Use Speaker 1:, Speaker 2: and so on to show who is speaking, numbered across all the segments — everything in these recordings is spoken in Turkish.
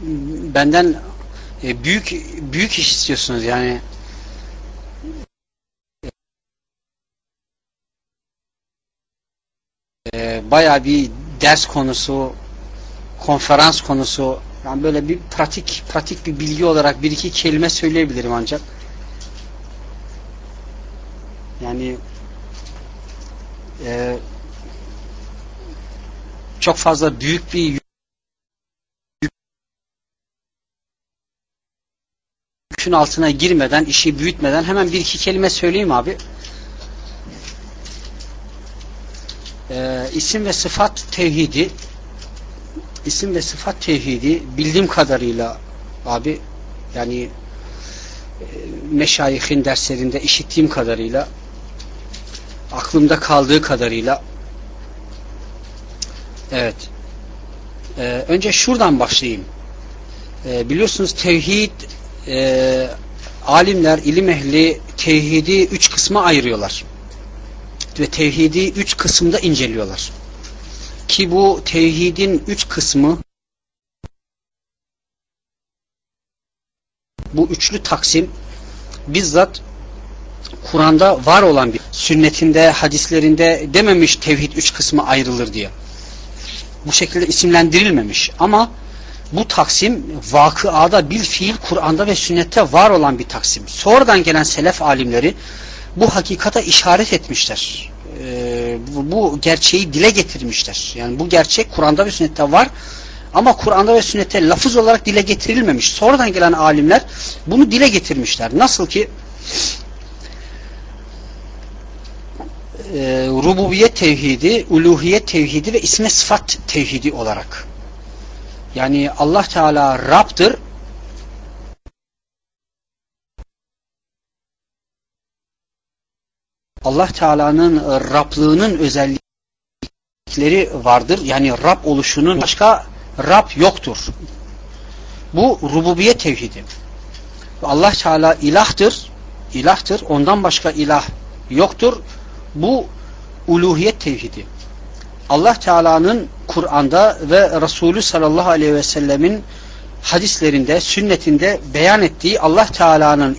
Speaker 1: benden büyük iş istiyorsunuz yani. Bayağı bir ders konusu, konferans konusu, yani böyle bir pratik bir bilgi olarak bir iki kelime söyleyebilirim ancak. Yani çok fazla büyük bir yükün altına girmeden, işi büyütmeden hemen bir iki kelime söyleyeyim abi. İsim ve sıfat tevhidi, isim ve sıfat tevhidi bildiğim kadarıyla abi, yani meşayihin derslerinde işittiğim kadarıyla, aklımda kaldığı kadarıyla, evet. Önce şuradan başlayayım. Biliyorsunuz tevhid, alimler, ilim ehli tevhidi 3 kısma ayırıyorlar. Ve tevhidi 3 kısımda inceliyorlar. Ki bu tevhidin 3 kısmı, bu üçlü taksim bizzat Kur'an'da var olan bir, sünnetinde, hadislerinde dememiş tevhid 3 kısma ayrılır diye. Bu şekilde isimlendirilmemiş. Ama bu taksim vakıada bilfiil Kur'an'da ve sünnette var olan bir taksim. Sonradan gelen selef alimleri bu hakikata işaret etmişler. Bu gerçeği dile getirmişler. Yani bu gerçek Kur'an'da ve sünnette var ama Kur'an'da ve sünnette lafız olarak dile getirilmemiş. Sonradan gelen alimler bunu dile getirmişler. Nasıl ki rububiyet tevhidi, uluhiyet tevhidi ve isme sıfat tevhidi olarak. Yani Allah Teala Rab'dır. Allah Teala'nın Rablığının özellikleri vardır. Yani Rab oluşunun başka Rab yoktur. Bu rububiyet tevhidi. Allah Teala ilahtır. Ondan başka ilah yoktur. Bu uluhiyet tevhidi. Allah Teala'nın Kur'an'da ve Resulü sallallahu aleyhi ve sellemin hadislerinde, sünnetinde beyan ettiği Allah Teala'nın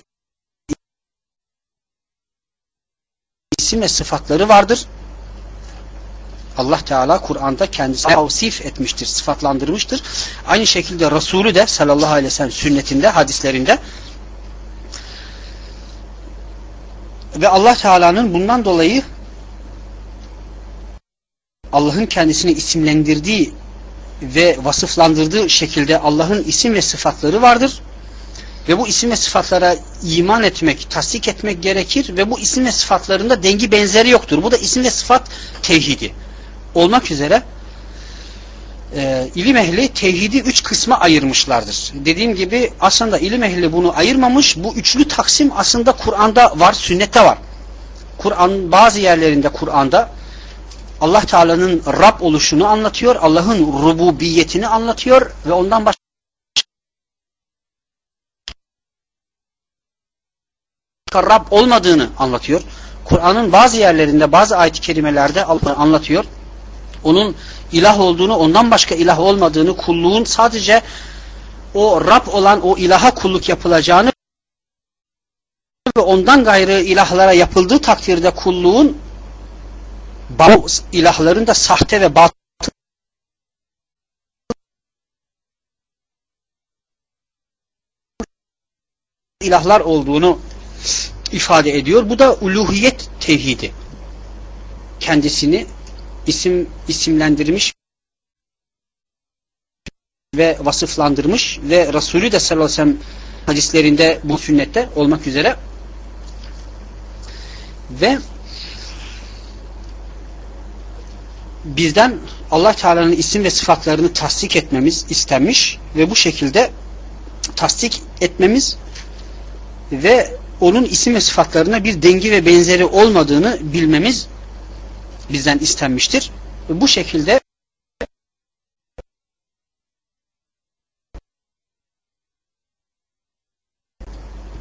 Speaker 1: isim ve sıfatları vardır. Allah Teala Kur'an'da kendisini tavsif etmiştir, sıfatlandırmıştır. Aynı şekilde Resulü de sallallahu aleyhi ve sellem sünnetinde, hadislerinde. Ve Allah Teala'nın bundan dolayı Allah'ın kendisini isimlendirdiği ve vasıflandırdığı şekilde Allah'ın isim ve sıfatları vardır. Ve bu isim ve sıfatlara iman etmek, tasdik etmek gerekir ve bu isim ve sıfatlarında dengi benzeri yoktur. Bu da isim ve sıfat tevhidi olmak üzere ilim ehli tevhidi 3 kısma ayırmışlardır. Dediğim gibi aslında ilim ehli bunu ayırmamış. Bu üçlü taksim aslında Kur'an'da var, sünnette var. Kur'an bazı yerlerinde Kur'an'da Allah Teala'nın Rab oluşunu anlatıyor, Allah'ın rububiyetini anlatıyor ve ondan başka Rab olmadığını anlatıyor. Kur'an'ın bazı yerlerinde, bazı ayet-i kerimelerde anlatıyor. Onun ilah olduğunu, ondan başka ilah olmadığını, kulluğun sadece o Rab olan o ilaha kulluk yapılacağını ve ondan gayrı ilahlara yapıldığı takdirde kulluğun ilahların da sahte ve batıl ilahlar olduğunu ifade ediyor. Bu da uluhiyet tevhidi. Kendisini isimlendirmiş ve vasıflandırmış ve Resulü de sallallahu aleyhi ve sellem hadislerinde bu sünnette olmak üzere ve bizden Allah Teala'nın isim ve sıfatlarını tasdik etmemiz istenmiş ve bu şekilde tasdik etmemiz ve onun isim ve sıfatlarına bir dengi ve benzeri olmadığını bilmemiz bizden istenmiştir. Bu şekilde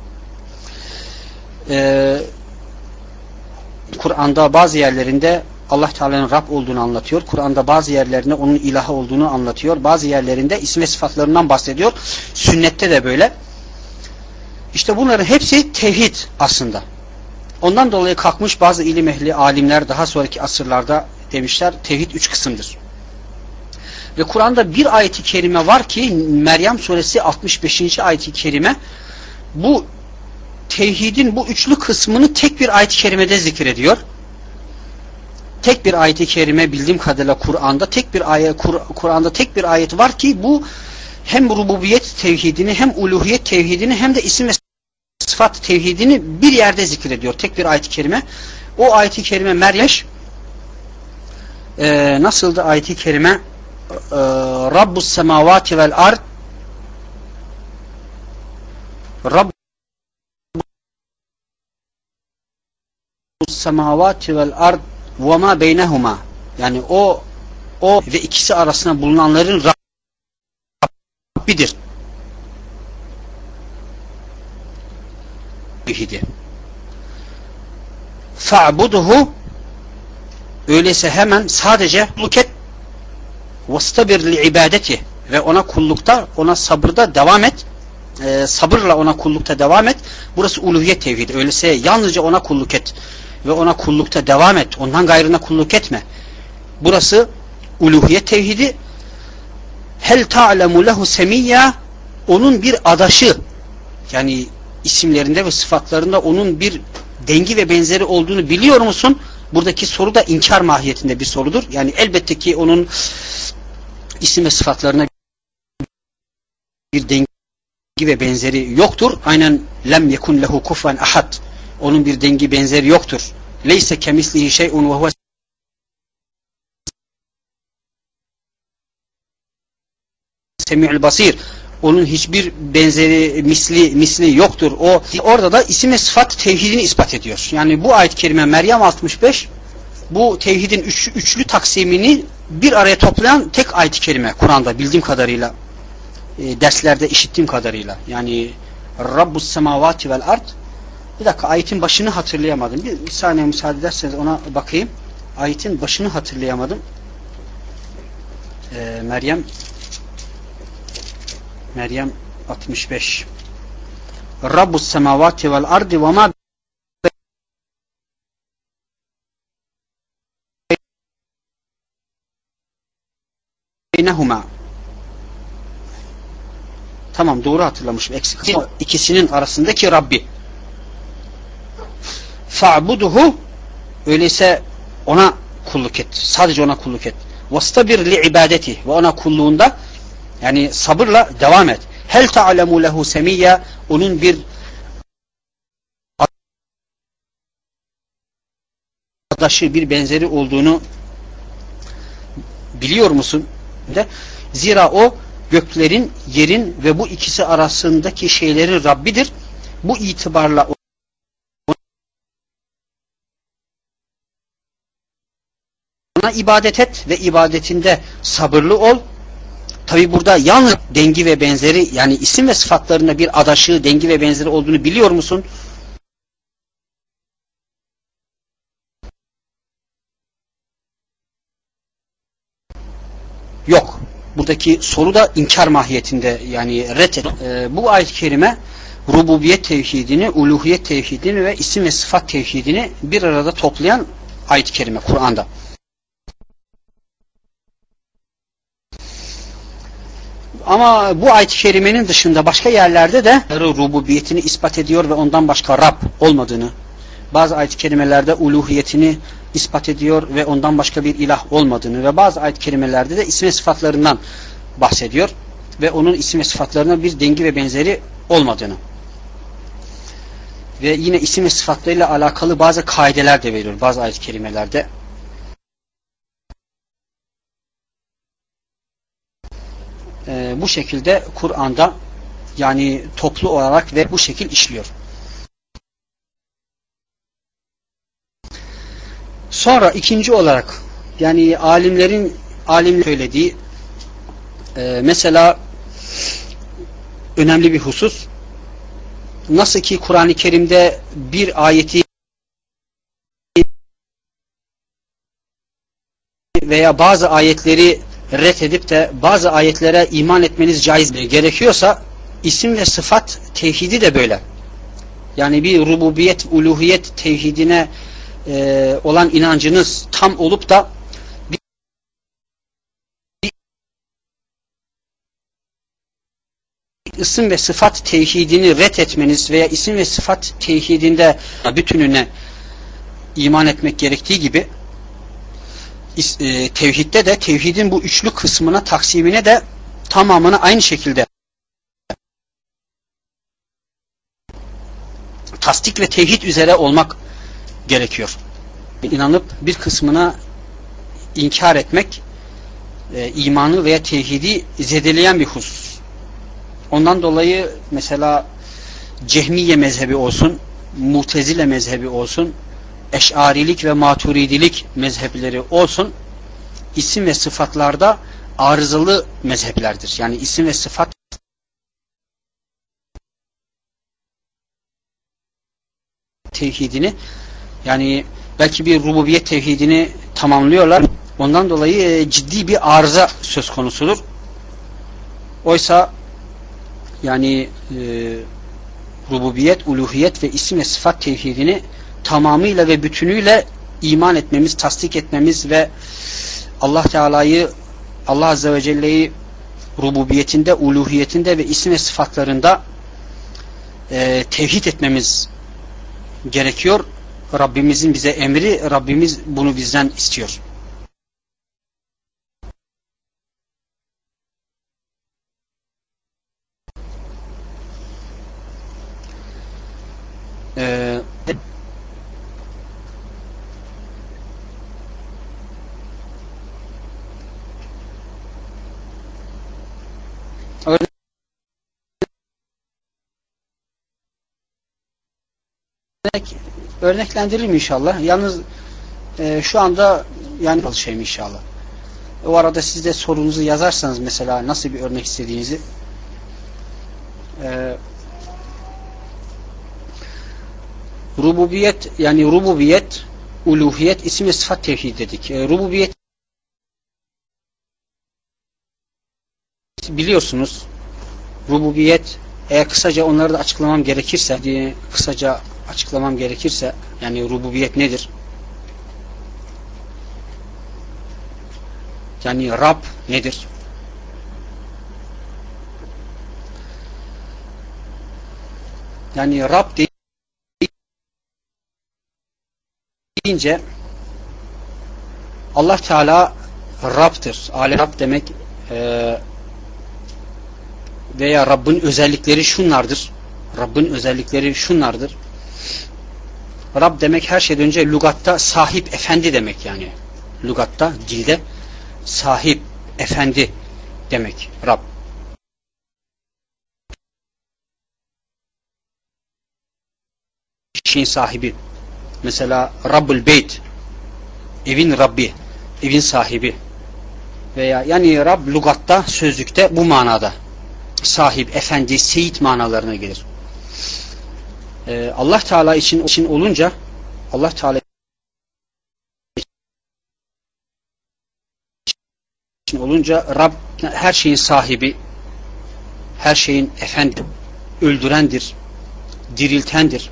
Speaker 1: Kur'an'da bazı yerlerinde Allah Teala'nın Rab olduğunu anlatıyor. Kur'an'da bazı yerlerinde onun ilahı olduğunu anlatıyor. Bazı yerlerinde isim ve sıfatlarından bahsediyor. Sünnette de böyle. İşte bunların hepsi tevhid aslında. Ondan dolayı kalkmış bazı ilim ehli alimler daha sonraki asırlarda demişler tevhid 3 kısımdır. Ve Kur'an'da bir ayet-i kerime var ki Meryem suresi 65. ayet-i kerime bu tevhidin bu üçlü kısmını tek bir ayet-i kerimede zikrediyor. Tek bir ayet-i kerime bildiğim kadarıyla Kur'an'da Kur'an'da tek bir ayet var ki bu hem rububiyet tevhidini hem uluhiyet tevhidini hem de isim ve sıfat tevhidini bir yerde zikrediyor. Tek bir ayet-i kerime. O ayet-i kerime Meryem nasıldı ayet-i kerime? Rabbus semavati vel ard Rabbus semavati vel ard ve ma beynehuma, yani o ve ikisi arasında bulunanların Rabbidir. Fa'buduhu, öyleyse hemen sadece kulluk et, vastabir li ibadeti, ve ona kullukta, ona sabırda devam et, sabırla ona kullukta devam et. Burası uluhiyet tevhidi. Öyleyse yalnızca ona kulluk et ve ona kullukta devam et. Ondan gayrına kulluk etme. Burası uluhiyet tevhidi. Hel ta'lemu lehu semiyya, onun bir adaşı, yani isimlerinde ve sıfatlarında onun bir dengi ve benzeri olduğunu biliyor musun? Buradaki soru da inkar mahiyetinde bir sorudur. Yani elbette ki onun isim ve sıfatlarına bir dengi ve benzeri yoktur. Aynen lem yekun lehu kufuven ahad. Onun bir dengi benzeri yoktur. Leyse kemislihi şey'un ve huve semi'ül basir. Onun hiçbir benzeri misli yoktur. Orada da isim ve sıfat tevhidini ispat ediyor. Yani bu ayet-i kerime Meryem 65 bu tevhidin üçlü taksimini bir araya toplayan tek ayet-i kerime Kur'an'da bildiğim kadarıyla, derslerde işittiğim kadarıyla. Yani Rabbus semavati vel ard. Bir dakika, ayetin başını hatırlayamadım. Bir saniye müsaade ederseniz ona bakayım. Ayetin başını hatırlayamadım. Meryem 65. Rabbus semavati vel ardi ve ma beynehuma. Tamam, doğru hatırlamışım. Eksik. İkisinin arasındaki Rabbi. Fa'buduhu, öyleyse ona kulluk et. Sadece ona kulluk et. Vastabir li ibadeti, ve ona kulluğunda yani sabırla devam et. Hel ta'lemu lehu semiyya, onun bir adaşı, bir benzeri olduğunu biliyor musun? Zira o göklerin, yerin ve bu ikisi arasındaki şeylerin Rabbidir. Bu itibarla ona ibadet et ve ibadetinde sabırlı ol. Tabi burada yalnız dengi ve benzeri, yani isim ve sıfatlarında bir adaşı, dengi ve benzeri olduğunu biliyor musun? Yok. Buradaki soru da inkar mahiyetinde, yani ret. Bu ayet-i kerime rububiyet tevhidini, uluhiyet tevhidini ve isim ve sıfat tevhidini bir arada toplayan ayet-i kerime Kur'an'da. Ama bu ayet-i kerimenin dışında başka yerlerde de rububiyetini ispat ediyor ve ondan başka Rab olmadığını, bazı ayet-i kerimelerde uluhiyetini ispat ediyor ve ondan başka bir ilah olmadığını ve bazı ayet-i kerimelerde de isim ve sıfatlarından bahsediyor ve onun isim ve sıfatlarına bir dengi ve benzeri olmadığını. Ve yine isim ve sıfatlarıyla alakalı bazı kaideler de veriyor bazı ayet-i kerimelerde. Bu şekilde Kur'an'da, yani toplu olarak ve bu şekil işliyor. Sonra ikinci olarak, yani alimlerin söylediği mesela önemli bir husus, nasıl ki Kur'an-ı Kerim'de bir ayeti veya bazı ayetleri ret edip de bazı ayetlere iman etmeniz caiz gerekiyorsa, isim ve sıfat tevhidi de böyle. Yani bir rububiyet, uluhiyet tevhidine olan inancınız tam olup da bir isim ve sıfat tevhidini ret etmeniz veya isim ve sıfat tevhidinde bütününe iman etmek gerektiği gibi, tevhidde de tevhidin bu üçlü kısmına, taksimine de tamamını aynı şekilde tasdik ve tevhid üzere olmak gerekiyor. İnanıp bir kısmına inkar etmek imanı veya tevhidi zedeleyen bir husus. Ondan dolayı mesela Cehmiye mezhebi olsun, Mutezile mezhebi olsun, Eş'arilik ve Maturidilik mezhepleri olsun, isim ve sıfatlarda arızalı mezheplerdir. Yani isim ve sıfat tevhidini, yani belki bir rububiyet tevhidini tamamlıyorlar. Ondan dolayı ciddi bir arıza söz konusudur. Oysa yani rububiyet, uluhiyet ve isim ve sıfat tevhidini tamamıyla ve bütünüyle iman etmemiz, tasdik etmemiz ve Allah Teala'yı, Allah Azze ve Celle'yi rububiyetinde, uluhiyetinde ve isim ve sıfatlarında tevhid etmemiz gerekiyor. Rabbimizin bize emri, Rabbimiz bunu bizden istiyor. Örneklendiririm inşallah. Yalnız şu anda yani çalışayım inşallah. O arada siz de sorunuzu yazarsanız mesela nasıl bir örnek istediğinizi, rububiyet, yani rububiyet, uluhiyet, isim ve sıfat tevhid dedik. Rububiyet biliyorsunuz. Rububiyet, eğer kısaca onları da açıklamam gerekirse, yani rububiyet nedir? Yani Rab nedir? Yani Rab deyince Allah Teala Rab'dır. Alem Rab demek veya Rabb'in özellikleri şunlardır. Rabb'in özellikleri şunlardır. Rab demek her şeyden önce lügatta sahip, efendi demek yani. Lügatta, dilde sahip, efendi demek Rab. Şeyin sahibi. Mesela Rabbul Beyt, evin Rabbi, evin sahibi. Veya yani Rab lügatta, sözlükte bu manada. Sahip, efendi, seyit manalarına gelir. Allah Teala için olunca, Allah Teala için olunca Rab her şeyin sahibi, her şeyin efendi, öldürendir, diriltendir.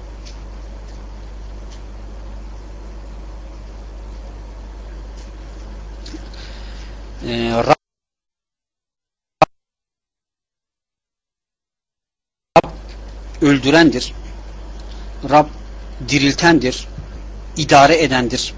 Speaker 1: Rab öldürendir. Rab diriltendir, idare edendir.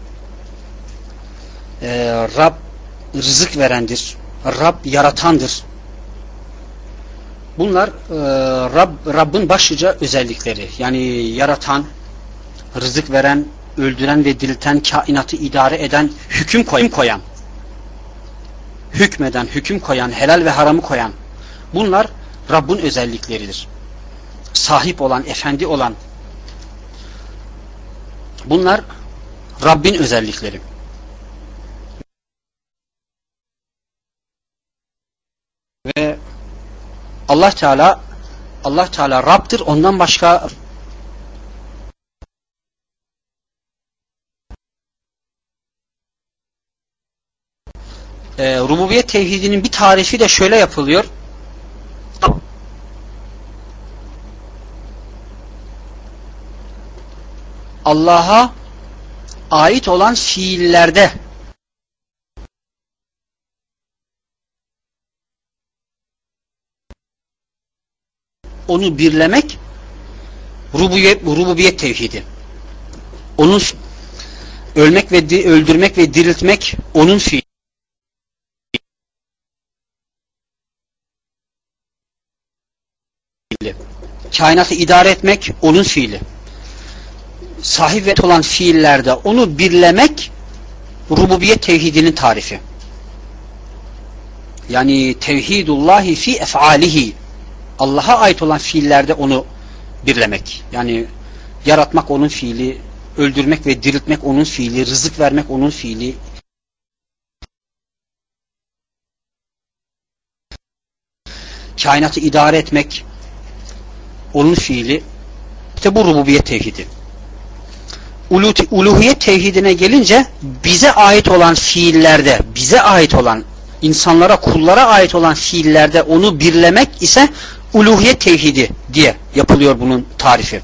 Speaker 1: Rab rızık verendir. Rab yaratandır. Bunlar Rabb'in başlıca özellikleri. Yani yaratan, rızık veren, öldüren ve dirilten, kainatı idare eden, hüküm koyan, hükmeden, hüküm koyan, helal ve haramı koyan. Bunlar Rabb'in özellikleridir. Sahip olan, efendi olan. Bunlar Rabbin özellikleri. Ve Allah Teala Rab'dır. Ondan başka Rububiyet tevhidinin bir tarifi de şöyle yapılıyor. Allah'a ait olan fiillerde onu birlemek rububiyet tevhidi. Onun ölmek ve öldürmek ve diriltmek onun fiili. Kainatı idare etmek onun fiili. Sahip olan fiillerde onu birlemek rububiyet tevhidinin tarifi. Yani tevhidullahi fi ef'alihi. Allah'a ait olan fiillerde onu birlemek. Yani yaratmak onun fiili, öldürmek ve diriltmek onun fiili, rızık vermek onun fiili. Kainatı idare etmek onun fiili. İşte bu rububiyet tevhidi. Uluhiyet tevhidine gelince bize ait olan fiillerde, bize ait olan, insanlara, kullara ait olan fiillerde onu birlemek ise uluhiyet tevhidi diye yapılıyor bunun tarifi.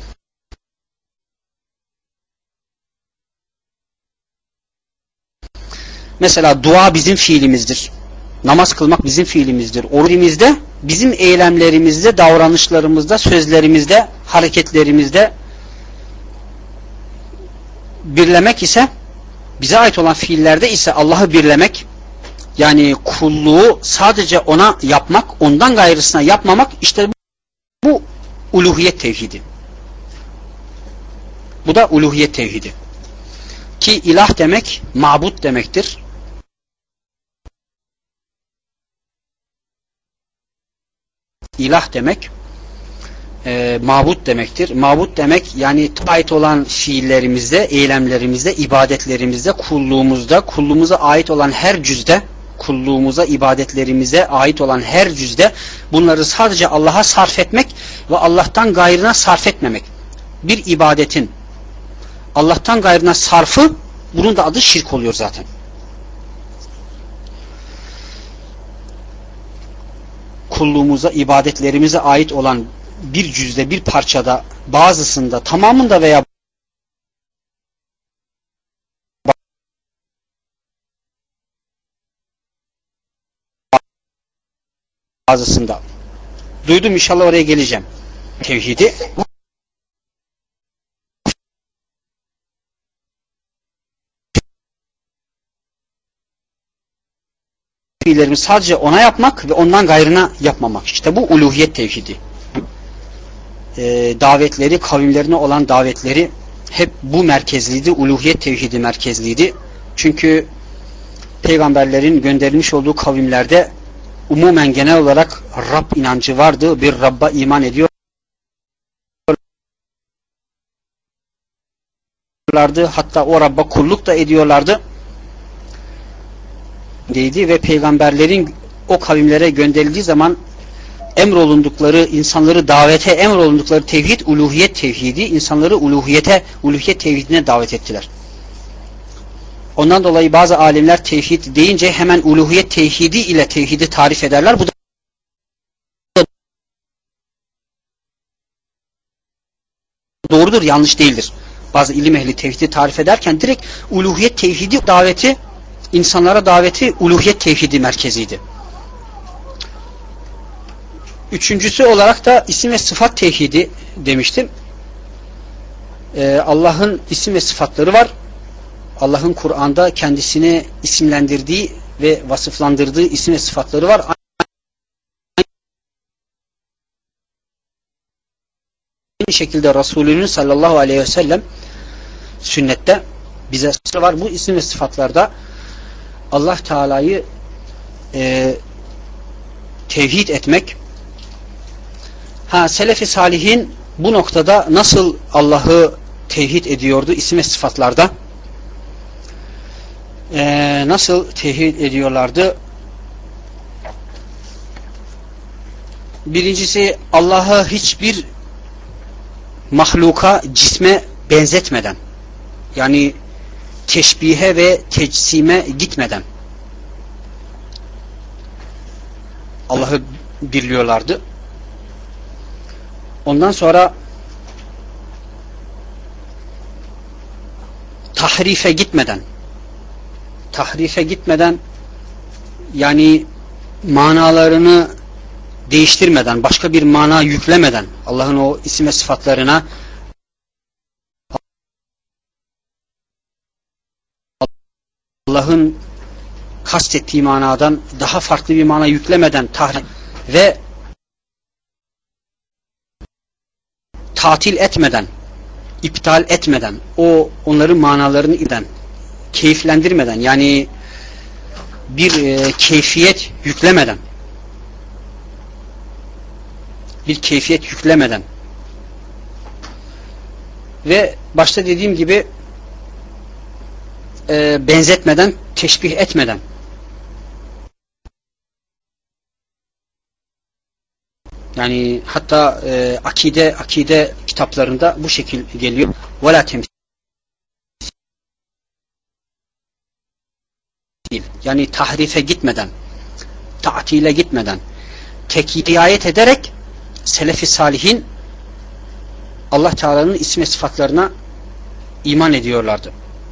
Speaker 1: Mesela dua bizim fiilimizdir. Namaz kılmak bizim fiilimizdir. Orucumuzda, bizim eylemlerimizde, davranışlarımızda, sözlerimizde, hareketlerimizde birlemek ise, bize ait olan fiillerde ise Allah'ı birlemek, yani kulluğu sadece ona yapmak, ondan gayrısına yapmamak, işte bu uluhiyet tevhidi. Bu da uluhiyet tevhidi. Ki ilah demek, mabut demektir. İlah demek, mabut demektir. Mabut demek, yani ait olan fiillerimizde, eylemlerimizde, ibadetlerimizde, kulluğumuza ait olan her cüzde, kulluğumuza, ibadetlerimize ait olan her cüzde bunları sadece Allah'a sarf etmek ve Allah'tan gayrına sarf etmemek. Bir ibadetin Allah'tan gayrına sarfı, bunun da adı şirk oluyor zaten. Kulluğumuza, ibadetlerimize ait olan bir cüzde, bir parçada, bazısında, tamamında veya bazısında. Duydum, inşallah oraya geleceğim. Tevhidi. Fiillerimizi sadece ona yapmak ve ondan gayrına yapmamak. İşte bu uluhiyet tevhidi. Davetleri, kavimlerine olan davetleri hep bu merkezliydi. Uluhiyet tevhidi merkezliydi. Çünkü peygamberlerin gönderilmiş olduğu kavimlerde umumen genel olarak Rab inancı vardı. Bir Rabb'a iman ediyorlardı. Hatta o Rabb'a kulluk da ediyorlardı. Ve peygamberlerin o kavimlere gönderildiği zaman emrolundukları, insanları davete emrolundukları tevhid, uluhiyet tevhidi, insanları uluhiyet tevhidine davet ettiler. Ondan dolayı bazı alimler tevhid deyince hemen uluhiyet tevhidi ile tevhidi tarif ederler. Bu da doğrudur, yanlış değildir. Bazı ilim ehli tevhidi tarif ederken direkt uluhiyet tevhidi daveti, insanlara daveti uluhiyet tevhidi merkeziydi. Üçüncüsü olarak da isim ve sıfat tevhidi demiştim. Allah'ın isim ve sıfatları var. Allah'ın Kur'an'da kendisini isimlendirdiği ve vasıflandırdığı isim ve sıfatları var. Aynı şekilde Resulünün sallallahu aleyhi ve sellem sünnette bize var. Bu isim ve sıfatlarda Allah Teala'yı tevhid etmek. Selef-i Salihin bu noktada nasıl Allah'ı tevhid ediyordu isim ve sıfatlarda? Nasıl tevhid ediyorlardı? Birincisi, Allah'ı hiçbir mahluka, cisme benzetmeden, yani teşbihe ve tecsime gitmeden, Allah'ı birliyorlardı. Ondan sonra tahrife gitmeden yani manalarını değiştirmeden, başka bir mana yüklemeden Allah'ın o isim ve sıfatlarına Allah'ın kastettiği manadan daha farklı bir mana yüklemeden ve tatil etmeden, iptal etmeden, onların manalarını keyiflendirmeden, yani bir keyfiyet yüklemeden ve başta dediğim gibi benzetmeden, teşbih etmeden, yani hatta akide kitaplarında bu şekil geliyor. وَلَا temsil, yani tahrife gitmeden, ta'tile gitmeden, riayet ederek Selefi Salihin Allah Teala'nın isim ve sıfatlarına iman ediyorlardı.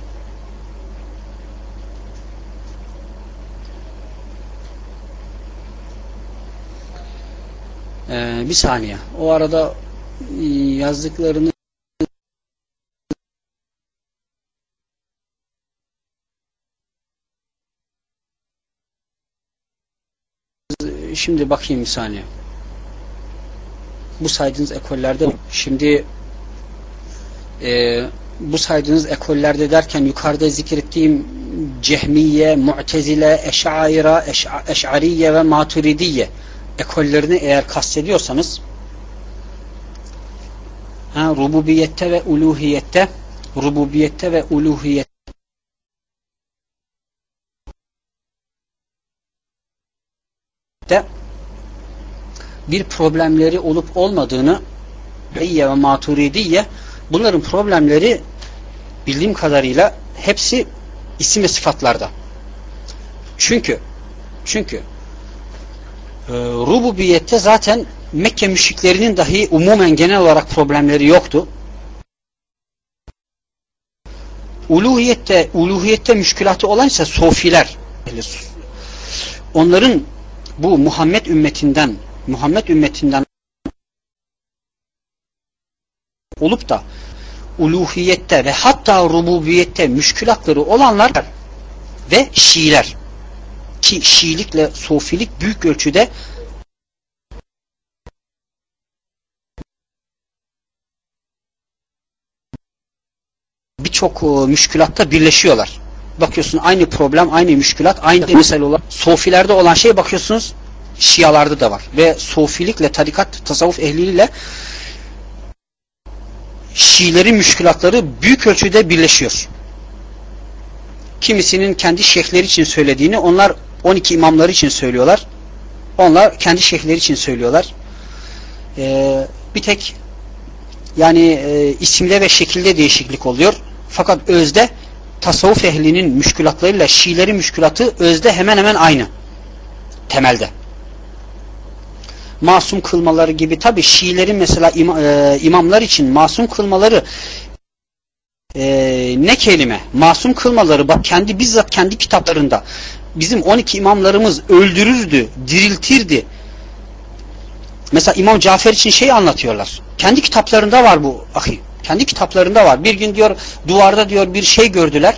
Speaker 1: Bir saniye. O arada yazdıklarını şimdi bakayım bir saniye. Bu saydığınız ekollerde şimdi bu saydığınız ekollerde derken yukarıda zikrettiğim Cehmiye, Mu'tezile, Eş'aira, Eş'ariye ve Maturidiye ekollerini eğer kastediyorsanız rububiyette ve uluhiyette bir problemleri olup olmadığını ve Maturidiye, bunların problemleri bildiğim kadarıyla hepsi isim ve sıfatlarda. Çünkü rububiyette zaten Mekke müşriklerinin dahi umumen genel olarak problemleri yoktu. Uluhiyette müşkülatı olan ise sofiler. Onların bu Muhammed ümmetinden olup da uluhiyette ve hatta rububiyette müşkülatları olanlar ve Şiiler, ki Şiilikle Sofilik büyük ölçüde birçok müşkülatta birleşiyorlar. Bakıyorsun aynı problem, aynı müşkülat, aynı mesele olan Sofilerde olan şey bakıyorsunuz Şialarda da var. Ve Sofilikle, tarikat, tasavvuf ehliyle Şiilerin müşkülatları büyük ölçüde birleşiyor. Kimisinin kendi şeyhleri için söylediğini onlar 12 imamları için söylüyorlar. Onlar kendi şeyhleri için söylüyorlar. Bir tek yani isimde ve şekilde değişiklik oluyor. Fakat özde tasavvuf ehlinin müşkülatlarıyla Şiilerin müşkülatı özde hemen hemen aynı. Temelde. Masum kılmaları gibi, tabi Şiilerin mesela imamlar için masum kılmaları ne kelime? Masum kılmaları bak bizzat kendi kitaplarında bizim 12 imamlarımız öldürürdü, diriltirdi. Mesela İmam Cafer için anlatıyorlar. Kendi kitaplarında var bu ahi. Kendi kitaplarında var. Bir gün diyor duvarda diyor bir şey gördüler.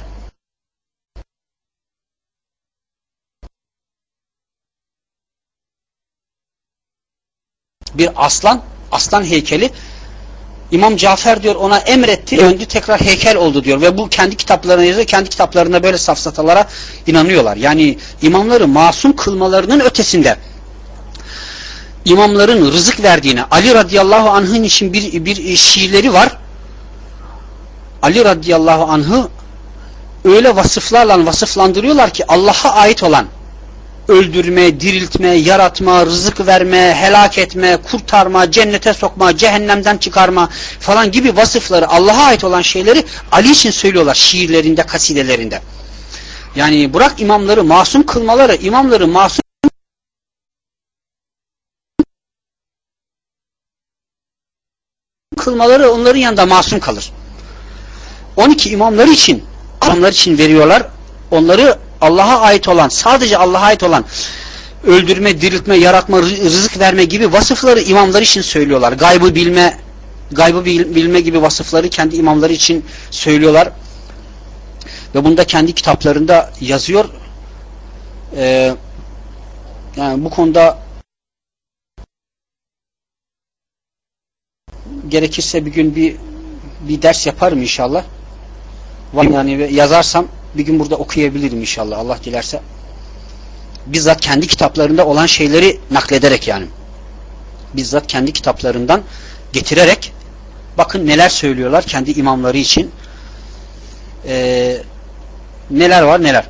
Speaker 1: Bir aslan heykeli. İmam Cafer diyor ona emretti, döndü tekrar heykel oldu diyor ve bu kendi kitaplarına yazıyor, kendi kitaplarında böyle safsatalara inanıyorlar. Yani imamları masum kılmalarının ötesinde imamların rızık verdiğine, Ali radıyallahu anh'ın için bir şiirleri var. Ali radıyallahu anh'ı öyle vasıflarla vasıflandırıyorlar ki Allah'a ait olan öldürme, diriltme, yaratma, rızık verme, helak etme, kurtarma, cennete sokma, cehennemden çıkarma falan gibi vasıfları, Allah'a ait olan şeyleri Ali için söylüyorlar şiirlerinde, kasidelerinde. Yani bırak imamları masum kılmaları, imamları masum kılmaları onların yanında masum kalır. 12 imamlar için veriyorlar. Onları Allah'a ait olan, sadece Allah'a ait olan öldürme, diriltme, yaratma, rızık verme gibi vasıfları imamlar için söylüyorlar. Gaybı bilme gibi vasıfları kendi imamları için söylüyorlar. Ve bunu da kendi kitaplarında yazıyor. Yani bu konuda gerekirse bir gün bir ders yaparım inşallah. Yani yazarsam bir gün burada okuyabilirim inşallah, Allah dilerse. Bizzat kendi kitaplarında olan şeyleri naklederek, yani bizzat kendi kitaplarından getirerek bakın neler söylüyorlar kendi imamları için. Neler var neler.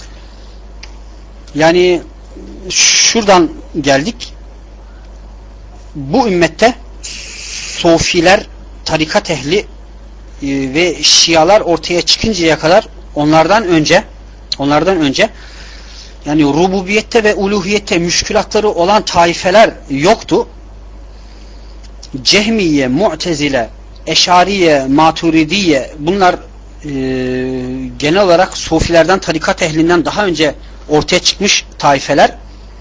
Speaker 1: Yani şuradan geldik. Bu ümmette Sofiler, tarikat ehli ve Şialar ortaya çıkıncaya kadar onlardan önce yani rububiyette ve uluhiyette müşkülatları olan taifeler yoktu. Cehmiye, Mu'tezile, Eşariye, Maturidiye, bunlar genel olarak Sofilerden, tarikat ehlinden daha önce ortaya çıkmış taifeler.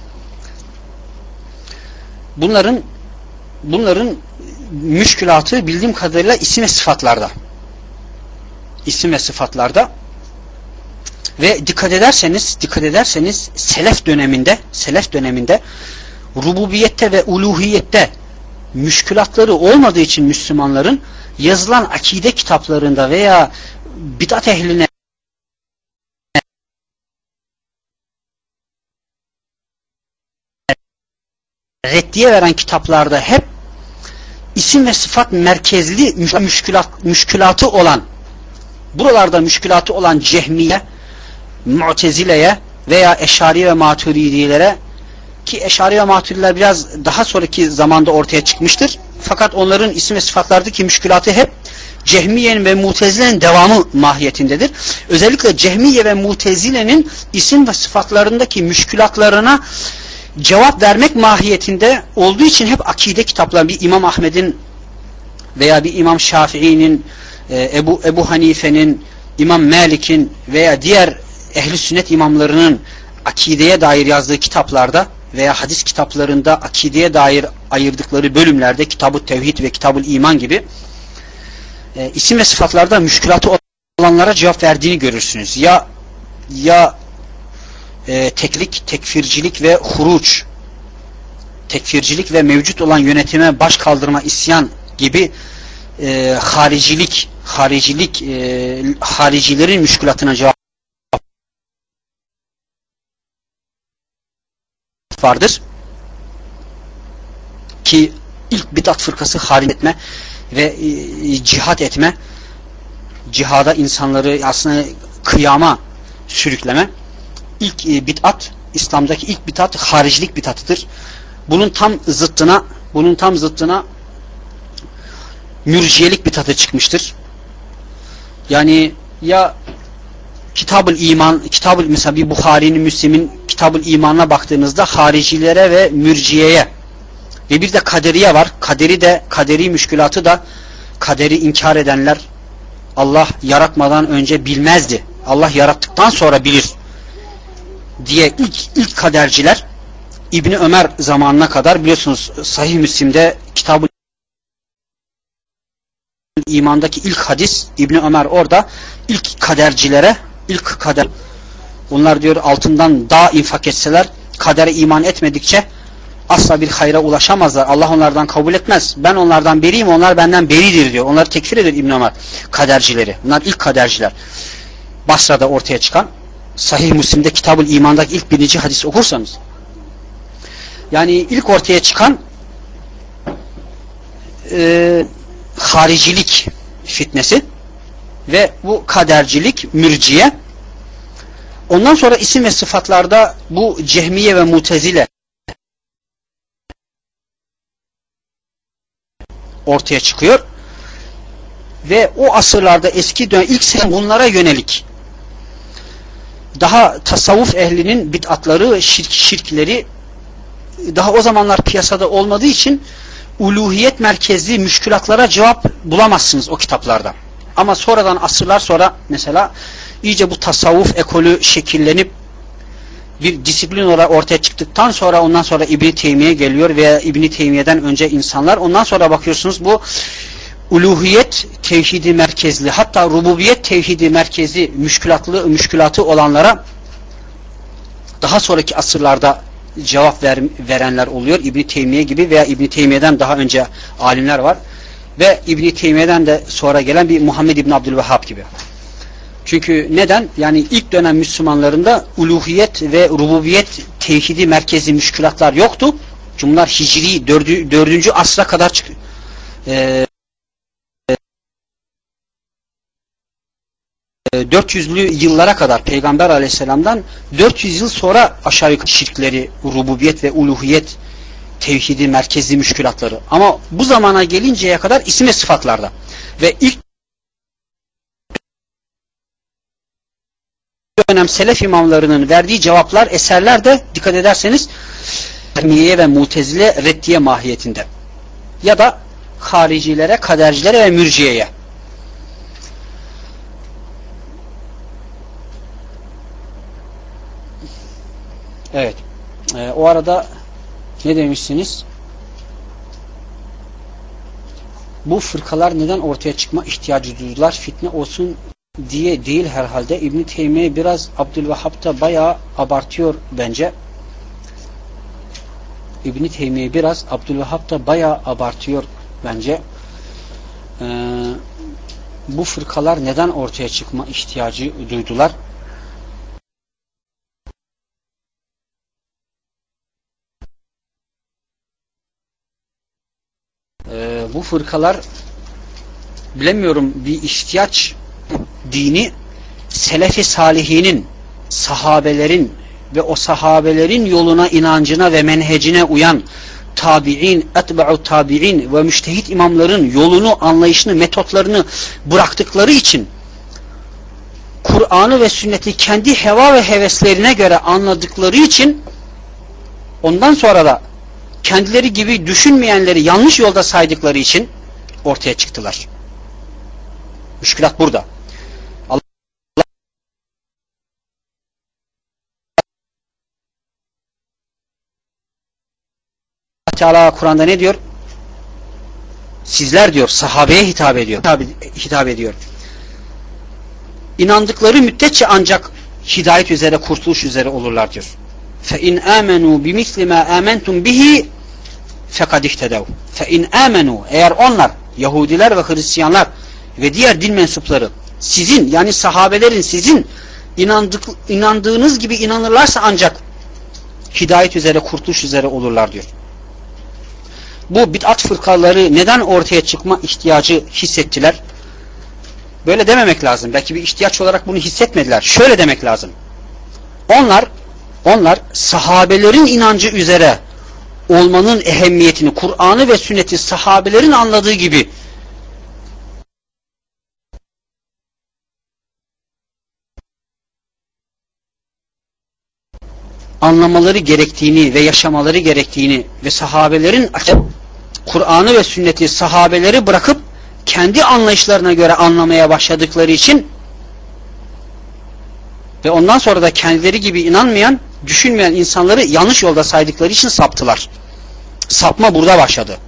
Speaker 1: Bunların müşkülatı bildiğim kadarıyla isim ve sıfatlarda. İsim ve sıfatlarda. Ve dikkat ederseniz selef döneminde rububiyette ve uluhiyette müşkülatları olmadığı için Müslümanların yazılan akide kitaplarında veya bid'at ehline reddiye veren kitaplarda hep isim ve sıfat merkezli müşkülatı olan, buralarda müşkülatı olan Cehmiye, Mu'tezile'ye veya Eşari ve Maturidilere, ki Eşari ve Maturidiler biraz daha sonraki zamanda ortaya çıkmıştır. Fakat onların isim ve sıfatlardaki müşkülatı hep Cehmiye'nin ve Mu'tezile'nin devamı mahiyetindedir. Özellikle Cehmiye ve Mu'tezile'nin isim ve sıfatlarındaki müşkülatlarına cevap vermek mahiyetinde olduğu için hep akide kitapları, bir İmam Ahmed'in veya bir İmam Şafii'nin, Ebu Hanife'nin, İmam Malik'in veya diğer ehli sünnet imamlarının akideye dair yazdığı kitaplarda veya hadis kitaplarında akideye dair ayırdıkları bölümlerde Kitab-ı Tevhid ve Kitab-ı İman gibi isim ve sıfatlarda müşkülatı olanlara cevap verdiğini görürsünüz. Ya teklik, tekfircilik ve huruç, tekfircilik ve mevcut olan yönetime baş kaldırma, isyan gibi haricilerin müşkülatına cevap vardır. Ki ilk bid'at fırkası haric etme ve cihat etme, cihada insanları aslında kıyama sürükleme, ilk bid'at, İslam'daki ilk bid'at haricilik bid'atıdır. Bunun tam zıttına mürciyelik bid'atı çıkmıştır. Yani ya mesela bir Buhari'nin, Müslim'in Kitab-ı İman'a baktığınızda haricilere ve mürciyeye ve bir de kaderiye var. Kaderi müşkülatı da, kaderi inkar edenler, Allah yaratmadan önce bilmezdi, Allah yarattıktan sonra bilir diye ilk kaderciler, İbni Ömer zamanına kadar biliyorsunuz Sahih Müslim'de Kitab-ı İman'daki ilk hadis, İbni Ömer orada ilk kader, onlar diyor altından dağ infak etseler kadere iman etmedikçe asla bir hayra ulaşamazlar. Allah onlardan kabul etmez. Ben onlardan beriyim, onlar benden beridir diyor. Onları tekfir ediyor İbn Ömer, kadercileri. Bunlar ilk kaderciler. Basra'da ortaya çıkan, Sahih Müslim'de Kitab-ı İman'daki ilk 1. hadis okursanız, yani ilk ortaya çıkan haricilik fitnesi ve bu kadercilik, mürciye. Ondan sonra isim ve sıfatlarda bu Cehmiye ve Mutezile ortaya çıkıyor. Ve o asırlarda eski dönem ilk sene bunlara yönelik daha tasavvuf ehlinin bid'atları, şirkleri daha o zamanlar piyasada olmadığı için uluhiyet merkezli müşkülatlara cevap bulamazsınız o kitaplarda. Ama sonradan asırlar sonra mesela iyice bu tasavvuf ekolü şekillenip bir disiplin olarak ortaya çıktıktan sonra ondan sonra İbn-i Teymiye geliyor veya İbn-i Teymiye'den önce insanlar, ondan sonra bakıyorsunuz bu uluhiyet tevhidi merkezli, hatta rububiyet tevhidi merkezli müşkülatı olanlara daha sonraki asırlarda cevap verenler oluyor. İbn-i Teymiye gibi veya İbn-i Teymiye'den daha önce alimler var ve İbn-i Teymiye'den de sonra gelen bir Muhammed İbn Abdülvehhab gibi. Çünkü neden? Yani ilk dönem Müslümanlarında uluhiyet ve rububiyet tevhidi merkezi müşkülatlar yoktu. Çünkü bunlar Hicri 4. asra kadar 400'lü yıllara kadar Peygamber Aleyhisselam'dan 400 yıl sonra aşağı yukarı şirkleri, rububiyet ve uluhiyet tevhidi merkezi müşkülatları. Ama bu zamana gelinceye kadar isim ve sıfatlarda. Ve ilk dönem Selef imamlarının verdiği cevaplar, eserler de dikkat ederseniz Cehmiye ve Mutezile reddiye mahiyetinde. Ya da haricilere, kadercilere ve mürciyeye. Evet. O arada ne demişsiniz? Bu fırkalar neden ortaya çıkma ihtiyacı duydular? Fitne olsun diye değil herhalde. İbn-i Teymiye biraz Abdülvehhab'da bayağı abartıyor bence. İbn-i Teymiye biraz Abdülvehhab'da bayağı abartıyor bence. Bu fırkalar neden ortaya çıkma ihtiyacı duydular? Bu fırkalar bilemiyorum, bir ihtiyaç, dini Selefi Salihinin, sahabelerin ve o sahabelerin yoluna, inancına ve menhecine uyan tabi'in, etba'u tabi'in ve müştehit imamların yolunu, anlayışını, metotlarını bıraktıkları için, Kur'an'ı ve sünneti kendi heva ve heveslerine göre anladıkları için, ondan sonra da kendileri gibi düşünmeyenleri yanlış yolda saydıkları için ortaya çıktılar. Müşkülat burada. Allah Teala Kur'an'da ne diyor? Sizler diyor, sahabeye hitap ediyor. İnandıkları müddetçe ancak hidayet üzere, kurtuluş üzere olurlar diyor. فَاِنْ آمَنُوا بِمِثْلِ مَا آمَنْتُمْ بِهِ فَقَدْ اِهْتَدَوْا فَاِنْ آمَنُوا, eğer onlar, Yahudiler ve Hristiyanlar ve diğer din mensupları sizin, yani sahabelerin sizin inandığınız gibi inanırlarsa ancak hidayet üzere, kurtuluş üzere olurlar diyor. Bu bid'at fırkaları neden ortaya çıkma ihtiyacı hissettiler? Böyle dememek lazım. Belki bir ihtiyaç olarak bunu hissetmediler. Şöyle demek lazım. Onlar sahabelerin inancı üzere olmanın ehemmiyetini, Kur'an'ı ve sünneti sahabelerin anladığı gibi anlamaları gerektiğini ve yaşamaları gerektiğini ve sahabelerin Kur'an'ı ve sünneti sahabeleri bırakıp kendi anlayışlarına göre anlamaya başladıkları için ve ondan sonra da kendileri gibi inanmayan, düşünmeyen insanları yanlış yolda saydıkları için saptılar. Sapma burada başladı.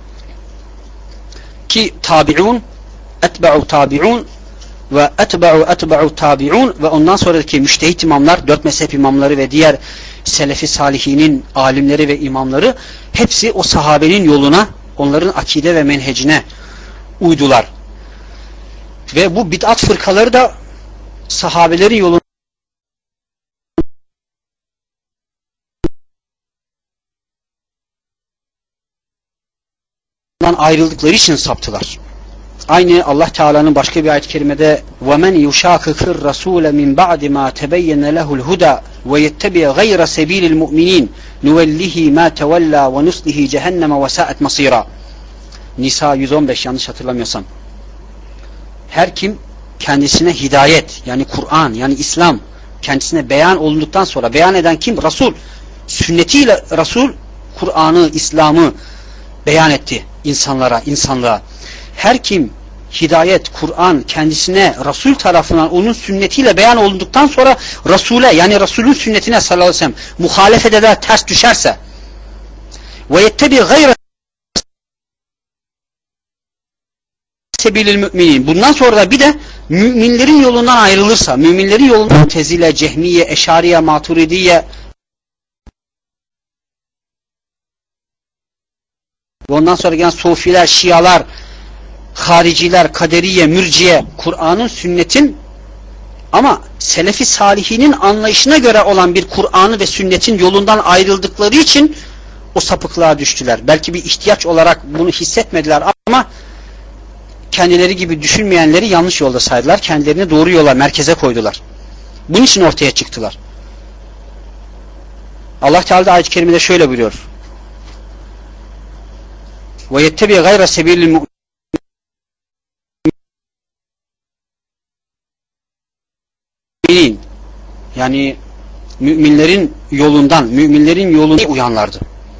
Speaker 1: Ki tabi'un, etba'u tabi'un ve etba'u tabi'un ve ondan sonraki müştehit imamlar, 4 mezhep imamları ve diğer Selefi Salihinin alimleri ve imamları hepsi o sahabenin yoluna, onların akide ve menhecine uydular. Ve bu bid'at fırkaları da sahabelerin yoluna ayrıldıkları için saptılar. Aynı Allah Teala'nın başka bir ayet-i kerimede وَمَنْ يُشَاقِقِ الرَّسُولَ مِنْ بَعْدِ مَا تَبَيَّنَ لَهُ الْهُدَى وَيَتَّبِعْ غَيْرَ سَب۪يلِ الْمُؤْمِنِينَ نُوَلِّهِ مَا تَوَلَّى وَنُسْلِهِ جَهَنَّمَ وَسَاءَتْ مَصِيرًا. Nisa 115, yanlış hatırlamıyorsam. Her kim kendisine hidayet, yani Kur'an, yani İslam kendisine beyan olunduktan sonra, beyan eden kim? Resul. Sünnetiyle Resul Kur'an'ı, İslam'ı beyan etti. insanlığa. Her kim hidayet, Kur'an kendisine Resul tarafından onun sünnetiyle beyan olunduktan sonra Resul'e, yani Resul'ün sünnetine sallallahu aleyhi ve sellem muhalefet eder, ters düşerse ve yettebi gayre sebilil müminin, bundan sonra da bir de müminlerin yolundan ayrılırsa, müminlerin yolundan Mu'tezile, Cehmiye, Eşariye, Maturidiye ve ondan sonra gelen Sufiler, Şialar, Hariciler, Kaderiye, Mürciye, Kur'an'ın, sünnetin ama Selefi Salihinin anlayışına göre olan bir Kur'an'ı ve sünnetin yolundan ayrıldıkları için o sapıklığa düştüler. Belki bir ihtiyaç olarak bunu hissetmediler ama kendileri gibi düşünmeyenleri yanlış yolda saydılar. Kendilerini doğru yola, merkeze koydular. Bunun için ortaya çıktılar. Allah Teala da ayet-i kerimede şöyle buyuruyor. Ve yettebi gayre sebilil müminin, yani müminlerin yoluna uyanlardı.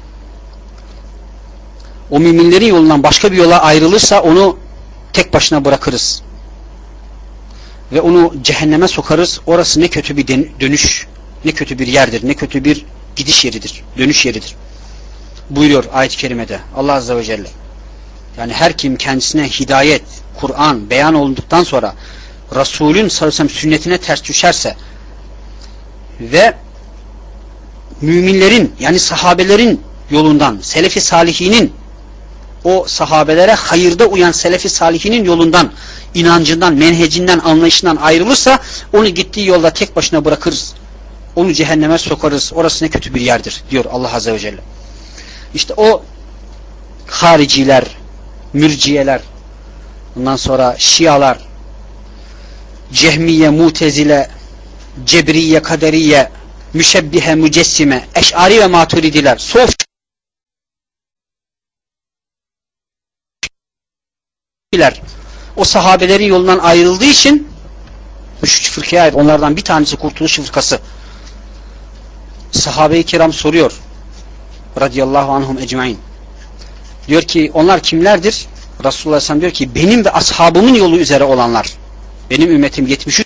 Speaker 1: O müminlerin yolundan başka bir yola ayrılırsa onu tek başına bırakırız. Ve onu cehenneme sokarız. Orası ne kötü bir dönüş, ne kötü bir yerdir, ne kötü bir gidiş yeridir, dönüş yeridir. Buyuruyor ayet-i kerimede Allah Azze ve Celle. Yani her kim kendisine hidayet, Kur'an beyan olunduktan sonra Resulün sallallahu aleyhi ve sellem sünnetine ters düşerse ve müminlerin, yani sahabelerin yolundan, Selefi Salihinin, o sahabelere hayırda uyan Selefi Salihinin yolundan, inancından, menhecinden, anlayışından ayrılırsa onu gittiği yolda tek başına bırakırız. Onu cehenneme sokarız. Orası ne kötü bir yerdir diyor Allah Azze ve Celle. İşte o hariciler, mürciyeler, ondan sonra şialar, cehmiye, mutezile, cebriye, kaderiye, müşebbihe, mücessime, eş'ari ve maturidiler, sofiler, o sahabelerin yolundan ayrıldığı için üç fırkaya ayrı. Onlardan bir tanesi Kurtuluş Fırkası. Sahabe-i kiram soruyor radıyallahu anhum ecmain. Diyor ki onlar kimlerdir? Resulullah sallallahu diyor ki benim ve ashabımın yolu üzere olanlar. Benim ümmetim 73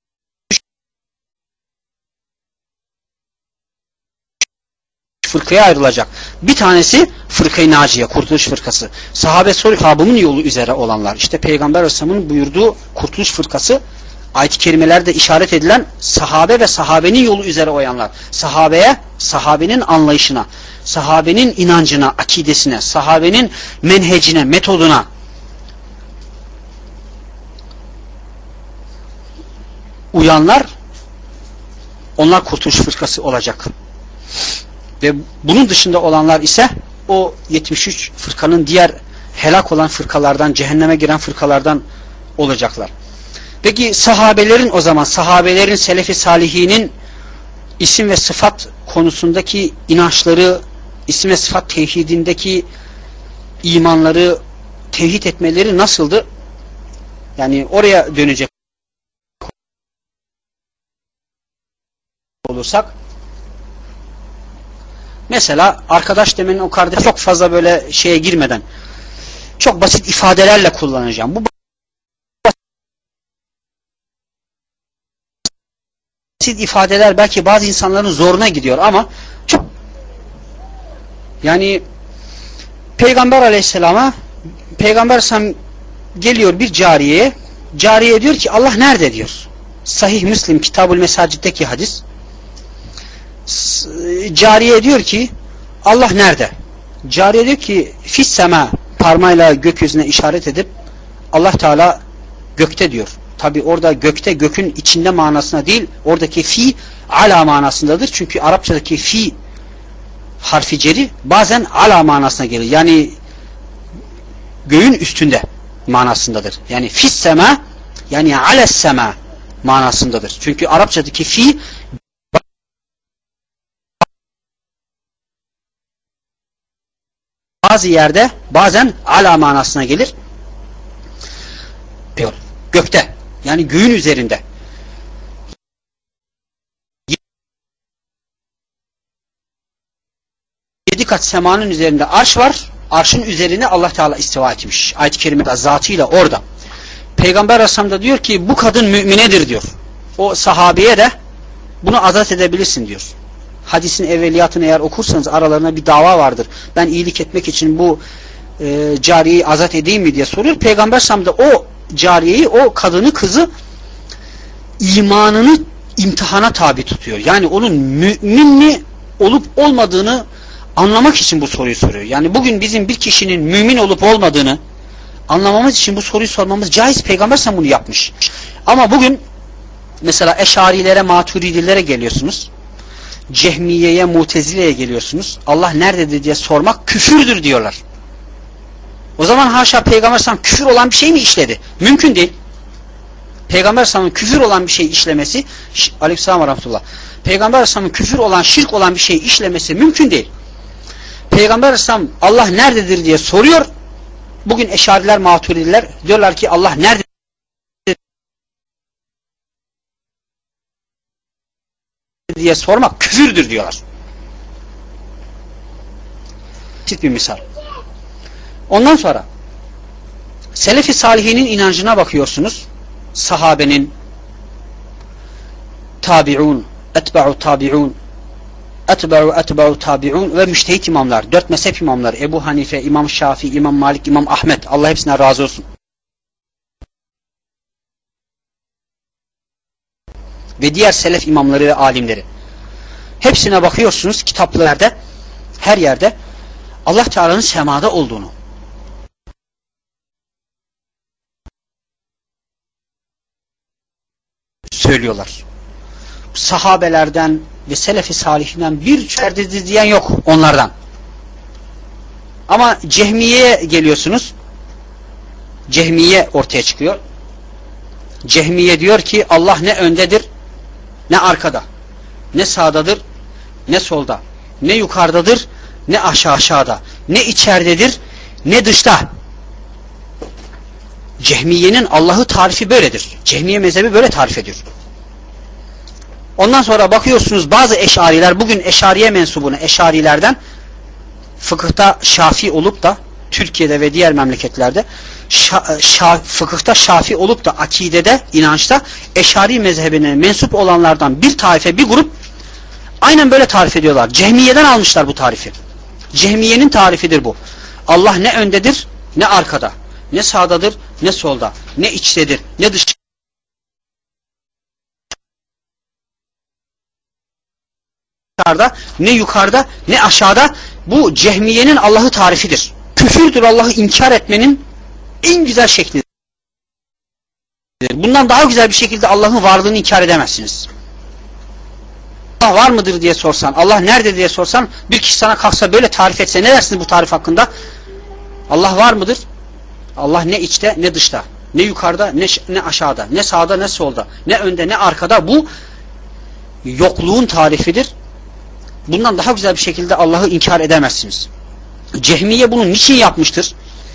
Speaker 1: fırkaya ayrılacak. Bir tanesi Fırkayı Naciye, Kurtuluş Fırkası. Sahabe soruyor, ashabımın yolu üzere olanlar. İşte Peygamber Aleyhisselam'ın buyurduğu Kurtuluş Fırkası, ayet-i kerimelerde işaret edilen sahabe ve sahabenin yolu üzere oyanlar. Sahabeye, sahabenin anlayışına, sahabenin inancına, akidesine, sahabenin menhecine, metoduna uyanlar, onlar Kurtuluş Fırkası olacak. Ve bunun dışında olanlar ise o 73 fırkanın diğer helak olan fırkalardan, cehenneme giren fırkalardan olacaklar. Peki sahabelerin, o zaman sahabelerin, Selefi Salihinin isim ve sıfat konusundaki inançları, isim ve sıfat tevhidindeki imanları, tevhid etmeleri nasıldı? Yani oraya dönecek olursak, mesela arkadaş demenin o kardeş çok fazla böyle şeye girmeden çok basit ifadelerle kullanacağım. Bu basit ifadeler belki bazı insanların zoruna gidiyor ama çok, yani Peygamber Aleyhisselam'a, Peygamber Aleyhisselam geliyor bir cariyeye, cariye diyor ki Allah nerede diyor. Sahih Müslim Kitabul Mesacid'deki hadis. Cariye diyor ki Allah nerede? Cariye diyor ki fis sema, parmağıyla gökyüzüne işaret edip Allah Teala gökte diyor. Tabi orada gökte, gökün içinde manasına değil, oradaki fi ala manasındadır. Çünkü Arapçadaki fi harfi ceri bazen ala manasına gelir. Yani göğün üstünde manasındadır. Yani fis sema, yani ales sema manasındadır. Çünkü Arapçadaki fi bazı yerde bazen ala manasına gelir. Diyor. Gökte. Yani göğün üzerinde. 7 kat semanın üzerinde arş var. Arşın üzerine Allah Teala istiva etmiş. Ayet-i kerimede zatıyla orada. Peygamber Aleyhisselam da diyor ki bu kadın müminedir diyor. O sahabeye de bunu azat edebilirsin diyor. Hadisin evveliyatını eğer okursanız aralarında bir dava vardır. Ben iyilik etmek için bu cariyeyi azat edeyim mi diye soruyor. Peygamber Aleyhisselam da o cariyeyi, o kadını, kızı imanını imtihana tabi tutuyor. Yani onun mümin mi olup olmadığını anlamak için bu soruyu soruyor. Yani bugün bizim bir kişinin mümin olup olmadığını anlamamız için bu soruyu sormamız caiz. Peygamber sen bunu yapmış. Ama bugün mesela Eşarilere, Maturidilere geliyorsunuz. Cehmiye'ye, Mutezile'ye geliyorsunuz. Allah nerededir diye sormak küfürdür diyorlar. O zaman haşa Peygamber sen küfür olan bir şey mi işledi? Mümkün değil. Peygamber Aleyhisselam'ın küfür olan bir şey işlemesi, Aleykümselam ve Rahmetullah. Peygamber Aleyhisselam'ın küfür olan, şirk olan bir şey işlemesi mümkün değil. Peygamber Aleyhisselam Allah nerededir diye soruyor. Bugün Eşariler, Maturidiler diyorlar ki Allah nerededir diye sormak küfürdür diyorlar. Basit bir misal. Ondan sonra Selefi Salihinin inancına bakıyorsunuz. Sahabenin, tabi'un, etba'u tabi'un, etba'u tabi'un ve müştehit imamlar, 4 mezhep imamları, Ebu Hanife, İmam Şafii, İmam Malik, İmam Ahmet, Allah hepsine razı olsun. Ve diğer selef imamları ve alimleri. Hepsine bakıyorsunuz kitaplarda, her yerde Allah Teala'nın semada olduğunu söylüyorlar. Sahabelerden ve Selefi Salihinden bir çerdizi diyen yok onlardan. Ama Cehmiye'ye geliyorsunuz. Cehmiye ortaya çıkıyor. Cehmiye diyor ki Allah ne öndedir ne arkada. Ne sağdadır ne solda. Ne yukarıdadır ne aşağıda. Ne içeridedir ne dışta. Cehmiye'nin Allah'ı tarifi böyledir. Cehmiye mezhebi böyle tarif ediyor. Ondan sonra bakıyorsunuz bazı eşariler, bugün eşariye mensubunu eşarilerden fıkıhta şafi olup da Türkiye'de ve diğer memleketlerde fıkıhta şafi olup da akidede, inançta eşari mezhebine mensup olanlardan bir taife, bir grup aynen böyle tarif ediyorlar. Cehmiye'den almışlar bu tarifi. Cehmiye'nin tarifidir bu. Allah ne öndedir ne arkada. Ne sağdadır ne solda. Ne içtedir ne dışarıda, ne yukarıda ne aşağıda. Bu Cehmiye'nin Allah'ı tarifidir. Küfürdür, Allah'ı inkar etmenin en güzel şeklidir. Bundan daha güzel bir şekilde Allah'ın varlığını inkar edemezsiniz. Allah var mıdır diye sorsan, Allah nerede diye sorsan, bir kişi sana kalksa böyle tarif etse ne dersiniz bu tarif hakkında? Allah var mıdır? Allah ne içte ne dışta, ne yukarıda ne aşağıda, ne sağda ne solda, ne önde ne arkada. Bu yokluğun tarifidir. Bundan daha güzel bir şekilde Allah'ı inkar edemezsiniz. Cehmiye bunu niçin yapmıştır?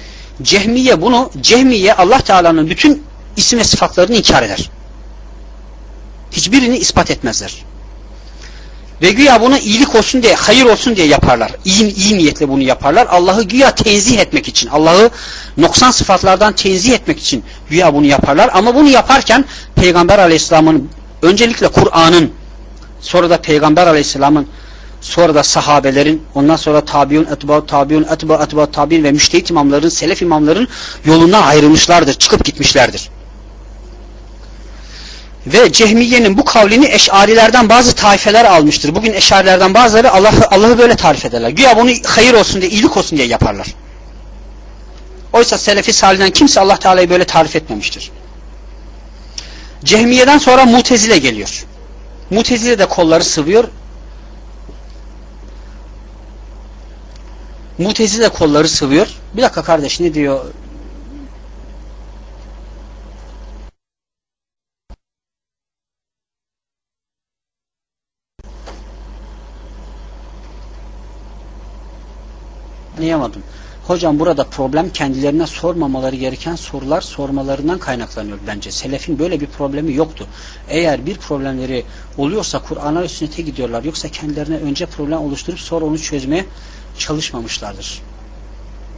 Speaker 1: Cehmiye Allah Teala'nın bütün isim ve sıfatlarını inkar eder. Hiçbirini ispat etmezler. Ve güya bunu iyilik olsun diye, hayır olsun diye yaparlar. İyi niyetle bunu yaparlar. Allah'ı güya tenzih etmek için, Allah'ı noksan sıfatlardan tenzih etmek için güya bunu yaparlar. Ama bunu yaparken Peygamber Aleyhisselam'ın, öncelikle Kur'an'ın, sonra da Peygamber Aleyhisselam'ın, sonra da sahabelerin, ondan sonra tabiun, etba'u tabiun ve müştehit imamların, selef imamların yolundan ayrılmışlardır, çıkıp gitmişlerdir. Ve Cehmiye'nin bu kavlini Eşarilerden bazı taifeler almıştır. Bugün Eşarilerden bazıları Allah'ı böyle tarif ederler. Güya bunu hayır olsun diye, iyilik olsun diye yaparlar. Oysa Selefi Salih'den kimse Allah Teala'yı böyle tarif etmemiştir. Cehmiye'den sonra Mutezile geliyor. Mutezile de kolları sıvıyor. Mutezile kolları sıvıyor. Bir dakika kardeş, ne diyor? Anlayamadım. Hocam burada problem kendilerine sormamaları gereken sorular sormalarından kaynaklanıyor bence. Selefin böyle bir problemi yoktu. Eğer bir problemleri oluyorsa Kur'an'a ve sünnete gidiyorlar. Yoksa kendilerine önce problem oluşturup sonra onu çözmeye çalışmamışlardır.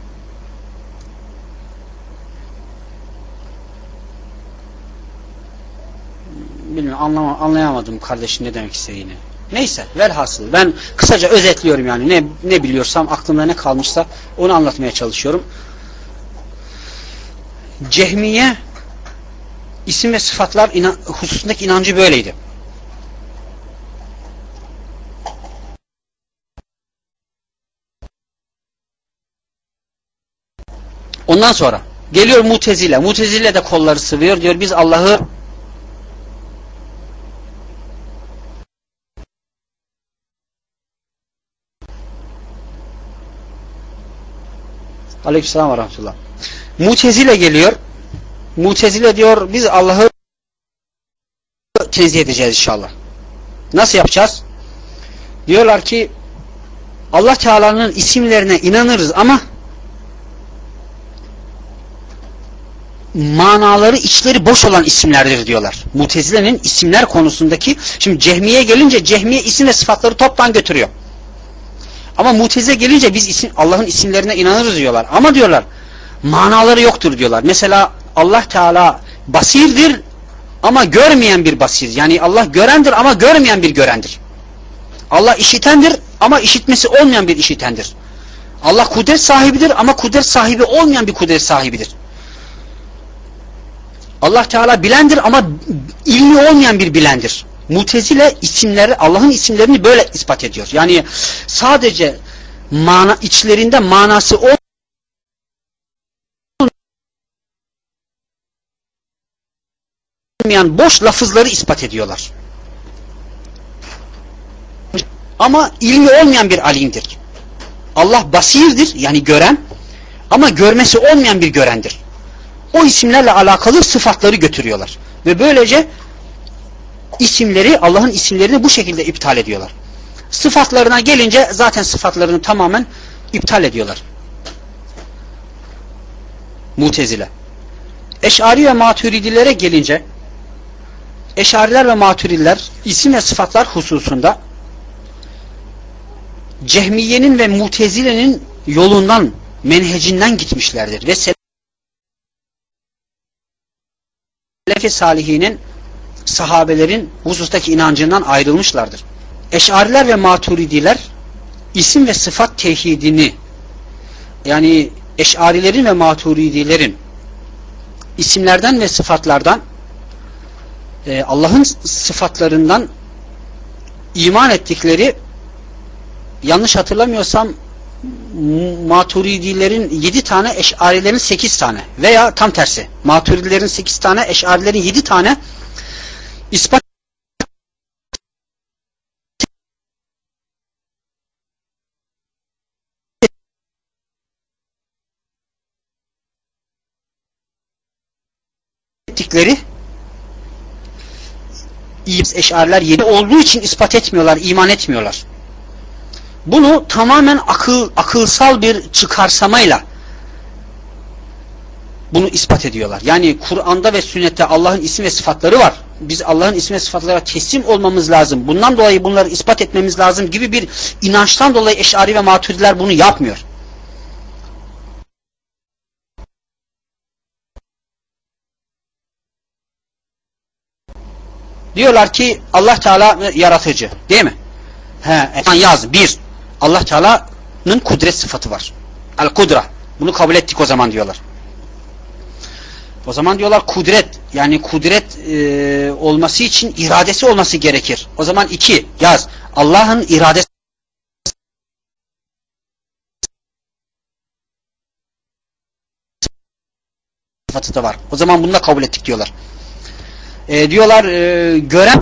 Speaker 1: bilmiyorum, anlayamadım kardeşin ne demek istediğini. Neyse, velhasıl ben kısaca özetliyorum yani ne biliyorsam, aklımda ne kalmışsa onu anlatmaya çalışıyorum. Cehmiye isim ve sıfatlar hususundaki inancı böyleydi. Ondan sonra geliyor Mutezile. Mutezile de kolları sıvıyor. Diyor biz Allah'ı Aleykümselam ve rahmetullah. Mutezile geliyor. Mutezile diyor biz Allah'ı tenzih edeceğiz inşallah. Nasıl yapacağız? Diyorlar ki Allah Teala'nın isimlerine inanırız ama manaları, içleri boş olan isimlerdir diyorlar. Mutezile'nin isimler konusundaki, şimdi Cehmiye gelince Cehmiye isim ve sıfatları toptan götürüyor. Ama Mutezile gelince biz Allah'ın isimlerine inanırız diyorlar. Ama diyorlar manaları yoktur diyorlar. Mesela Allah Teala basirdir ama görmeyen bir basir. Yani Allah görendir ama görmeyen bir görendir. Allah işitendir ama işitmesi olmayan bir işitendir. Allah kudret sahibidir ama kudret sahibi olmayan bir kudret sahibidir. Allah Teala bilendir ama ilmi olmayan bir bilendir. Mutezile isimleri, Allah'ın isimlerini böyle ispat ediyor. Yani sadece içlerinde manası olmayan boş lafızları ispat ediyorlar. Ama ilmi olmayan bir alimdir. Allah basirdir, yani gören, ama görmesi olmayan bir görendir. O isimlerle alakalı sıfatları götürüyorlar. Ve böylece isimleri, Allah'ın isimlerini bu şekilde iptal ediyorlar. Sıfatlarına gelince zaten sıfatlarını tamamen iptal ediyorlar. Mutezile. Eş'ari ve Maturidilere gelince, Eş'ariler ve Maturidiler isim ve sıfatlar hususunda Cehmiye'nin ve Mutezile'nin yolundan, menhecinden gitmişlerdir. Ve Selefi Salihinin, sahabelerin husustaki inancından ayrılmışlardır. Eş'ariler ve Maturidiler isim ve sıfat tevhidini, yani Eş'arilerin ve Maturidilerin isimlerden ve sıfatlardan, Allah'ın sıfatlarından iman ettikleri, yanlış hatırlamıyorsam Maturidilerin 7 tane, Eş'arilerin 8 tane veya tam tersi, Maturidilerin 8 tane, Eş'arilerin 7 tane ispat ettikleri, Eş'ariler 7 olduğu için ispat etmiyorlar, iman etmiyorlar. Bunu tamamen akılsal bir çıkarsamayla bunu ispat ediyorlar. Yani Kur'an'da ve sünnette Allah'ın isim ve sıfatları var. Biz Allah'ın isim ve sıfatlarına teslim olmamız lazım. Bundan dolayı bunları ispat etmemiz lazım gibi bir inançtan dolayı Eş'ari ve Maturidiler bunu yapmıyor. Diyorlar ki Allah Teala yaratıcı, değil mi? Yaz. Bir, Allah Teala'nın kudret sıfatı var. El-Kudra. Bunu kabul ettik o zaman diyorlar. O zaman diyorlar kudret, yani kudret olması için iradesi olması gerekir. O zaman 2 yaz. Allah'ın iradesi sıfatı da var. O zaman bunu da kabul ettik diyorlar. Diyorlar gören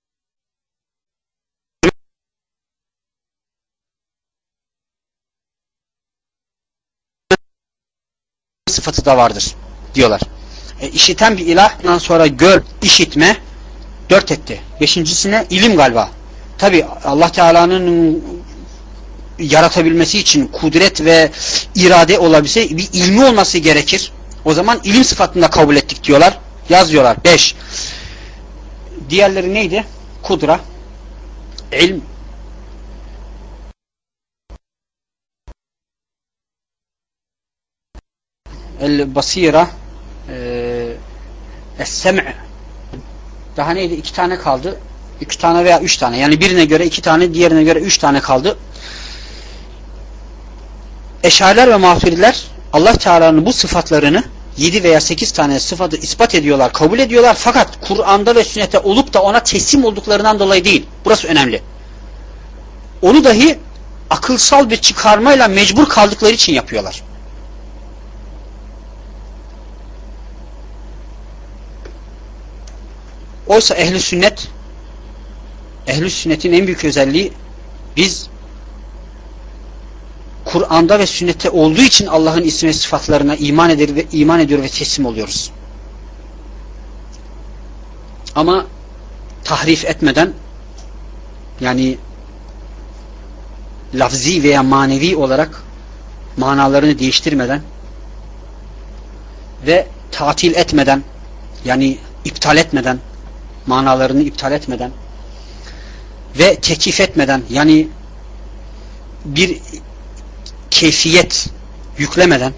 Speaker 1: sıfatı da vardır diyorlar. İşiten bir ilahdan sonra gör, işitme 4 etti. 5.'sine ilim galiba. Tabi Allah Teala'nın yaratabilmesi için kudret ve irade olabilse bir ilmi olması gerekir. O zaman ilim sıfatını da kabul ettik diyorlar. Yazıyorlar. 5. Diğerleri neydi? Kudra, ilm, el-basira, es-sem' Daha neydi? 2 tane kaldı. 2 tane veya 3 tane. Yani birine göre 2 tane, diğerine göre 3 tane kaldı. Eşariler ve Maturidiler Allah Teala'nın bu sıfatlarını 7 veya 8 tane sıfatı ispat ediyorlar, kabul ediyorlar. Fakat Kur'an'da ve sünnette olup da ona teslim olduklarından dolayı değil. Burası önemli. Onu dahi akılsal bir çıkarmayla mecbur kaldıkları için yapıyorlar. Oysa ehli sünnetin en büyük özelliği, biz Kur'an'da ve sünnette olduğu için Allah'ın isim ve sıfatlarına iman ediyor ve teslim oluyoruz. Ama tahrif etmeden, yani lafzi veya manevi olarak manalarını değiştirmeden ve tatil etmeden, yani iptal etmeden, manalarını iptal etmeden ve tekif etmeden, yani bir keyfiyet yüklemeden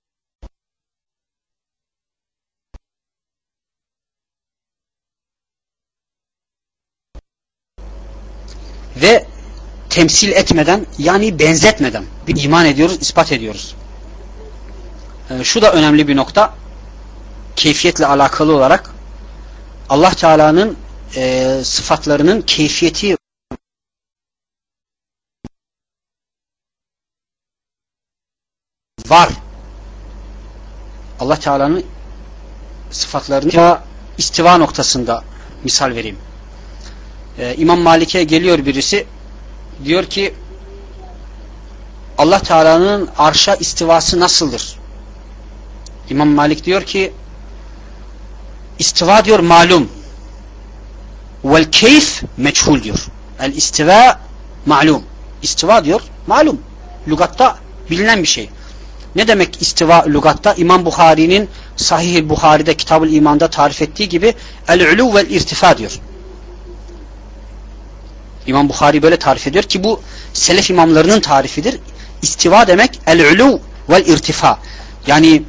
Speaker 1: ve temsil etmeden, yani benzetmeden bir iman ediyoruz, ispat ediyoruz. Şu da önemli bir nokta, keyfiyetle alakalı olarak Allah Teala'nın sıfatlarının keyfiyeti var. Allah Teala'nın sıfatlarını istiva noktasında misal vereyim. İmam Malik'e geliyor birisi, diyor ki Allah Teala'nın arşa istivası nasıldır? İmam Malik diyor ki istiva diyor malum, vel keyf meçhul diyor. El istiva malum. İstiva diyor malum. Lügatta bilinen bir şey. Ne demek istiva lügatta? İmam Buhari'nin Sahih-i Buhari'de Kitab-ül İman'da tarif ettiği gibi el-ulu vel irtifa diyor. İmam Buhari böyle tarif ediyor ki bu selef imamlarının tarifidir. İstiva demek el-ulu vel irtifa. Yani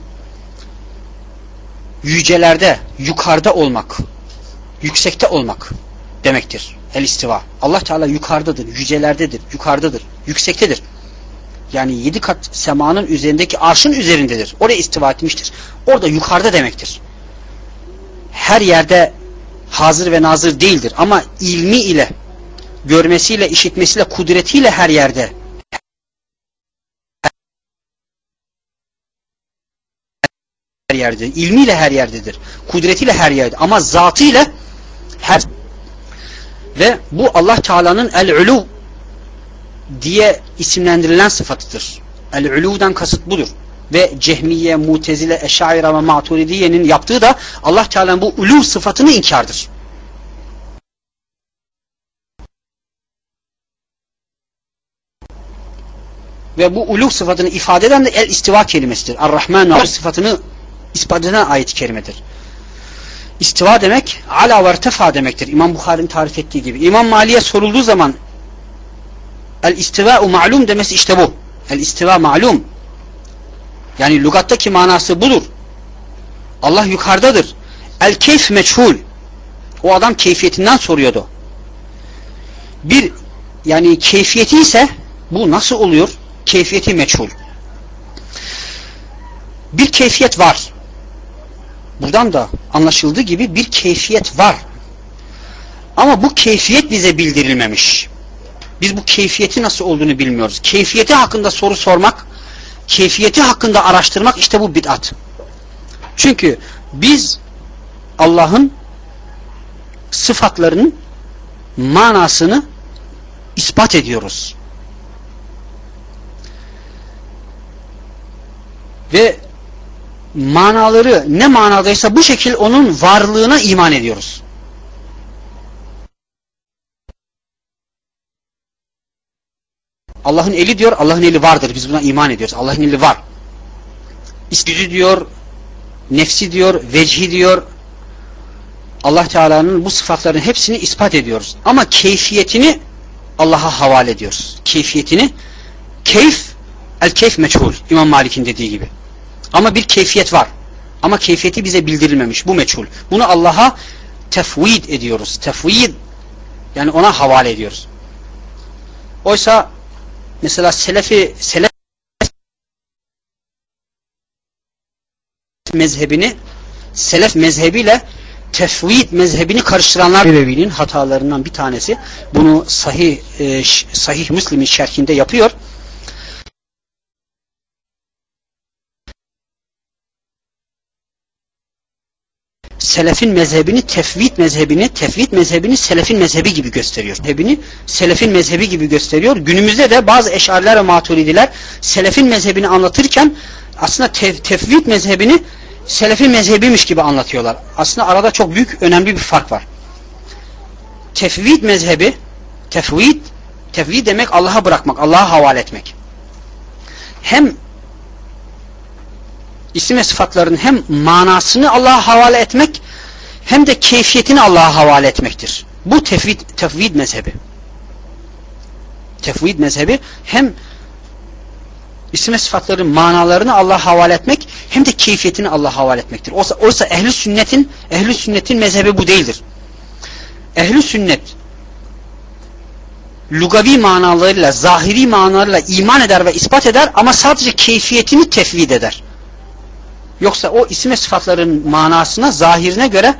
Speaker 1: yücelerde, yukarıda olmak, yüksekte olmak demektir. El-istiva. Allah Teala yukarıdadır, yücelerdedir, yukarıdadır, yüksektedir. Yani 7 kat semanın üzerindeki arşın üzerindedir. Oraya istiva etmiştir. Orada yukarıda demektir. Her yerde hazır ve nazır değildir. Ama ilmi ile, görmesiyle, işitmesiyle, kudretiyle her yerde. Her yerde. İlmiyle her yerdedir. Kudretiyle her yerde. Ama zatıyla her. Ve bu Allah Teala'nın el-ulu diye isimlendirilen sıfatıdır. El-ulu'dan kasıt budur. Ve Cehmiye, Mutezile, Eşaire ve Maturidiye'nin yaptığı da Allah Teala'nın bu ulu sıfatını inkardır. Ve bu ulu sıfatını ifade eden de el-istiva kelimesidir. Ar-Rahman sıfatını ispat eden ayet-i kerimedir. İstiva demek ala ve irtefa demektir. İmam Buhari'nin tarif ettiği gibi. İmam Malik'e sorulduğu zaman el-istiva'u ma'lum demesi işte bu. El-istiva ma'lum. Yani lügattaki manası budur. Allah yukarıdadır. El-keyf meçhul. O adam keyfiyetinden soruyordu. Bir, yani keyfiyeti ise bu nasıl oluyor? Keyfiyeti meçhul. Bir keyfiyet var. Buradan da anlaşıldığı gibi bir keyfiyet var. Ama bu keyfiyet bize bildirilmemiş. Biz bu keyfiyeti nasıl olduğunu bilmiyoruz. Keyfiyeti hakkında soru sormak, keyfiyeti hakkında araştırmak, işte bu bid'at. Çünkü biz Allah'ın sıfatlarının manasını ispat ediyoruz. Ve manaları ne manadaysa bu şekil onun varlığına iman ediyoruz. Allah'ın eli diyor, Allah'ın eli vardır. Biz buna iman ediyoruz. Allah'ın eli var. Yüzü diyor, nefsi diyor, vecihi diyor. Allah Teala'nın bu sıfatların hepsini ispat ediyoruz. Ama keyfiyetini Allah'a havale ediyoruz. Keyfiyetini, el-keyf meçhul. İmam Malik'in dediği gibi. Ama bir keyfiyet var. Ama keyfiyeti bize bildirilmemiş. Bu meçhul. Bunu Allah'a tefvid ediyoruz. Tefvid yani ona havale ediyoruz. Oysa mesela selef mezhebini selef mezhebiyle tefvid mezhebini karıştıranlar Nebevi'nin hatalarından bir tanesi. Bunu Sahih Müslim'in şerhinde yapıyor. Selefin mezhebini tefvid mezhebini selefin mezhebi gibi gösteriyor. Mezhebini selefin mezhebi gibi gösteriyor. Günümüzde de bazı eşariler ve maturidiler selefin mezhebini anlatırken aslında tefvid mezhebini selefin mezhebiymiş gibi anlatıyorlar. Aslında arada çok büyük, önemli bir fark var. Tefvid mezhebi, tefvid demek Allah'a bırakmak, Allah'a havale etmek. Hem isim ve sıfatların hem manasını Allah'a havale etmek hem de keyfiyetini Allah'a havale etmektir. Bu tefvid mezhebi. Tefvid mezhebi hem isim ve sıfatların manalarını Allah'a havale etmek hem de keyfiyetini Allah'a havale etmektir. Oysa ehli sünnetin mezhebi bu değildir. Ehli sünnet lugavi manalarıyla, zahiri manalarıyla iman eder ve ispat eder ama sadece keyfiyetini tefvid eder. Yoksa o isim ve sıfatların manasına, zahirine göre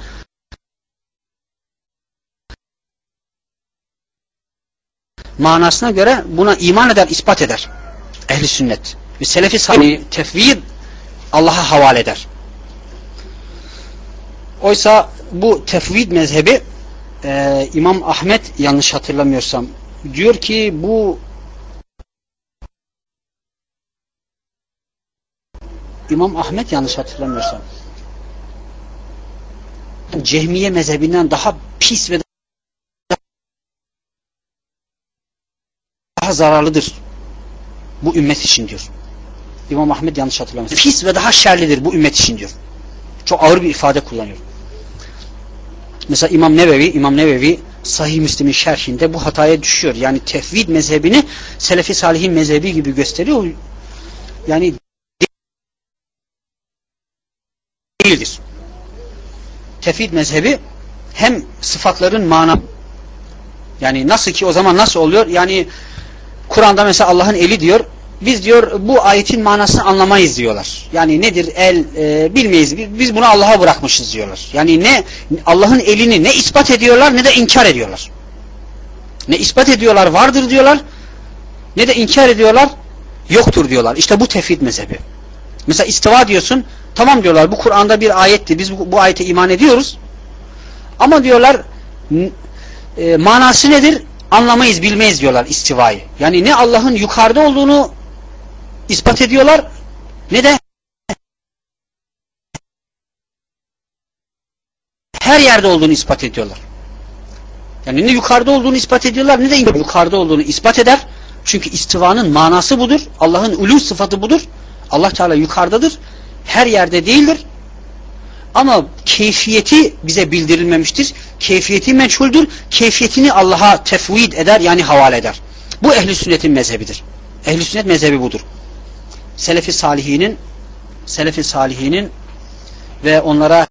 Speaker 1: buna iman eder, ispat eder. Ehli sünnet ve selefi salih tefvid Allah'a havale eder. Oysa bu tefvid mezhebi İmam Ahmet, yanlış hatırlamıyorsam, diyor ki bu İmam Ahmet, yanlış hatırlamıyorsam, Cehmiye mezhebinden daha pis ve daha zararlıdır bu ümmet için diyor. İmam Ahmet, yanlış hatırlamıyorsam, pis ve daha şerlidir bu ümmet için diyor. Çok ağır bir ifade kullanıyor. Mesela İmam Nevevi Sahih Müslim'in şerhinde bu hataya düşüyor. Yani tefvid mezhebini Selefi Salihin mezhebi gibi gösteriyor. Yani değildir. Tefvid mezhebi hem sıfatların mana, yani nasıl ki o zaman nasıl oluyor? Yani Kur'an'da mesela Allah'ın eli diyor. Biz diyor bu ayetin manasını anlamayız diyorlar. Yani nedir el bilmeyiz. Biz bunu Allah'a bırakmışız diyorlar. Yani ne Allah'ın elini ne ispat ediyorlar ne de inkar ediyorlar. Ne ispat ediyorlar vardır diyorlar. Ne de inkar ediyorlar yoktur diyorlar. İşte bu tefvid mezhebi. Mesela istiva diyorsun. Tamam diyorlar, bu Kur'an'da bir ayetti. Biz bu ayete iman ediyoruz. Ama diyorlar manası nedir? Anlamayız, bilmeyiz diyorlar istivayı. Yani ne Allah'ın yukarıda olduğunu ispat ediyorlar ne de her yerde olduğunu ispat ediyorlar. Yani ne yukarıda olduğunu ispat ediyorlar ne de yukarıda olduğunu ispat eder. Çünkü istivanın manası budur. Allah'ın ulu sıfatı budur. Allah Teala yukarıdadır. Her yerde değildir. Ama keyfiyeti bize bildirilmemiştir. Keyfiyeti meçhuldür. Keyfiyetini Allah'a tefvid eder, yani havale eder. Bu ehl-i sünnetin mezhebidir. Ehl-i sünnet mezhebi budur. Selefi salihinin ve onlara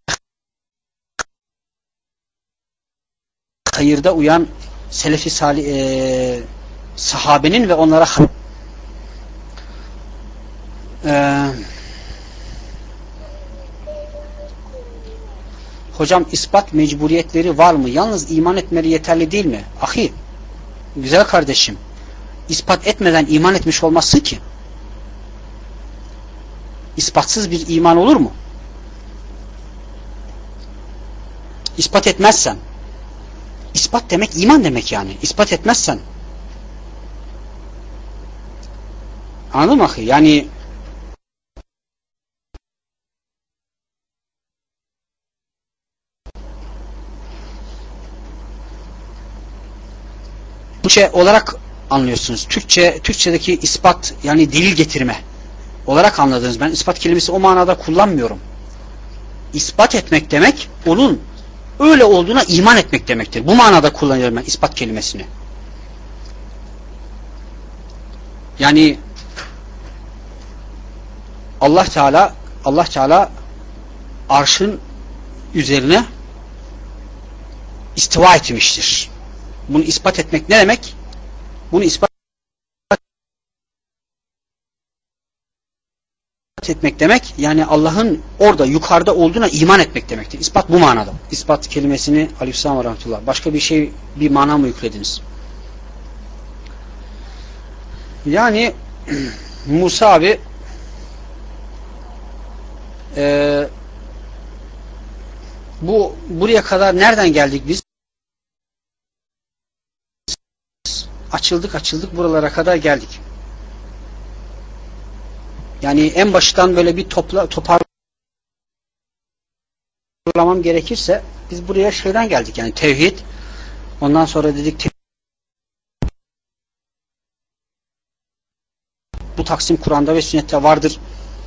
Speaker 1: hayırda uyan selefi sahabenin ve onlara hocam ispat mecburiyetleri var mı? Yalnız iman etmeleri yeterli değil mi? Ahi, güzel kardeşim, ispat etmeden iman etmiş olmazsın ki. İspatsız bir iman olur mu? İspat etmezsen, ispat demek iman demek yani. İspat etmezsen, anladın mı ahi? Yani Türkçe olarak anlıyorsunuz. Türkçedeki ispat, yani delil getirme olarak anladınız. Ben ispat kelimesi o manada kullanmıyorum. İspat etmek demek, onun öyle olduğuna iman etmek demektir. Bu manada kullanıyorum ben ispat kelimesini. Yani Allah Teala arşın üzerine istiva etmiştir. Bunu ispat etmek ne demek? Bunu ispat etmek demek, yani Allah'ın orada yukarıda olduğuna iman etmek demektir. İspat bu manada. İspat kelimesini Aleyhisselam ve Rahmetullah. Başka bir şey, bir mana mı yüklediniz? Yani Musa abi buraya kadar nereden geldik biz? Açıldık buralara kadar geldik. Yani en baştan böyle bir toparlamam gerekirse biz buraya şeyden geldik, yani tevhid. Ondan sonra dedik bu taksim Kur'an'da ve sünnette vardır.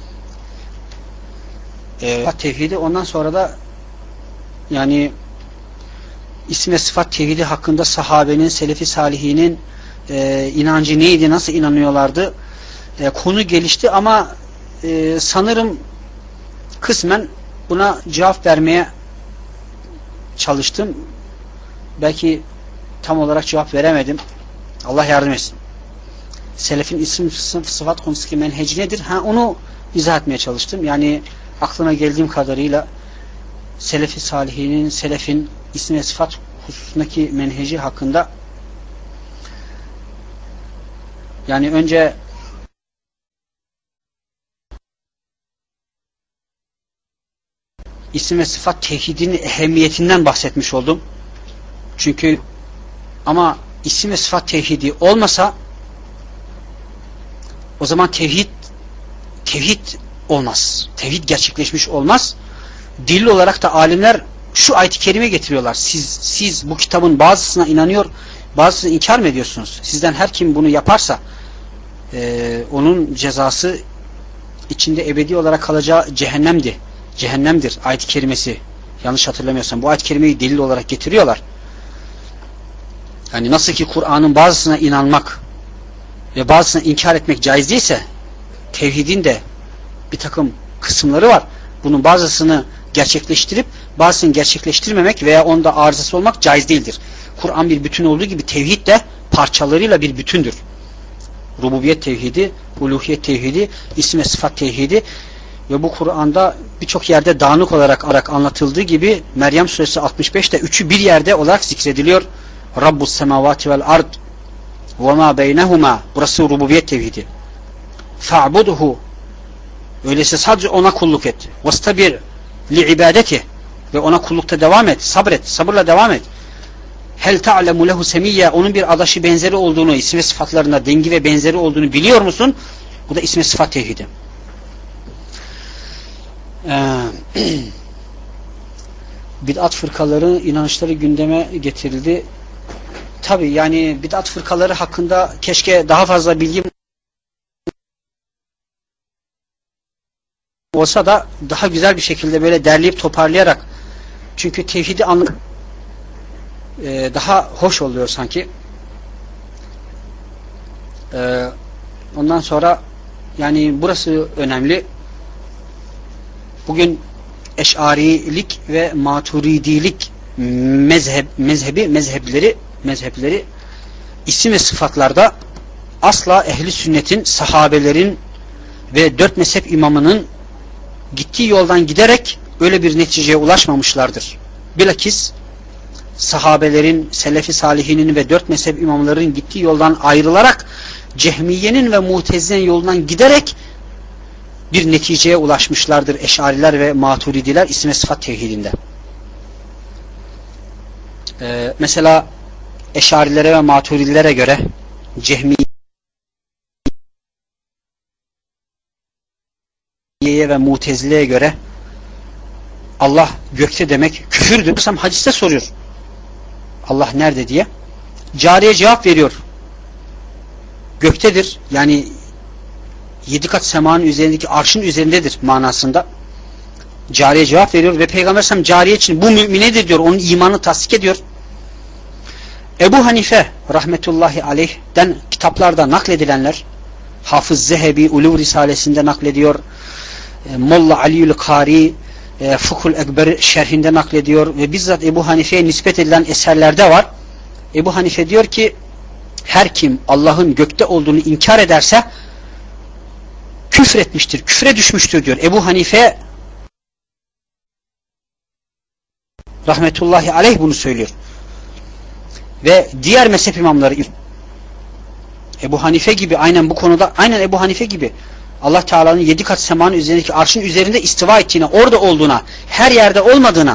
Speaker 1: Tevhidi, ondan sonra da yani isim ve sıfat tevhidi hakkında sahabenin, selefi salihinin inancı neydi, nasıl inanıyorlardı? Konu gelişti ama sanırım kısmen buna cevap vermeye çalıştım. Belki tam olarak cevap veremedim. Allah yardım etsin. Selefin isim sıfat konusundaki menheci nedir? Onu izah etmeye çalıştım. Yani aklıma geldiğim kadarıyla selefi salihinin, selefin isim ve sıfat hususundaki menheci hakkında, yani önce isim ve sıfat tevhidinin ehemmiyetinden bahsetmiş oldum. Çünkü ama isim ve sıfat tevhidi olmasa o zaman tevhid olmaz. Tevhid gerçekleşmiş olmaz. Delil olarak da alimler şu ayet-i kerime getiriyorlar. Siz bu kitabın bazısına inanıyor, bazısını inkar mı ediyorsunuz? Sizden her kim bunu yaparsa onun cezası içinde ebedi olarak kalacağı cehennemdir ayet-i kerimesi. Yanlış hatırlamıyorsam bu ayet-i kerimeyi delil olarak getiriyorlar. Yani nasıl ki Kur'an'ın bazısına inanmak ve bazısına inkar etmek caiz değilse, tevhidin de bir takım kısımları var. Bunun bazısını gerçekleştirip bazısını gerçekleştirmemek veya onda arızası olmak caiz değildir. Kur'an bir bütün olduğu gibi tevhid de parçalarıyla bir bütündür. Rububiyet tevhidi, uluhiyet tevhidi, isim ve sıfat tevhidi ve bu Kur'an'da birçok yerde dağınık olarak anlatıldığı gibi Meryem suresi 65'te üçü bir yerde olarak zikrediliyor. Rabbus semavati vel ard ve ma beynehuma. Burası rububiyet tevhidi. Fa'buduhu. Öyleyse sadece ona kulluk et. Vastabir li ibadeti. Ve ona kullukta devam et. Sabret. Sabırla devam et. Hel ta'lemu lehu semiyye. Onun bir adaşı benzeri olduğunu, isim ve sıfatlarında dengi ve benzeri olduğunu biliyor musun? Bu da isim ve sıfat tevhidi. Bid'at fırkaları, inançları gündeme getirildi. Tabi yani bid'at fırkaları hakkında keşke daha fazla bilgim olsa da daha güzel bir şekilde böyle derleyip toparlayarak, çünkü tevhidi daha hoş oluyor sanki. Ondan sonra yani burası önemli. Bugün Eş'arilik ve Maturidilik mezhepleri isim ve sıfatlarda asla ehli sünnetin, sahabelerin ve 4 mezhep imamının gittiği yoldan giderek öyle bir neticeye ulaşmamışlardır. Bilakis sahabelerin, selefi salihinin ve 4 mezhep imamların gittiği yoldan ayrılarak Cehmiye'nin ve Mutezile'nin yolundan giderek bir neticeye ulaşmışlardır Eş'ariler ve Maturidiler isim ve sıfat tevhidinde. Mesela Eş'arilere ve Maturidilere göre, Cehmiye'ye ve Mutezile'ye göre Allah gökte demek küfürdür. Mesela hadiste soruyor Allah nerede diye. Cariye cevap veriyor. Göktedir. Yani 7 kat semanın üzerindeki arşın üzerindedir manasında. Cariye cevap veriyor ve Peygamber sallallahu aleyhi ve sellem cariye için bu müminedir diyor. Onun imanını tasdik ediyor. Ebu Hanife rahmetullahi aleyh'den kitaplarda nakledilenler, Hafız Zehebi Uluv Risalesi'nde naklediyor. Molla Aliül Kari Fıkhul Ekber şerhinde naklediyor ve bizzat Ebu Hanife'ye nispet edilen eserlerde var. Ebu Hanife diyor ki her kim Allah'ın gökte olduğunu inkar ederse küfretmiştir, küfre düşmüştür diyor. Ebu Hanife rahmetullahi aleyh bunu söylüyor. Ve diğer mezhep imamları Ebu Hanife gibi aynen bu konuda aynen Ebu Hanife gibi Allah Teala'nın 7 kat semanın üzerindeki arşın üzerinde istiva ettiğine, orada olduğuna, her yerde olmadığına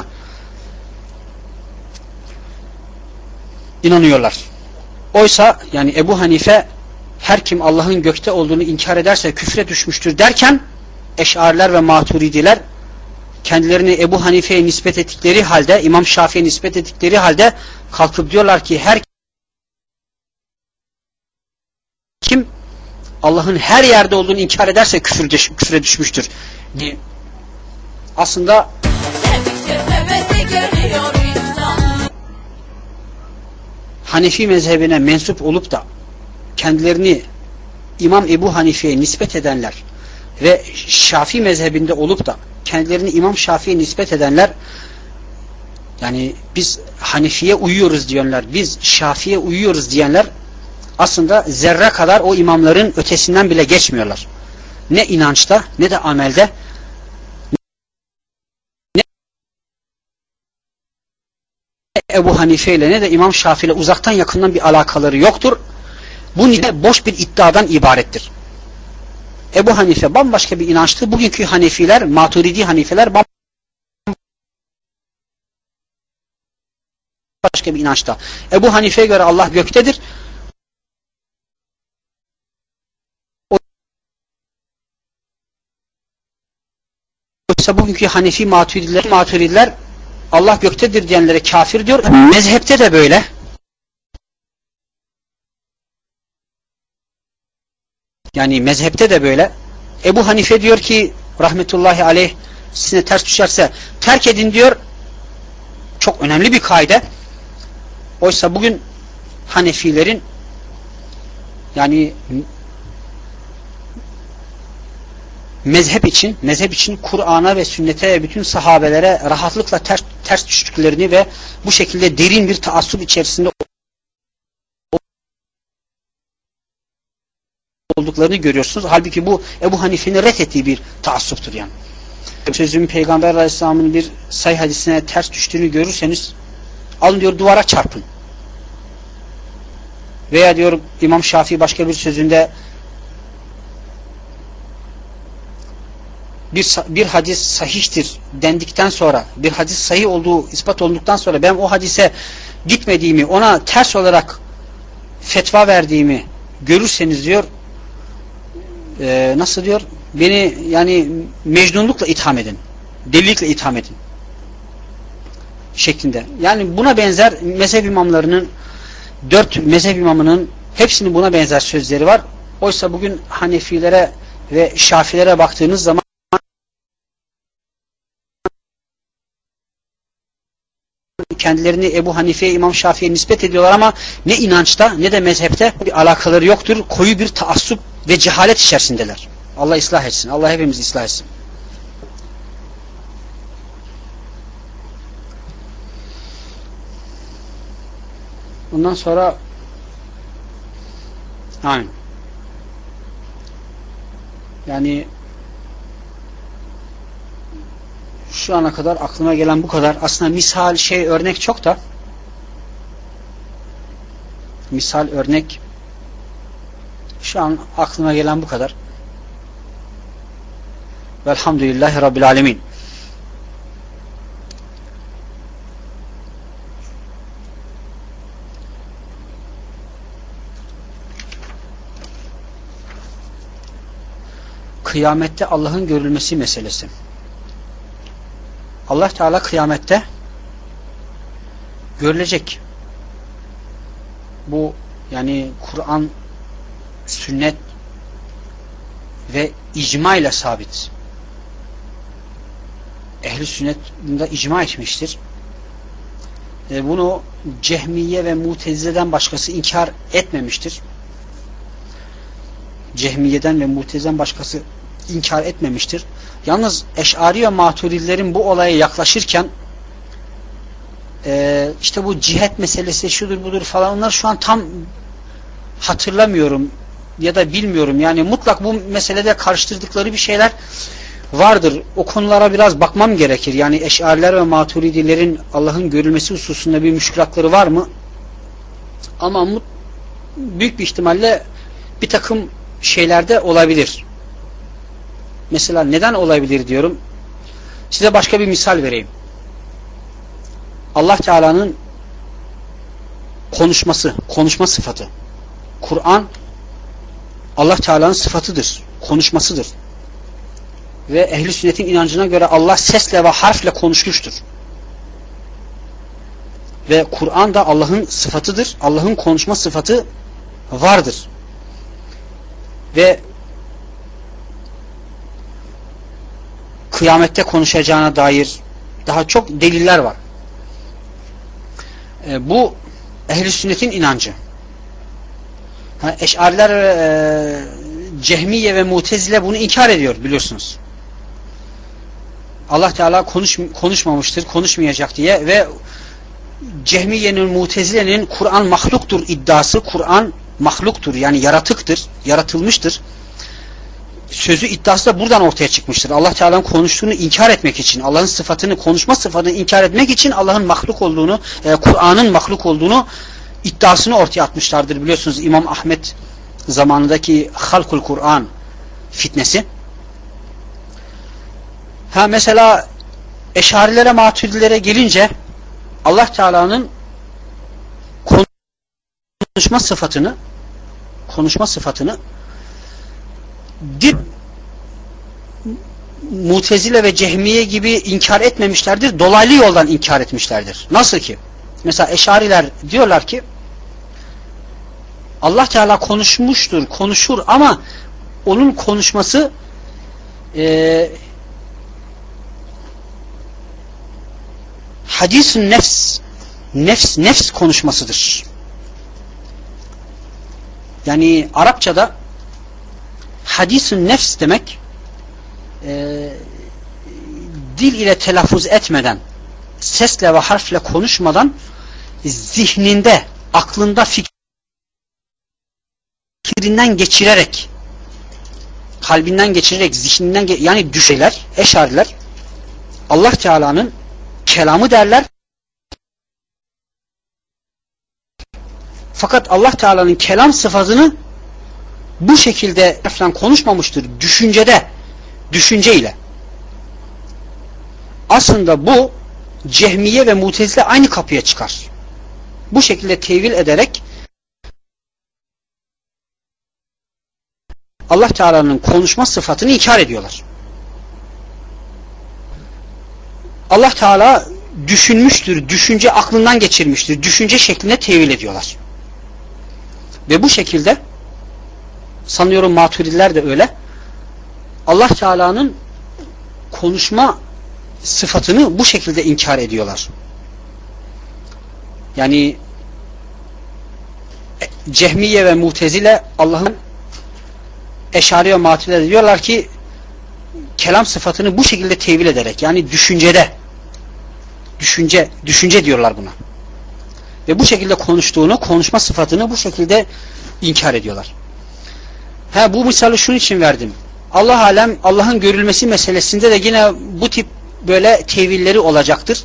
Speaker 1: inanıyorlar. Oysa yani Ebu Hanife her kim Allah'ın gökte olduğunu inkar ederse küfre düşmüştür derken Eş'ariler ve Maturidiler kendilerini Ebu Hanife'ye nispet ettikleri halde, İmam Şafii'ye nispet ettikleri halde kalkıp diyorlar ki her kim Allah'ın her yerde olduğunu inkar ederse küfre düşmüştür diye. Aslında Hanefi mezhebine mensup olup da kendilerini İmam Ebu Hanife'ye nispet edenler ve Şafii mezhebinde olup da kendilerini İmam Şafii'ye nispet edenler yani biz Hanefi'ye uyuyoruz diyenler, biz Şafii'ye uyuyoruz diyenler aslında zerre kadar o imamların ötesinden bile geçmiyorlar. Ne inançta ne de amelde ne Ebu Hanife ile ne de İmam Şafii ile uzaktan yakından bir alakaları yoktur. Bu nice boş bir iddiadan ibarettir. Ebu Hanife bambaşka bir inançtı. Bugünkü Hanefiler, Maturidi Hanifeler bambaşka bir inançta. Ebu Hanife'ye göre Allah göktedir. Oysa bugünkü Hanefi Maturidiler Allah göktedir diyenlere kafir diyor. Mezhepte de böyle. Yani mezhepte de böyle. Ebu Hanife diyor ki rahmetullahi aleyh size ters düşerse terk edin diyor. Çok önemli bir kaide. Oysa bugün Hanefilerin yani mezhep için Kur'an'a ve sünnete ve bütün sahabelere rahatlıkla ters düştüklerini ve bu şekilde derin bir taassup içerisinde olduklarını görüyorsunuz. Halbuki bu Ebu Hanife'nin reddettiği bir taassuptur yani. Sözüm Peygamber Aleyhisselam'ın bir sahih hadisine ters düştüğünü görürseniz alın diyor duvara çarpın. Veya diyor İmam Şafii başka bir sözünde bir hadis sahihtir dendikten sonra, bir hadis sahih olduğu ispat olduktan sonra ben o hadise gitmediğimi, ona ters olarak fetva verdiğimi görürseniz diyor nasıl diyor? Beni yani mecnunlukla itham edin. Delilikle itham edin. Şeklinde. Yani buna benzer mezhep imamlarının 4 mezhep imamının hepsinin buna benzer sözleri var. Oysa bugün Hanefilere ve Şafilere baktığınız zaman kendilerini Ebu Hanife'ye, İmam Şafii'ye nispet ediyorlar ama ne inançta ne de mezhepte bir alakaları yoktur. Koyu bir taassup ve cehalet içerisindeler. Allah ıslah etsin. Allah hepimizi ıslah etsin. Ondan sonra amin. Yani şu ana kadar aklıma gelen bu kadar. Aslında misal örnek çok da misal örnek şu an aklıma gelen bu kadar. Velhamdülillahi Rabbil Alemin. Kıyamette Allah'ın görülmesi meselesi. Allah Teala kıyamette görülecek. Bu yani Kur'an, sünnet ve icma ile sabit. Ehl-i sünnet bunda icma etmiştir. Bunu Cehmiye ve Mutezile'den başkası inkar etmemiştir. Cehmiye'den ve Mutezile'den başkası inkar etmemiştir. Yalnız Eş'ari ve Maturidilerin bu olaya yaklaşırken işte bu cihet meselesi şudur budur falan, onlar şu an tam hatırlamıyorum ya da bilmiyorum. Yani mutlak bu meselede karıştırdıkları bir şeyler vardır. O konulara biraz bakmam gerekir. Yani Eş'ariler ve Maturidilerin Allah'ın görülmesi hususunda bir müşkülatları var mı? Ama büyük bir ihtimalle bir takım şeylerde olabilir. Mesela neden olabilir diyorum. Size başka bir misal vereyim. Allah Teala'nın konuşma sıfatı. Kur'an Allah Teala'nın sıfatıdır, konuşmasıdır. Ve ehl-i sünnetin inancına göre Allah sesle ve harfle konuşmuştur. Ve Kur'an da Allah'ın sıfatıdır. Allah'ın konuşma sıfatı vardır. Ve kıyamette konuşacağına dair daha çok deliller var. Bu ehl-i sünnetin inancı. Eş'ariler ve Cehmiye ve Mutezile bunu inkar ediyor biliyorsunuz. Allah Teala konuşmamıştır, konuşmayacak diye ve Cehmiye'nin, Mutezile'nin Kur'an mahluktur iddiası, Kur'an mahluktur yani yaratıktır, yaratılmıştır sözü iddiası da buradan ortaya çıkmıştır. Allah Teala'nın konuştuğunu inkar etmek için, Allah'ın sıfatını, konuşma sıfatını inkar etmek için Allah'ın mahluk olduğunu, Kur'an'ın mahluk olduğunu iddiasını ortaya atmışlardır. Biliyorsunuz İmam Ahmet zamanındaki Halkul Kur'an fitnesi. Mesela Eş'arilere, Maturidilere gelince Allah Teala'nın konuşma sıfatını Mutezile ve Cehmiye gibi inkar etmemişlerdir. Dolaylı yoldan inkar etmişlerdir. Nasıl ki? Mesela Eş'ariler diyorlar ki Allah Teala konuşmuştur, konuşur ama onun konuşması hadis-ün nefs konuşmasıdır. Yani Arapçada hadis-ün nefs demek dil ile telaffuz etmeden, sesle ve harfle konuşmadan zihninde, aklında, fikrinden geçirerek, kalbinden geçirerek, zihninden yani düşeyler, Eş'ariler Allah Teala'nın kelamı derler. Fakat Allah Teala'nın kelam sıfatını bu şekilde konuşmamıştır. Düşünceyle. Aslında bu Cehmiye ve Mutezile aynı kapıya çıkar. Bu şekilde tevil ederek Allah Teala'nın konuşma sıfatını inkar ediyorlar. Allah Teala düşünmüştür, düşünce aklından geçirmiştir, düşünce şeklinde tevil ediyorlar. Ve bu şekilde sanıyorum Maturidiler de öyle. Allah Teala'nın konuşma sıfatını bu şekilde inkar ediyorlar. Yani Cehmiye ve Mutezile Allah'ın Eş'ari ve Maturidiler diyorlar ki kelam sıfatını bu şekilde tevil ederek yani düşünce diyorlar buna. Ve bu şekilde konuşma sıfatını bu şekilde inkar ediyorlar. Bu misali şunun için verdim. Allah alem Allah'ın görülmesi meselesinde de yine bu tip böyle tevilleri olacaktır.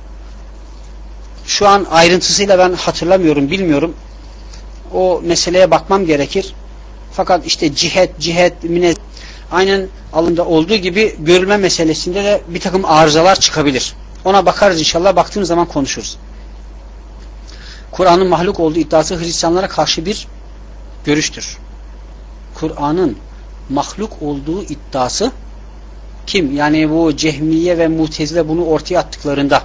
Speaker 1: Şu an ayrıntısıyla ben hatırlamıyorum, bilmiyorum. O meseleye bakmam gerekir. Fakat işte cihet, aynen Allah'ında olduğu gibi görülme meselesinde de bir takım arızalar çıkabilir. Ona bakarız inşallah. Baktığımız zaman konuşuruz. Kur'an'ın mahluk olduğu iddiası Hristiyanlara karşı bir görüştür. Kur'an'ın mahluk olduğu iddiası kim? Yani bu Cehmiye ve Mutezile bunu ortaya attıklarında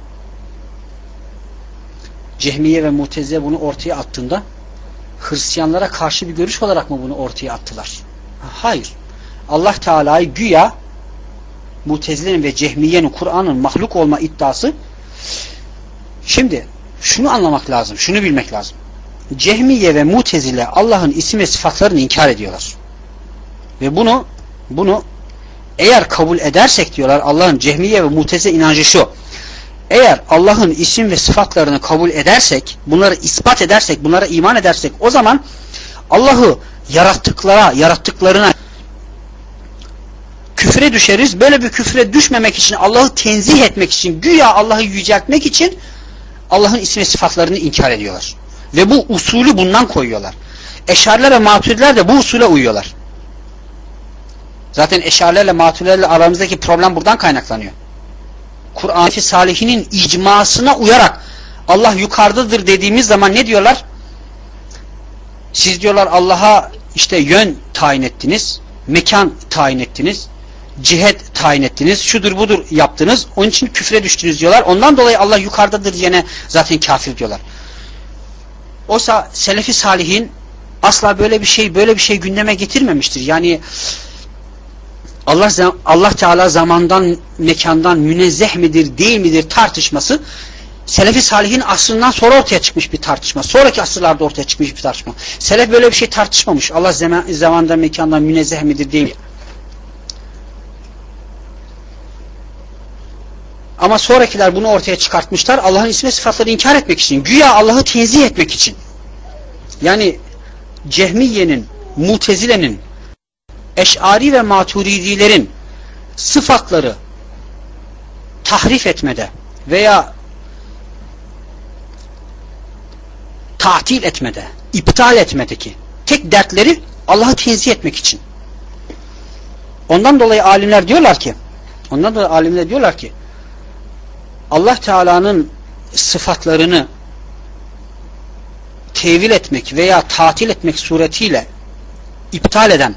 Speaker 1: Hristiyanlara karşı bir görüş olarak mı bunu ortaya attılar? Hayır. Allah Teala'yı güya Mutezile'nin ve Cehmiye'nin Kur'an'ın mahluk olma iddiası. Şimdi şunu anlamak lazım, şunu bilmek lazım. Cehmiye ve Mutezile Allah'ın isim ve sıfatlarını inkar ediyorlar. Ve bunu bunu eğer kabul edersek diyorlar, Allah'ın Cehmiye ve Mu'tezile inancı şu: eğer Allah'ın isim ve sıfatlarını kabul edersek, bunları ispat edersek, bunlara iman edersek, o zaman Allah'ı yarattıklarına küfre düşeriz. Böyle bir küfre düşmemek için, Allah'ı tenzih etmek için, güya Allah'ı yüceltmek için Allah'ın isim ve sıfatlarını inkar ediyorlar. Ve bu usulü bundan koyuyorlar. Eşariler ve Maturidiler de bu usule uyuyorlar. Zaten Eşarilerle Maturidilerle aramızdaki problem buradan kaynaklanıyor. Kur'an-ı Salihinin icmasına uyarak Allah yukarıdadır dediğimiz zaman ne diyorlar? Siz diyorlar Allah'a işte yön tayin ettiniz, mekan tayin ettiniz, cihet tayin ettiniz, şudur budur yaptınız, onun için küfre düştünüz diyorlar. Ondan dolayı Allah yukarıdadır diyene zaten kafir diyorlar. Oysa Selefi Salihin asla böyle bir şey gündeme getirmemiştir. Yani Allah Teala zamandan, mekandan münezzeh midir, değil midir tartışması Selefi Salihin asrından sonra ortaya çıkmış bir tartışma. Sonraki asırlarda ortaya çıkmış bir tartışma. Selef böyle bir şey tartışmamış. Allah zamandan, mekandan münezzeh midir, değil mi? Ama sonrakiler bunu ortaya çıkartmışlar. Allah'ın ismi ve sıfatları inkar etmek için. Güya Allah'ı tenzih etmek için. Yani Cehmiye'nin, Mu'tezile'nin, Eş'ari ve Maturidilerin sıfatları tahrif etmede veya tatil etmede, iptal etmedeki tek dertleri Allah'ı tenzih etmek için. Ondan dolayı alimler diyorlar ki Allah Teala'nın sıfatlarını tevil etmek veya tatil etmek suretiyle iptal eden,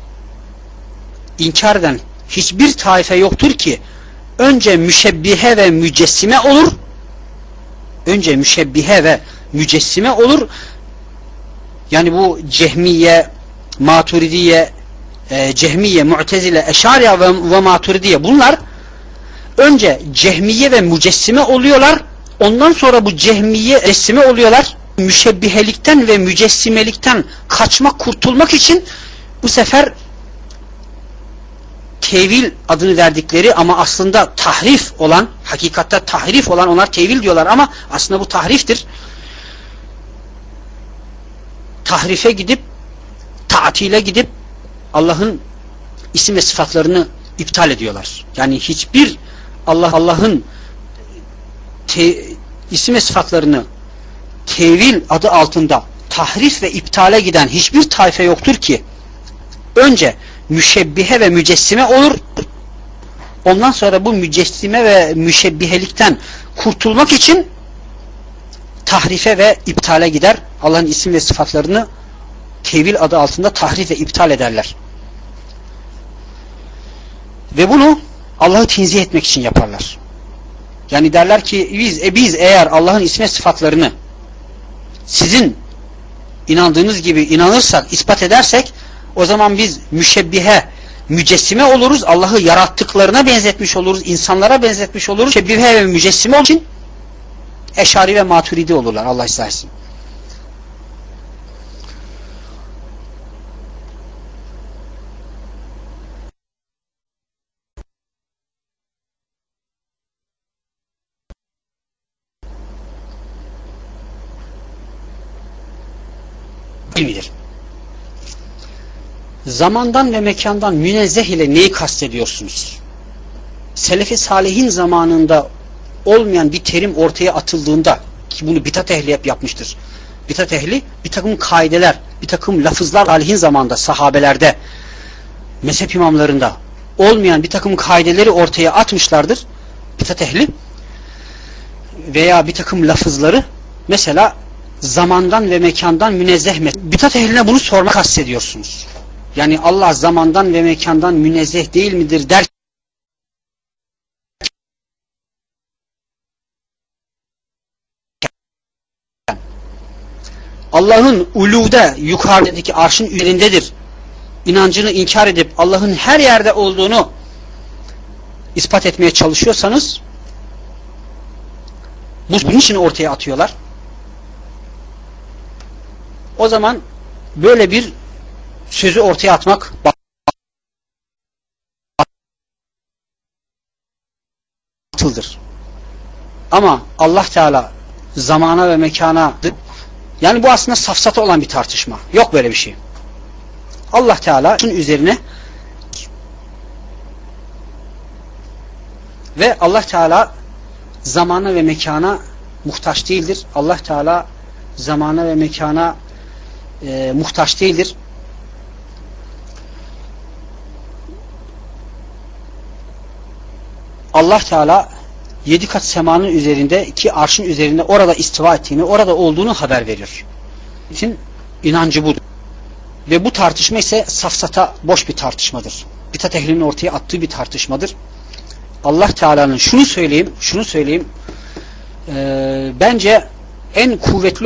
Speaker 1: inkar eden hiçbir taife yoktur ki önce müşebbihe ve mücessime olur. Önce müşebbihe ve mücessime olur. Yani bu Cehmiye, Maturidiye, Cehmiye, Mu'tezile, Eşariya ve Maturidiye, bunlar önce Cehmiye ve mücessime oluyorlar. Ondan sonra bu Cehmiye, mücessime oluyorlar. Müşebbihelikten ve mücessimelikten kaçmak, kurtulmak için bu sefer tevil adını verdikleri ama aslında tahrif olan, hakikatte tahrif olan, onlar tevil diyorlar ama aslında bu tahriftir. Tahrife gidip, tatile gidip Allah'ın isim ve sıfatlarını iptal ediyorlar. Yani hiçbir Allah'ın isim ve sıfatlarını tevil adı altında tahrif ve iptale giden hiçbir taife yoktur ki önce müşebbihe ve mücessime olur. Ondan sonra bu mücessime ve müşebbihelikten kurtulmak için tahrife ve iptale gider. Allah'ın isim ve sıfatlarını tevil adı altında tahrif ve iptal ederler. Ve bunu Allah'ı tenzih etmek için yaparlar. Yani derler ki biz eğer Allah'ın isim ve sıfatlarını sizin inandığınız gibi inanırsak, ispat edersek, o zaman biz müşebbihe, mücessime oluruz. Allah'ı yarattıklarına benzetmiş oluruz. İnsanlara benzetmiş oluruz. Müşebbihe ve mücessime olduğu için Eşari ve Maturidi olurlar. Allah ıslah etsin. Bilmidir. Zamandan ve mekandan münezzeh ile neyi kastediyorsunuz? Selefi Salihin zamanında olmayan bir terim ortaya atıldığında, ki bunu bidat ehli hep yapmıştır. Bidat ehli bir takım kaideler, bir takım lafızlar Salihin zamanında, sahabelerde, mezhep imamlarında olmayan bir takım kaideleri ortaya atmışlardır. Bidat ehli veya bir takım lafızları, mesela zamandan ve mekandan münezzeh. Bidat ehline bunu sormak kastediyorsunuz. Yani Allah zamandan ve mekandan münezzeh değil midir der. Allah'ın ulude, yukarıdaki arşın üzerindedir inancını inkar edip Allah'ın her yerde olduğunu ispat etmeye çalışıyorsanız, bunun için ortaya atıyorlar. O zaman böyle bir sözü ortaya atmak batıldır. Ama Allah Teala zamana ve mekana, yani bu aslında safsata olan bir tartışma. Yok böyle bir şey. Allah Teala şunun üzerine ve Allah Teala zamana ve mekana muhtaç değildir. Allah Teala zamana ve mekana muhtaç değildir. Allah Teala 7 kat semanın üzerinde, 2 arşın üzerinde orada istiva ettiğini, orada olduğunu haber veriyor. İçin inancı budur. Ve bu tartışma ise safsata, boş bir tartışmadır. Bidat ehlinin ortaya attığı bir tartışmadır. Allah Teala'nın şunu söyleyeyim, bence en kuvvetli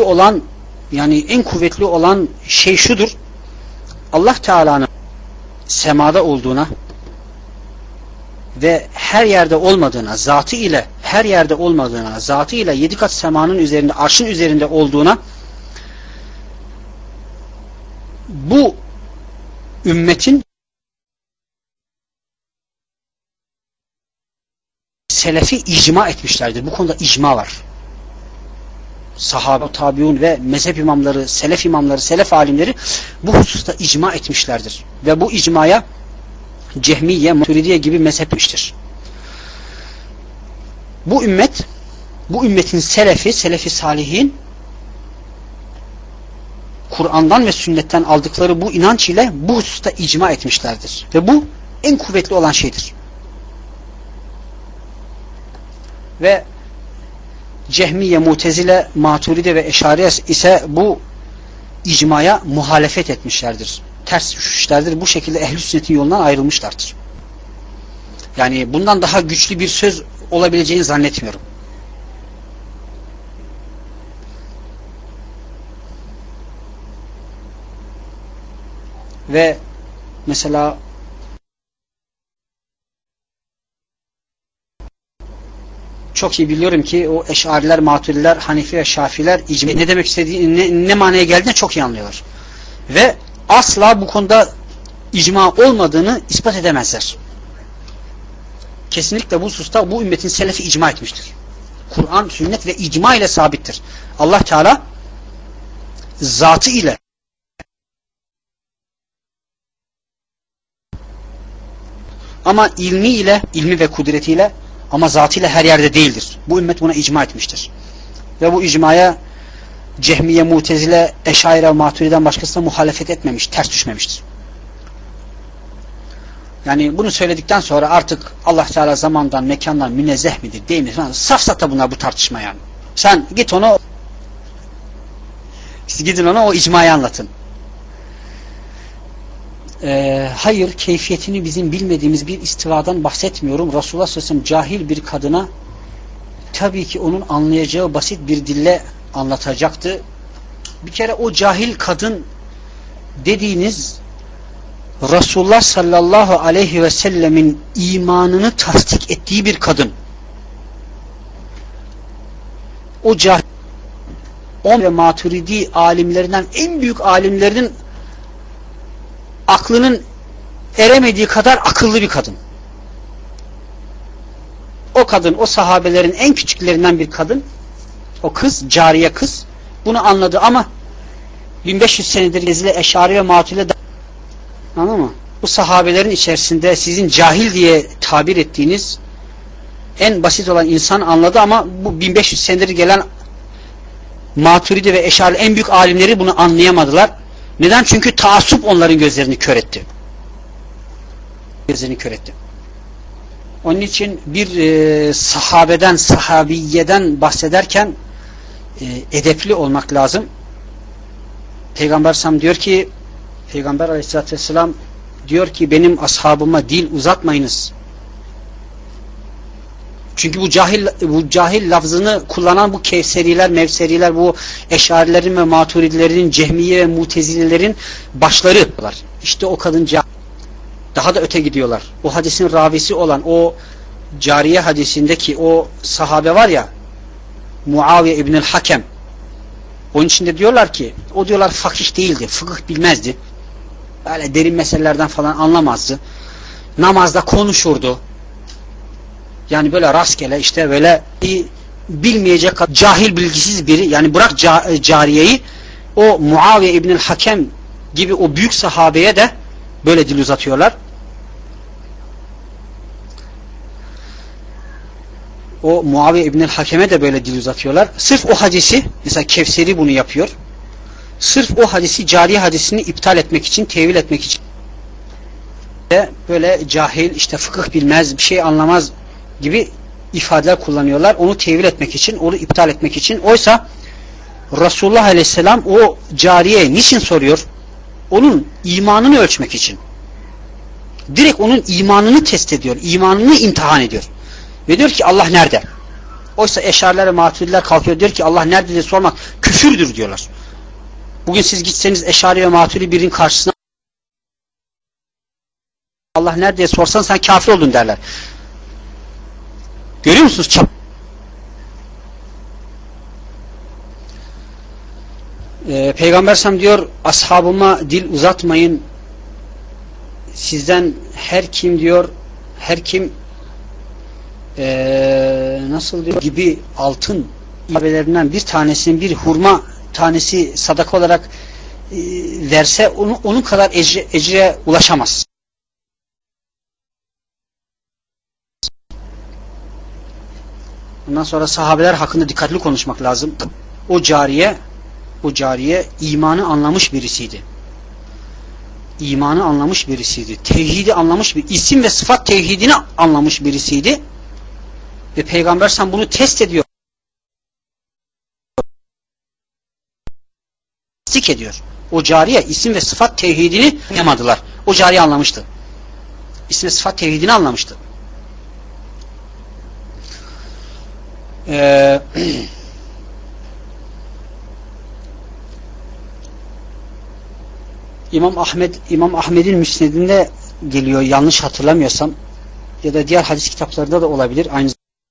Speaker 1: olan şey şudur: Allah Teala'nın semada olduğuna ve her yerde olmadığına, zatı ile her yerde olmadığına, zatı ile 7 kat semanın üzerinde, arşın üzerinde olduğuna, bu ümmetin selefi icma etmişlerdir. Bu konuda icma var. Sahabe, tabiun ve mezhep imamları, selef alimleri bu hususta icma etmişlerdir. Ve bu icmaya Cehmiye, Maturidiye gibi mezhep etmiştir. Bu ümmetin selefi salihin Kur'an'dan ve sünnetten aldıkları bu inanç ile bu hususta icma etmişlerdir. Ve bu en kuvvetli olan şeydir. Ve Cehmiye, Mutezile, Maturide ve Eşariye ise bu icmaya muhalefet etmişlerdir. Ters düşmüşlerdir. Bu şekilde ehl-i sünnetin yolundan ayrılmışlardır. Yani bundan daha güçlü bir söz olabileceğini zannetmiyorum. Ve mesela çok iyi biliyorum ki o Eş'ariler, Maturidiler, Hanefi ve Şafiler ne demek istediğini, ne manaya geldiğini çok iyi anlıyorlar. Ve asla bu konuda icma olmadığını ispat edemezler. Kesinlikle bu hususta bu ümmetin selefi icma etmiştir. Kur'an, sünnet ve icma ile sabittir. Allah Teala zatı ile ama ilmi ve kudretiyle, ama zatıyla her yerde değildir. Bu ümmet buna icma etmiştir. Ve bu icmaya Cehmiye, Mutezile, Eş'ari, Maturidi'den başkasına muhalefet etmemiş, ters düşmemiştir. Yani bunu söyledikten sonra artık Allah Teala zamandan, mekandan münezzeh midir, değil midir? Safsata bunlar, bu tartışma yani. Sen gidin ona o icmayı anlatın. Hayır, keyfiyetini bizim bilmediğimiz bir istivadan bahsetmiyorum. Resulullah sallallahu aleyhi ve sellem cahil bir kadına tabii ki onun anlayacağı basit bir dille anlatacaktı. Bir kere o cahil kadın dediğiniz Resulullah sallallahu aleyhi ve sellemin imanını tasdik ettiği bir kadın. O cahil ve Maturidi alimlerinden, en büyük alimlerinin aklının eremediği kadar akıllı bir kadın. O kadın, o sahabelerin en küçüklerinden bir kadın, o kız, cariye kız bunu anladı ama 1500 senedir Gezile, Eş'ari ve Maturide, anladın mı? Bu sahabelerin içerisinde sizin cahil diye tabir ettiğiniz en basit olan insan anladı ama bu 1500 senedir gelen Maturidi ve Eş'ari en büyük alimleri bunu anlayamadılar. Neden? Çünkü taassup onların gözlerini kör etti. Onun için bir sahabeden, sahabiyeden bahsederken edepli olmak lazım. Peygamber Aleyhisselatü Vesselam diyor ki benim ashabıma dil uzatmayınız. Çünkü bu cahil lafzını kullanan bu Kevseriler, Mevseriler, bu Eş'arilerin ve Maturidilerin, Cehmiye ve Mutezililerin başları. İşte o kadın cahil. Daha da öte gidiyorlar. O hadisin ravisi olan o cariye hadisindeki o sahabe var ya, Muaviye İbnül Hakem. Onun içinde diyorlar ki, o diyorlar fakih değildi, fıkıh bilmezdi. Böyle derin meselelerden falan anlamazdı. Namazda konuşurdu. Yani böyle rastgele işte böyle bilmeyecek kadar cahil bilgisiz biri, yani bırak cariyeyi, o Muaviye İbnül Hakem gibi o büyük sahabeye de böyle dil uzatıyorlar. O Muaviye İbnül Hakem'e de böyle dil uzatıyorlar. Sırf o hadisi, mesela Kevseri bunu yapıyor. Sırf o hadisi, cariye hadisini iptal etmek için, tevil etmek için böyle cahil, işte fıkıh bilmez, bir şey anlamaz gibi ifadeler kullanıyorlar. Onu tevil etmek için, onu iptal etmek için. Oysa Resulullah Aleyhisselam o cariyeye niçin soruyor? Onun imanını ölçmek için. Direkt onun imanını test ediyor. İmanını imtihan ediyor. Ve diyor ki Allah nerede? Oysa Eşariler ve Maturidiler kalkıyor, diyor ki Allah nerede diye sormak küfürdür diyorlar. Bugün siz gitseniz Eşari ve Maturidi birinin karşısına Allah nerede diye sorsan sen kafir oldun derler. Görüyor musunuz? Peygamber Sam diyor, ashabıma dil uzatmayın. Sizden her kim diyor, her kim nasıl diyor gibi altın ibadellerinden bir tanesinin, bir hurma tanesi sadaka olarak verse onun kadar ecre ulaşamaz. Ondan sonra sahabeler hakkında dikkatli konuşmak lazım. O cariye imanı anlamış birisiydi. İmanı anlamış birisiydi. Tevhidi anlamış bir isim ve sıfat tevhidini anlamış birisiydi. Ve Peygamber sen bunu test ediyor. Tasdik ediyor. O cariye isim ve sıfat tevhidini anlamadılar. O cariye anlamıştı. İsim ve sıfat tevhidini anlamıştı. İmam Ahmed'in Müsned'inde geliyor yanlış hatırlamıyorsam, ya da diğer hadis kitaplarında da olabilir. Aynı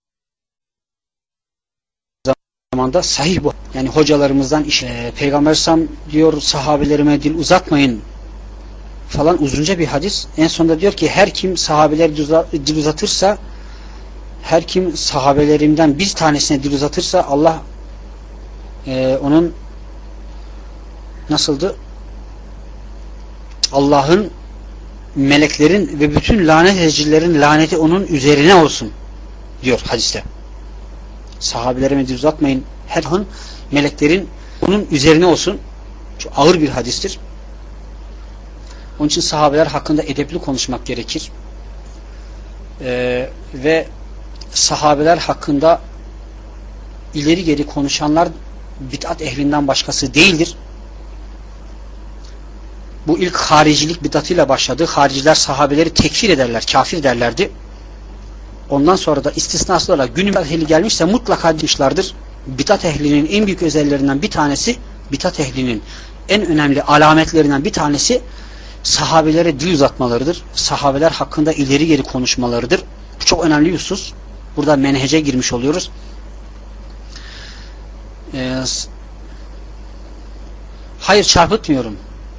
Speaker 1: zamanda sahih bu. Yani hocalarımızdan Peygamber Sam diyor sahabelerime dil uzatmayın falan, uzunca bir hadis. En sonunda diyor ki her kim sahabeler dil uzatırsa, her kim sahabelerimden bir tanesine dil uzatırsa Allah onun nasıldı? Allah'ın, meleklerin ve bütün lanet edicilerin laneti onun üzerine olsun diyor hadiste. Sahabelerime dil uzatmayın. Her meleklerin onun üzerine olsun. Çok ağır bir hadistir. Onun için sahabeler hakkında edepli konuşmak gerekir. Ve sahabeler hakkında ileri geri konuşanlar bid'at ehlinden başkası değildir. Bu ilk haricilik bid'atıyla başladı. Hariciler sahabeleri tekfir ederler, kafir derlerdi. Ondan sonra da istisnasız olarak günümüz ehli gelmişse mutlaka demişlerdir. Bid'at ehlinin en büyük özelliklerinden bir tanesi, bid'at ehlinin en önemli alametlerinden bir tanesi sahabelere dil uzatmalarıdır. Sahabeler hakkında ileri geri konuşmalarıdır. Bu çok önemli bir husus. Burada menhece girmiş oluyoruz. Hayır, çarpıtmıyorum.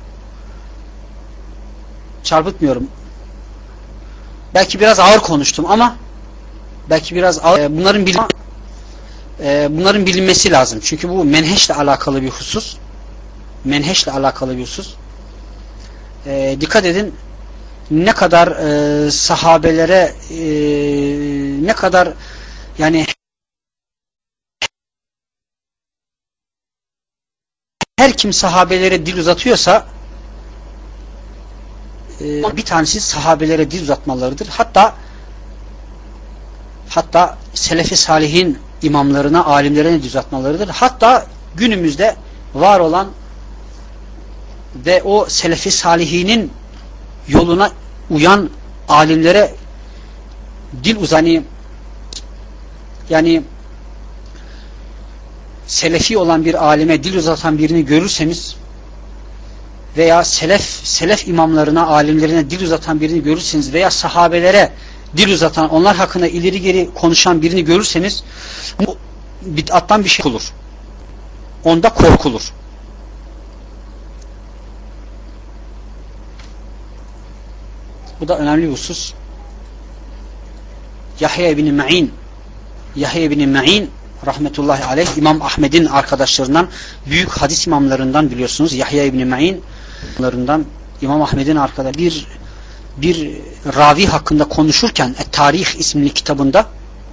Speaker 1: Belki biraz ağır konuştum ama belki biraz ağır. Bunların bilinmesi lazım. Çünkü bu menheşle alakalı bir husus. Dikkat edin, ne kadar sahabelere ne kadar yani her kim sahabelere dil uzatıyorsa bir tanesi sahabelere dil uzatmalarıdır. Hatta Selefi Salihin imamlarına, alimlerine dil uzatmalarıdır. Hatta günümüzde var olan ve o Selefi Salihinin yoluna uyan alimlere dil uzanı, yani Selefi olan bir alime dil uzatan birini görürseniz veya selef imamlarına, alimlerine dil uzatan birini görürseniz veya sahabelere dil uzatan, onlar hakkında ileri geri konuşan birini görürseniz bu bid'attan bir şey olur. Onda korkulur. Bu da önemli bir husus. Yahya ibn Ma'in rahmetullahi aleyh, İmam Ahmed'in arkadaşlarından, büyük hadis imamlarından biliyorsunuz. Yahya ibn Ma'in'larından, İmam Ahmed'in arkadaşı, bir ravi hakkında konuşurken Tarih isimli kitabında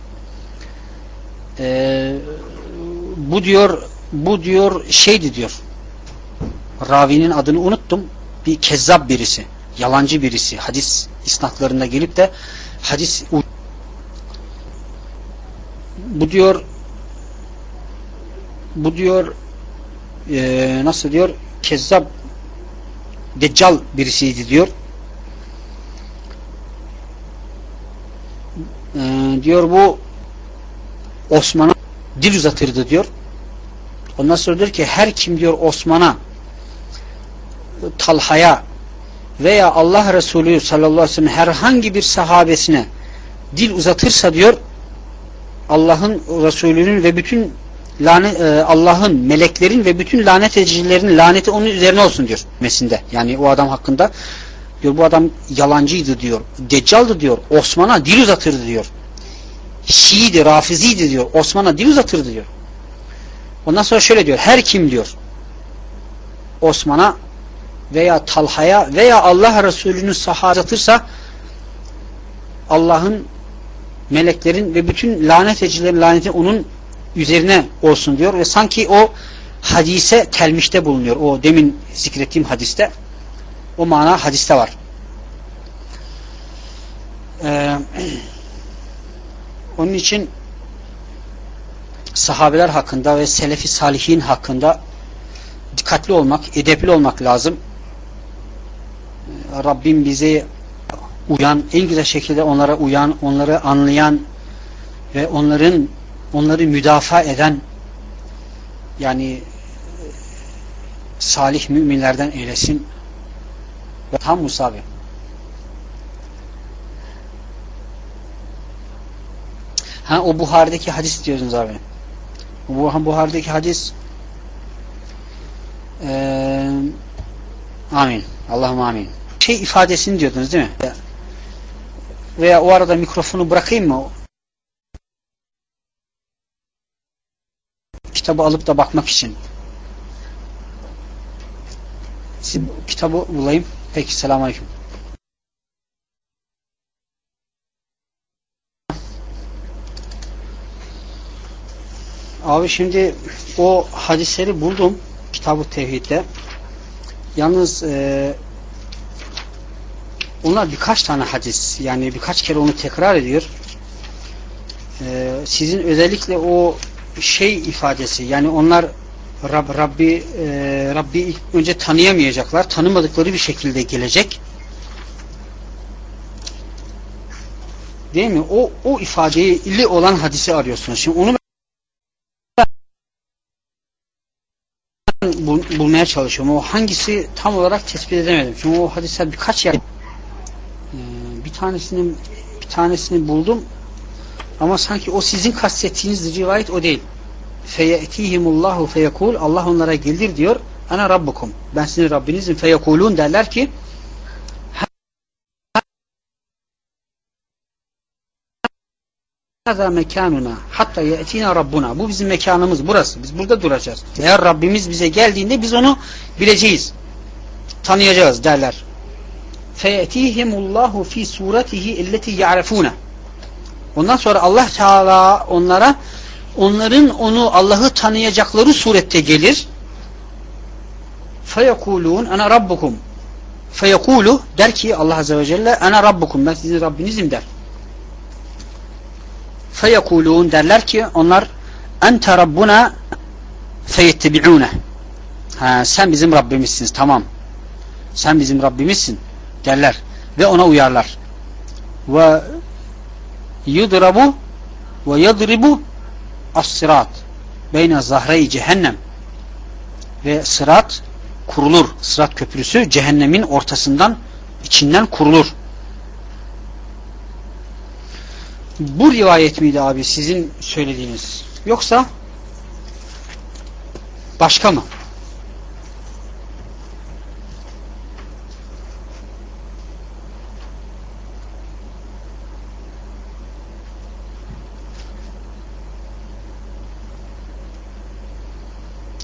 Speaker 1: bu diyor şeydi diyor, ravinin adını unuttum, bir kezzap birisi, yalancı birisi, hadis isnatlarında gelip de hadis, bu diyor nasıl diyor, kezzap, deccal birisiydi diyor. Diyor bu Osman'a dil uzatırdı diyor. Ondan sonra diyor ki her kim diyor Osman'a, Talha'ya veya Allah Resulü sallallahu aleyhi ve sellem herhangi bir sahabesine dil uzatırsa diyor, Allah'ın Resulü'nün ve bütün Allah'ın, meleklerin ve bütün lanet edicilerin laneti onun üzerine olsun diyor mesinde. Yani o adam hakkında diyor, bu adam yalancıydı diyor, deccaldı diyor, Osman'a dil uzatırdı diyor, Şii'di, Rafiziydi diyor, Osman'a dil uzatırdı diyor. Ondan sonra şöyle diyor, her kim diyor Osman'a veya Talha'ya veya Allah Resulü'nün sahabesine uzatırsa Allah'ın, meleklerin ve bütün lanet edicilerin laneti onun üzerine olsun diyor ve sanki o hadise telmişte bulunuyor. O demin zikrettiğim hadiste, o mana hadiste var. Onun için sahabeler hakkında ve selefi salihin hakkında dikkatli olmak, edepli olmak lazım. Rabbim bizi uyan, en güzel şekilde onlara uyan, onları anlayan ve onları müdafaa eden, yani salih müminlerden eylesin. Ve tam Musabi. O Buhari'deki hadis diyorsunuz abi. O Buhari'deki hadis amin. Allah'ım amin. Şey ifadesini diyordunuz değil mi? Veya o arada mikrofonu bırakayım mı? Kitabı alıp da bakmak için. Siz kitabı bulayım. Peki, selamünaleyküm. Abi şimdi o hadisleri buldum Kitab-ı Tevhid'de. Yalnız onlar birkaç tane hadis, yani birkaç kere onu tekrar ediyor. Sizin özellikle o şey ifadesi, yani onlar Rabbi önce tanıyamayacaklar, tanımadıkları bir şekilde gelecek. Değil mi? O ifadeli olan hadisi arıyorsunuz. Şimdi onu bulmaya çalışıyorum. O hangisi tam olarak tespit edemedim. Çünkü o hadisler birkaç yer. Bir tanesini buldum. Ama sanki o sizin kastettiğiniz rivayet o değil. Feyetihimullahu feyekul, Allah onlara gelir diyor. Ana rabbukum. Ben sizin Rabbinizim. Feyekulun derler ki hâzâ mekânuna hatta ye'tina rabbuna. Bu bizim mekanımız, burası. Biz burada duracağız. Eğer Rabbimiz bize geldiğinde biz onu bileceğiz. Tanıyacağız derler. Feyetihimullahu fi suratihi illeti ya'rifûne. Ondan sonra Allah Teala onların onu, Allah'ı tanıyacakları surette gelir. Feyekulun ana rabbukum. Feyekulu der ki Allah Azze ve Celle ana rabbukum, ben sizin Rabbinizim der. Feyekulun derler ki onlar ente rabbuna feyettebi'une. Sen bizim Rabbimizsin, tamam. Sen bizim Rabbimizsin derler ve ona uyarlar. Ve yudrabu ve yadribu as-sırat beyne zahre-i cehennem. Ve sırat kurulur. Sırat köprüsü cehennemin ortasından, içinden kurulur. Bu rivayet miydi abi sizin söylediğiniz? Yoksa başka mı?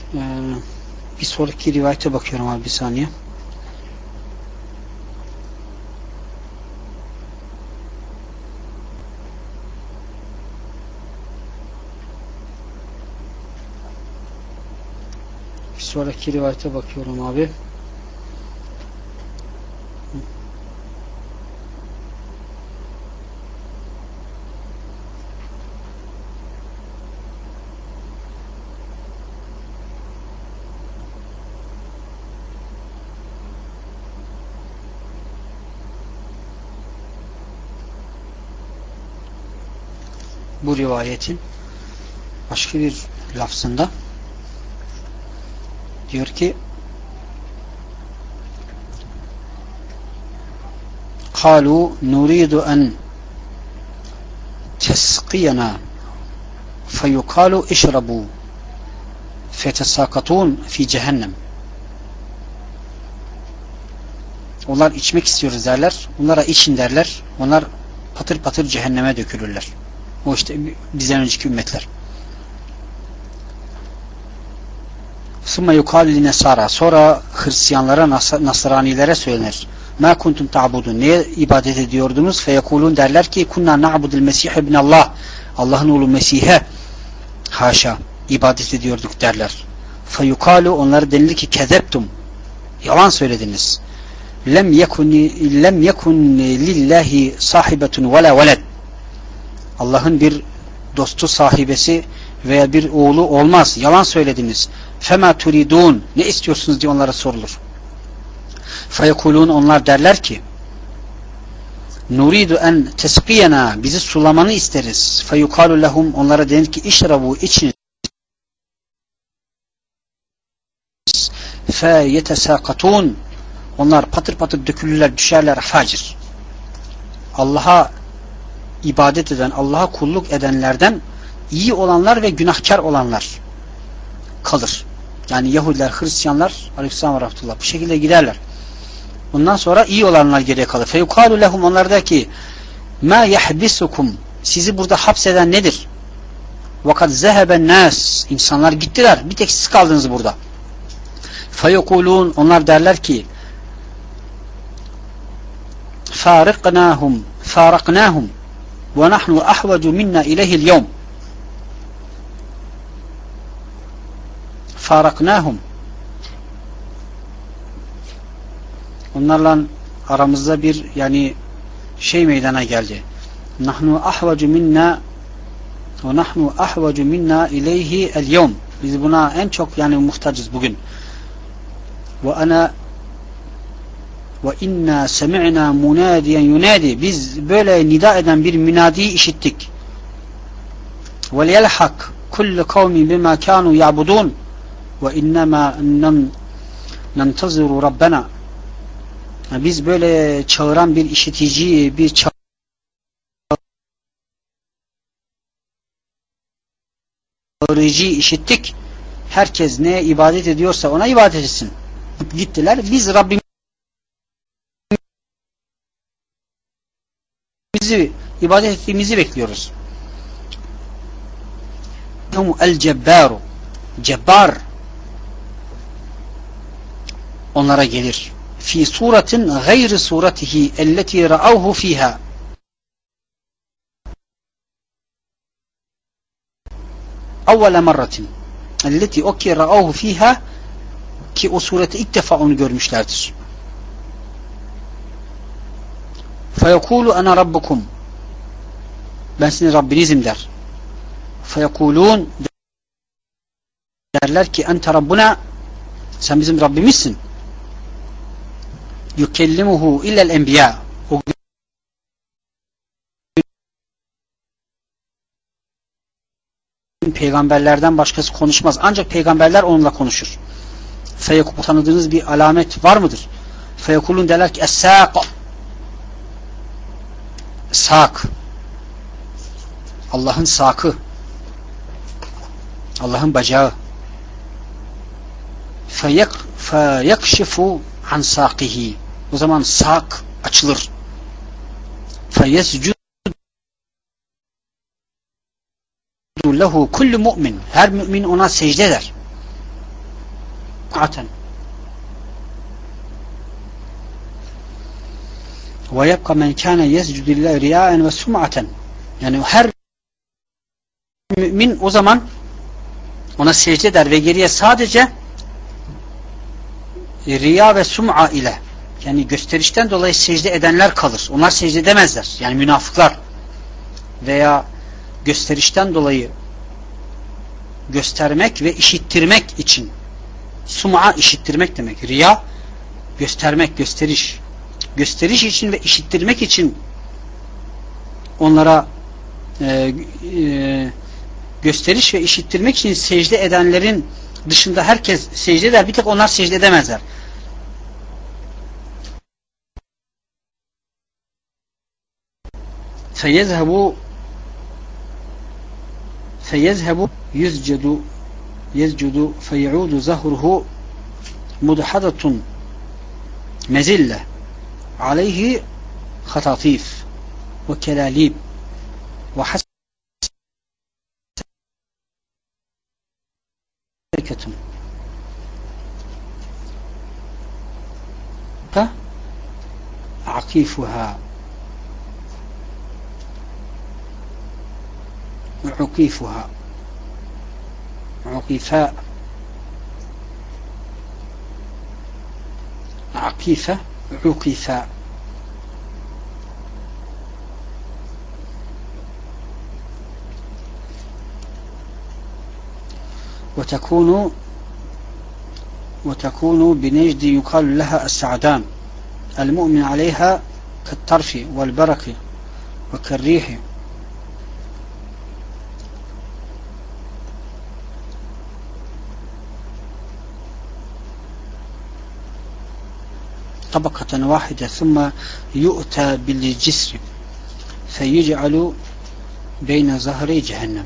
Speaker 1: Bir sonraki rivayete bakıyorum abi, bir saniye. Bir sonraki rivayete bakıyorum abi. Bu rivayetin başka bir lafzında diyor ki قالوا نريد أن تسقينا فيقال اشربوا فيتساقطون في cehennem. Onlar içmek istiyoruz derler. Onlara için derler. Onlar patır patır cehenneme dökülürler. O işte bizden önceki ümmetler. Sümme yukâli linesâra. Sonra Hristiyanlara, Nasranilere söylenir. Ma kuntum ta'budun. Neye ibadet ediyordunuz? Feyekulun, derler ki kunna na'budul mesih ibn Allah. Allah'ın oğlu Mesih'e haşa ibadet ediyorduk derler. Feyukalu, onlara denilir ki kezeptum. Yalan söylediniz. Lem yekun lillahi sahibetun ve la veled. Allah'ın bir dostu, sahibesi veya bir oğlu olmaz. Yalan söylediniz. Fema turidun. Ne istiyorsunuz diye onlara sorulur. Feyekulun, onlar derler ki nuridu en tesqiyena, bizi sulamanı isteriz. Feyukalu lehum, onlara denir ki işrabu, içiniz. Feyetesakatun, onlar patır patır dökülürler, düşerler, facir. Allah'a ibadet eden, Allah'a kulluk edenlerden iyi olanlar ve günahkar olanlar kalır. Yani Yahudiler, Hristiyanlar, aleyhisselam ve rahmetullah, bu şekilde giderler. Bundan sonra iyi olanlar geriye kalır. Feyukalu lehum, onlar der ki ma yahbisukum, sizi burada hapseden nedir? Vakat zeheben nas, insanlar gittiler, bir tek siz kaldınız burada. Feyukulun, onlar derler ki faraknahum ve nahnu ahvacu minna ileyhil yevm. Faraknahum, onlarla aramızda bir yani şey meydana geldi. Nahnu ahvacu minna ve nahnu ahvacu minna ileyhi el yevm. Biz buna en çok yani muhtacız bugün. Ve ana ve inna semi'na munadiyen yunadi. Biz böyle nida eden bir münadiyi işittik. Ve yelhak kullu kavmin bima kanu ya'budun ve innema nantaziru rabbena. Biz böyle çağıran bir işitici, bir çağırıcı işittik. Herkes neye ibadet ediyorsa ona ibadet etsin. Gittiler. Biz Rabbimizi ibadet ettiğimizi bekliyoruz. El cebbaru, cebbar onlara gelir. Fi suratin gayri suratihi elleti ra'avhu fiha. Evvela marratin elleti oki ra'avhu fiha, ki o sureti ilk defa onu görmüşlerdir. Feyekulu ana rabbukum, ben sizin Rabbinizim der. Feyekulun, derler ki ente Rabbuna, sen bizim Rabbimizsin. Yukellimuhu illel enbiya, o gün peygamberlerden başkası konuşmaz. Ancak peygamberler onunla konuşur. Feyekul, tanıdığınız bir alamet var mıdır? Feyekulun, derler ki es-sâk, sak, Allah'ın sakı, Allah'ın bacağı. Feyekşifu an sakihi, o zaman sak açılır. Feyescudu lehu kullu mu'min, her mümin ona secde eder. ركعة ويبقى من كان يسجد لله رياء وسمعة. Yani her mümin o zaman ona secde eder ve geriye sadece riya ve sum'a ile, yani gösterişten dolayı secde edenler kalır. Onlar secde edemezler. Yani münafıklar veya gösterişten dolayı göstermek ve işittirmek için, sum'a işittirmek demek. Riya göstermek, gösteriş. Gösteriş için ve işittirmek için onlara gösteriş ve işittirmek için secde edenlerin dışında herkes secde eder. Bir tek onlar secde edemezler. فَيَذْهَبُ يَسْجُدُ فَيَعُودُ زَهْرُهُ مُدْحَدَةٌ مَزِلَّةٌ عَلَيْهِ خَطَاطِيفٌ وَكَلَالِيبٌ وَحَسَكَةٌ عَقِيفُهَا عقيفها عقيفاء عقيفة عقيفاء. وتكون بنجد يقال لها السعدان المؤمن عليها كالطرف والبرق وكالريح. طبقة واحدة ثم يؤتى بالجسر فيجعل بين ظهري cehennem.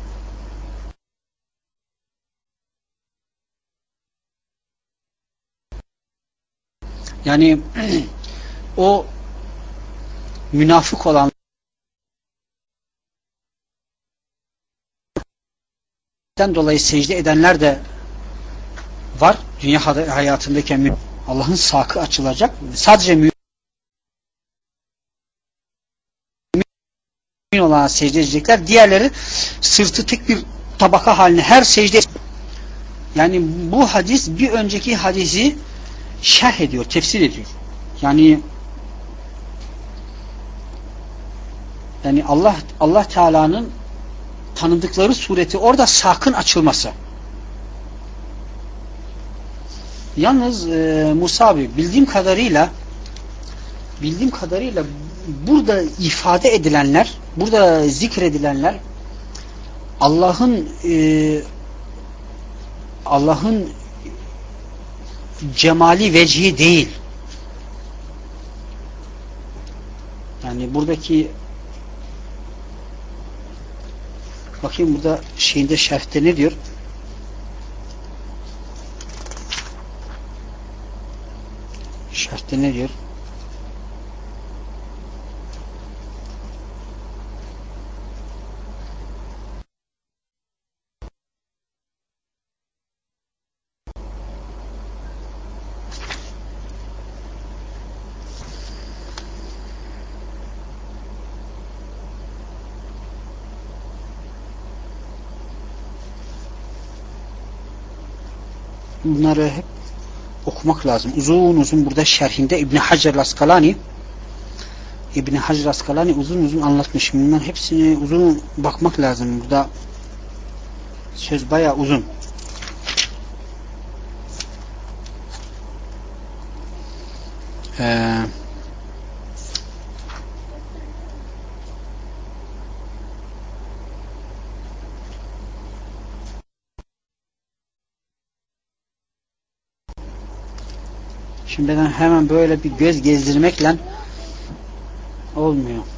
Speaker 1: Yani o münafık olan dolayı secde edenler de var. Dünya hayatındayken Allah'ın sakı açılacak. Sadece mümin olana secde edecekler. Diğerleri sırtı tek bir tabaka haline her secde. Yani bu hadis bir önceki hadisi şerh ediyor, tefsir ediyor. Yani Allah Teala'nın tanıdıkları sureti orada sakın açılması. Yalnız Musa abi bildiğim kadarıyla burada ifade edilenler, burada zikredilenler Allah'ın cemali vecihi değil. Yani buradaki bakayım burada şeyinde şerhte ne diyor? Şerhte ne diyor? Bunları hep okumak lazım. Uzun uzun burada şerhinde İbn Hacer Askalani uzun uzun anlatmış. Bunların hepsini uzun bakmak lazım. Burada söz bayağı uzun. Şimdi hemen böyle bir göz gezdirmekle olmuyor.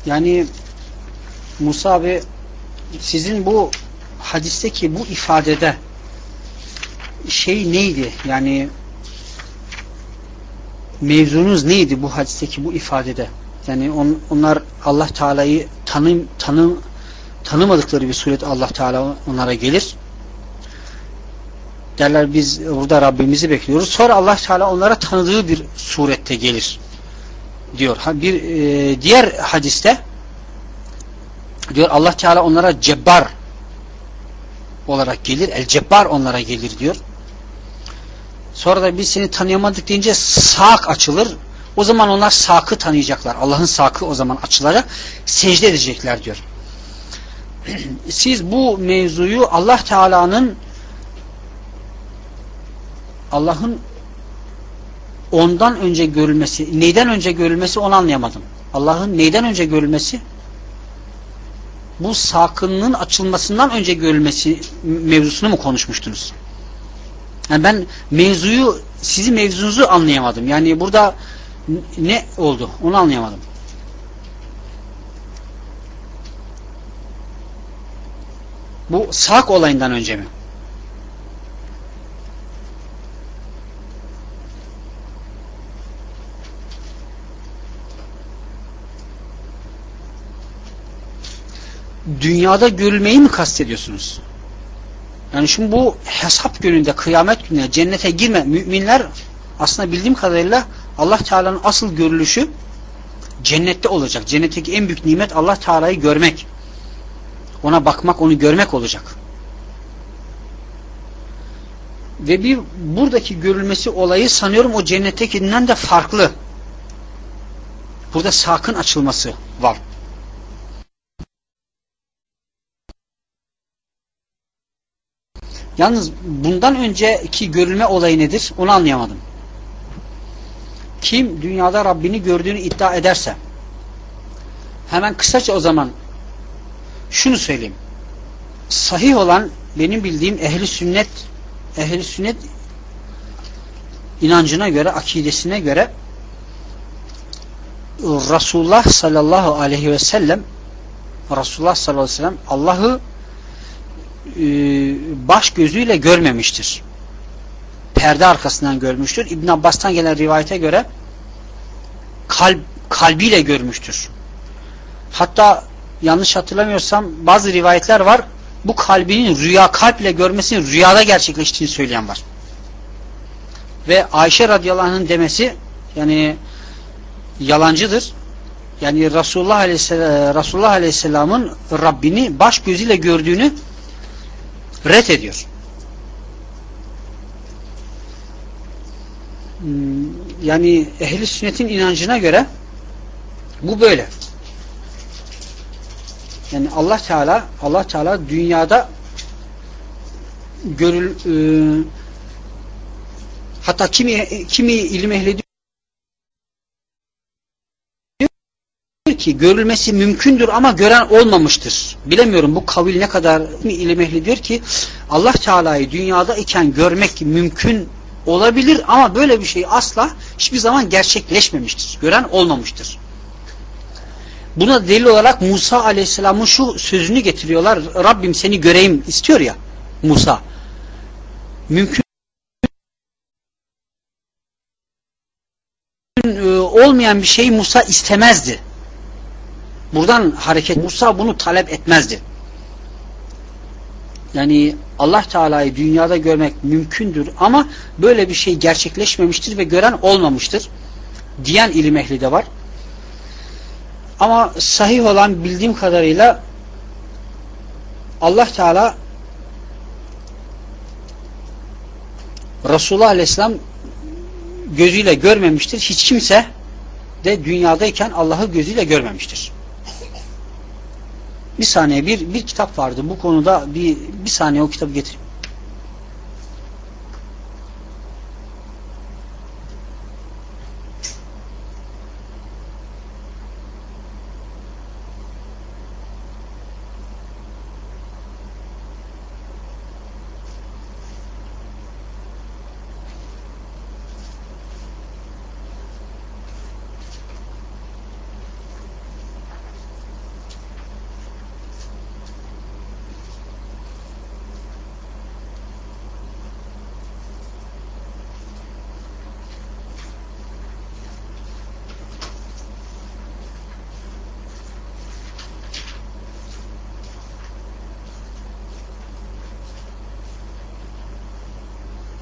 Speaker 1: Yani Musa abi, sizin bu hadisteki bu ifadede şey neydi? Yani mevzunuz neydi bu hadisteki bu ifadede? Yani onlar Allah Teala'yı tanımadıkları bir suret Allah Teala onlara gelir. Derler biz burada Rabbimizi bekliyoruz. Sonra Allah Teala onlara tanıdığı bir surette gelir diyor. Bir diğer hadiste diyor Allah Teala onlara Cebbar olarak gelir. El Cebbar onlara gelir diyor. Sonra da biz seni tanıyamadık deyince sak açılır. O zaman onlar sakı tanıyacaklar. Allah'ın sakı o zaman açılacak. Secde edecekler diyor. Siz bu mevzuyu Allah Teala'nın Allah'ın ondan önce görülmesi, neyden önce görülmesi onu anlayamadım. Allah'ın neyden önce görülmesi? Bu sakının açılmasından önce görülmesi mevzusunu mu konuşmuştunuz? Yani ben sizin mevzunuzu anlayamadım. Yani burada ne oldu? Onu anlayamadım. Bu sak olayından önce mi? Dünyada görülmeyi mi kastediyorsunuz? Yani şimdi bu hesap gününde, kıyamet gününde cennete girme müminler aslında bildiğim kadarıyla Allah Teala'nın asıl görülüşü cennette olacak. Cennetteki en büyük nimet Allah Teala'yı görmek. Ona bakmak, onu görmek olacak. Ve bir buradaki görülmesi olayı sanıyorum o cennettekinden de farklı. Burada sakın açılması var. Yalnız bundan önceki görülme olayı nedir? Onu anlayamadım. Kim dünyada Rabbini gördüğünü iddia ederse, hemen kısaca o zaman şunu söyleyeyim. Sahih olan benim bildiğim ehli sünnet inancına göre, akidesine göre Resulullah sallallahu aleyhi ve sellem Allah'ı baş gözüyle görmemiştir. Perde arkasından görmüştür. İbn Abbas'tan gelen rivayete göre kalbiyle görmüştür. Hatta yanlış hatırlamıyorsam bazı rivayetler var. Bu kalbinin kalple görmesinin rüyada gerçekleştiğini söyleyen var. Ve Ayşe radıyallahu anh'ın demesi yani yalancıdır. Yani Resulullah aleyhisselamın Rabbini baş gözüyle gördüğünü ret ediyor. Yani ehli sünnetin inancına göre bu böyle. Yani Allah Teala dünyada hatta kimi ilim ehli diyor ki görülmesi mümkündür ama gören olmamıştır. Bilemiyorum bu kavil ne kadar. İlim ehli diyor ki Allah Teala'yı dünyada iken görmek mümkün olabilir ama böyle bir şey asla hiçbir zaman gerçekleşmemiştir. Gören olmamıştır. Buna delil olarak Musa Aleyhisselam'ın şu sözünü getiriyorlar. Rabbim seni göreyim istiyor ya Musa. Mümkün olmayan bir şeyi Musa istemezdi. Buradan hareket Musa bunu talep etmezdi. Yani Allah Teala'yı dünyada görmek mümkündür ama böyle bir şey gerçekleşmemiştir ve gören olmamıştır diyen ilim ehli de var. Ama sahih olan bildiğim kadarıyla Allah Teala Resulullah Aleyhisselam gözüyle görmemiştir. Hiç kimse de dünyadayken Allah'ı gözüyle görmemiştir. Bir saniye bir kitap vardı bu konuda bir saniye o kitabı getireyim.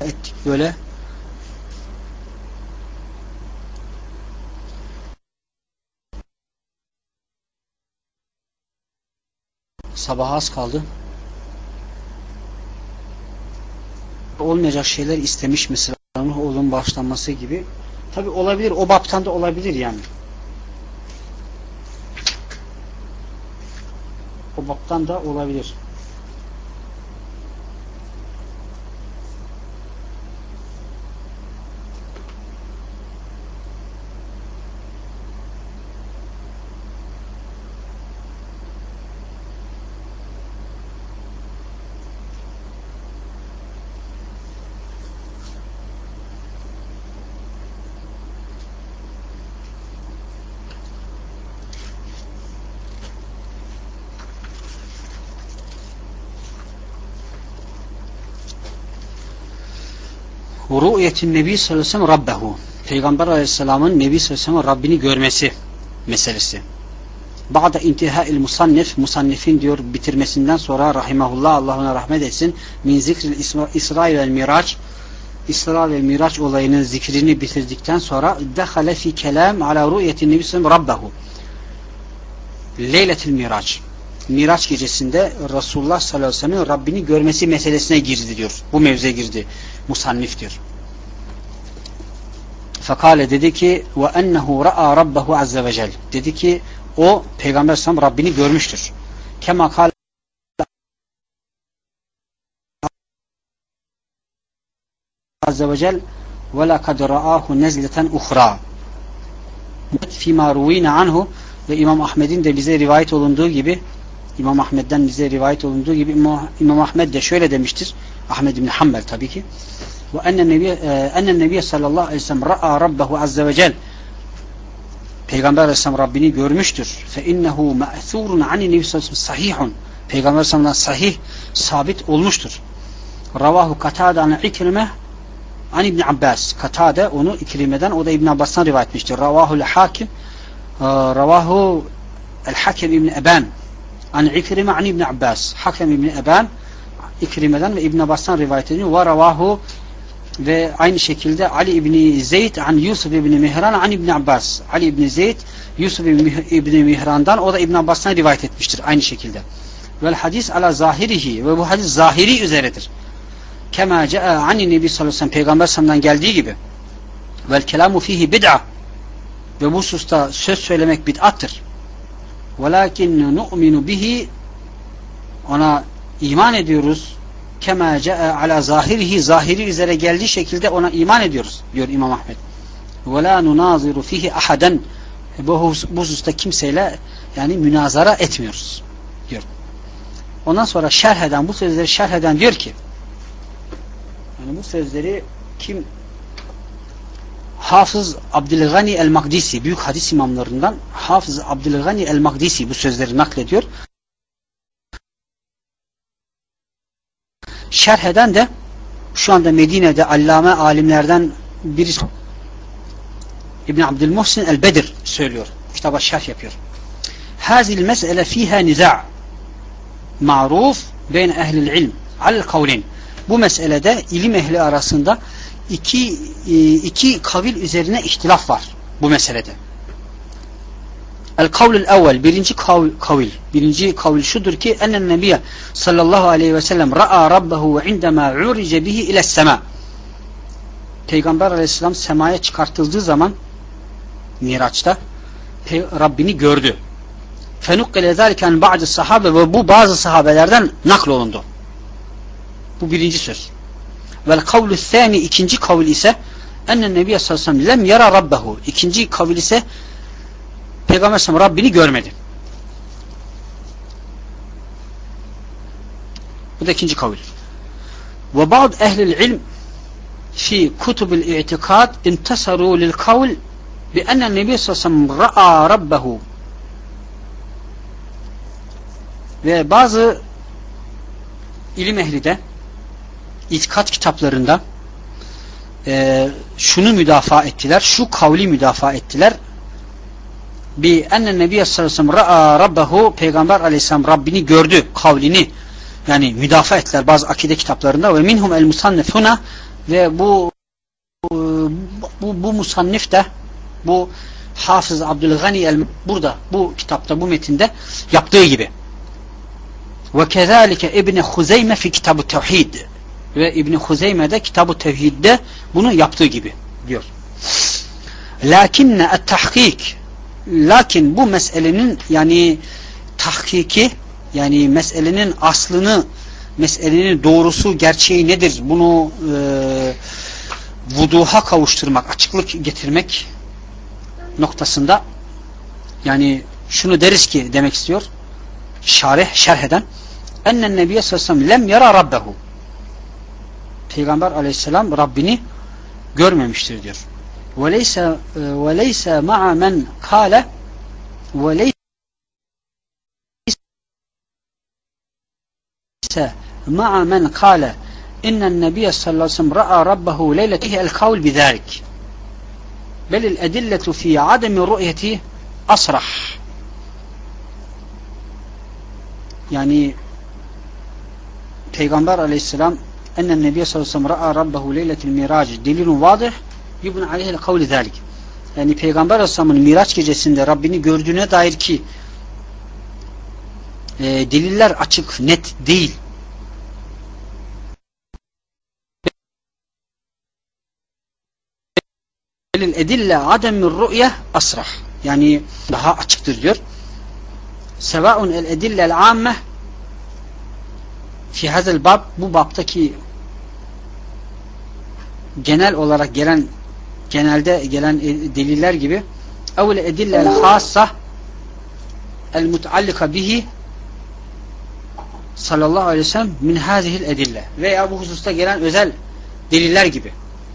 Speaker 1: ettik böyle. Sabaha az kaldı. Olmayacak şeyler istemiş mesela oğlun bağışlanması gibi. Tabi olabilir, o baptan da olabilir yani. O baptan da olabilir. Ru'yetin Nebi sallallahu aleyhi ve sellem Rabbehu. Peygamber aleyhisselamın Nebi sallallahu aleyhi ve sellem Rabbini görmesi meselesi. Ba'da intihâil musannif, musannifin diyor bitirmesinden sonra rahimahullah, Allah ona rahmet etsin, min zikril İsra ve Miraç, İsra ve Miraç olayının zikrini bitirdikten sonra dehale fi kelam ala ru'yetin Nebi sallallahu aleyhi ve sellem Rabbehu. Leyletil Miraç. Miraç gecesinde Resulullah sallallahu aleyhi ve sellem Rabbini görmesi meselesine girdi diyor. Bu mevzuya girdi musannif diyor. Fakale dedi ki ve ennehu ra'a rabbehu azze ve cel. Dedi ki o Peygamber sallallahu aleyhi ve sellem Rabbini görmüştür. Kema kâle azze ve cel ve lekad ra'ahu nezleten uhra. Fîmâ ruvîne anhu ve İmam Ahmed'in de bize rivayet olunduğu gibi, İmam Ahmed'den bize rivayet olunduğu gibi İmam Ahmed de şöyle demiştir. Ahmed ibn Hanbel tabii ki. Ve ennen nebiye sallallahu aleyhi ve sellem ra'a rabbehu azze ve cel. Peygamber aleyhisselam Rabbini görmüştür. Fe innehu ma'thurun ani nebi sallallahu aleyhi ve sellem sahihun. Peygamber aleyhisselam'dan sahih sabit olmuştur. Ravahu Katade an İkrime an İbn Abbas. Katade onu İkrime'den, o da İbn Abbas'tan rivayet etmiştir. Ravahu'l Hakim, Ravahu el-Hakem İbn Eban an İkrime an İbn Abbas. Hakem İbn Eban İkrime'den ve İbn Abbas'tan rivayet ediyor. Ve ravahu, ve aynı şekilde Ali İbni Zeyd an Yusuf İbni Mihran an İbni Abbas. Ali İbni Zeyd Yusuf İbni Mihran'dan, o da İbn Abbas'tan rivayet etmiştir aynı şekilde. Vel hadis ala zahirihi, ve bu hadis zahiri üzeredir. Kema ca'a ani nebi sallallahu aleyhi ve sellem, Peygamber sallallahu geldiği gibi. Vel kelamu fihi bid'a, ve bu hususta söz söylemek bid'attır. Velakin nu'minu bihi, ona iman ediyoruz. Kema ca'a ala zahirihi, zahiri üzere geldiği şekilde ona iman ediyoruz diyor İmam Ahmed. Ve la nunaziru fihi ahaden, bu hususta kimseyle yani münazara etmiyoruz diyor. Ondan sonra şerh eden, bu sözleri şerh eden diyor ki, yani bu sözleri kim? Hafız Abdülgani el-Makdisi, büyük hadis imamlarından Hafız Abdülgani el-Makdisi bu sözleri naklediyor. Şerh eden de şu anda Medine'de allame alimlerden birisi İbn Abdülmuhsin el-Bedir söylüyor. Kitaba şerh yapıyor. Hazil mesele fiha niza' ma'ruf beyn ehlil ilm alel kavlin. Bu meselede ilim ehli arasında iki kavil üzerine ihtilaf var bu meselede. El-kavlül evvel, birinci kavil şudur ki ennen nebiye sallallahu aleyhi ve sellem ra'a rabbehu ve indema urice bihi ile sema. Peygamber aleyhisselam semaya çıkartıldığı zaman Miraç'ta Rabbini gördü. Fenukkele zâliken ba'd sahabe, ve bu bazı sahabelerden naklolundu. Bu birinci söz. Vel kavlü thani, ikinci kavil ise ennen nebiye sallallahu aleyhi ve sellem lem yara rabbehu. İkinci kavil ise Peygamber sallallahu aleyhi ve sellem Rabbini görmedi. Bu da ikinci kavil. Ve bazı ehlil ilm fi kutubil i'tikad intasaru lil kavl bi ennen nebiye sallallahu aleyhi ve sellem ra'a rabbehu. Ve bazı ilim ehli de itikat kitaplarında şunu müdafaa ettiler, şu kavli müdafaa ettiler. Bi ennen nebiye sallallahu aleyhi ve sellem ra'a rabbehu, Peygamber aleyhisselam Rabbini gördü kavlini yani müdafaa ettiler bazı akide kitaplarında. Ve minhum el musannif huna, Ve bu musannif de, bu Hafız Abdülgani burada bu kitapta, bu metinde yaptığı gibi. Ve kezalike İbn Huzeyme fi Kitab-ı Tevhid, ve İbn Huzeyme de Kitab-ı Tevhid'de bunu yaptığı gibi diyor. Lakinne et-tahkik, lakin bu meselenin yani tahkiki, yani meselenin aslını, meselenin doğrusu, gerçeği nedir? Bunu vuduha kavuşturmak, açıklık getirmek noktasında, yani şunu deriz ki demek istiyor şerh eden, ennen nebiye sallallahu aleyhi ve sellem lem yara rabbehu, Peygamber aleyhisselam Rabbini görmemiştir diyor. Ve leyse ma'a men kâle ve leyse ma'a men kâle innen nebiye sallallahu aleyhi ve sellem ra'a rabbehu leyletihi el kavl bidârik belil edilletu fi ademi ru'yeti asrah. Yani Peygamber aleyhisselam ennen nebiye sallallahu aleyhi ve sellem ra'a rabbehu leyletil mirac delilun vadih yubun aleyhil kavli zâlik. Yani Peygamber aleyhisselamın Miraç gecesinde Rabbini gördüğüne dair ki deliller açık, net değil. Belil edille ademir ru'ye asrah. Yani daha açıktır diyor. Sevaun el edille el amme fi hazel bab, bu babtaki genel olarak gelen, genelde gelen deliller gibi, evvel edille el hassa el mutallika bihi sallallahu aleyhi ve sellem min hazihil edille, veya bu hususta gelen özel deliller gibi.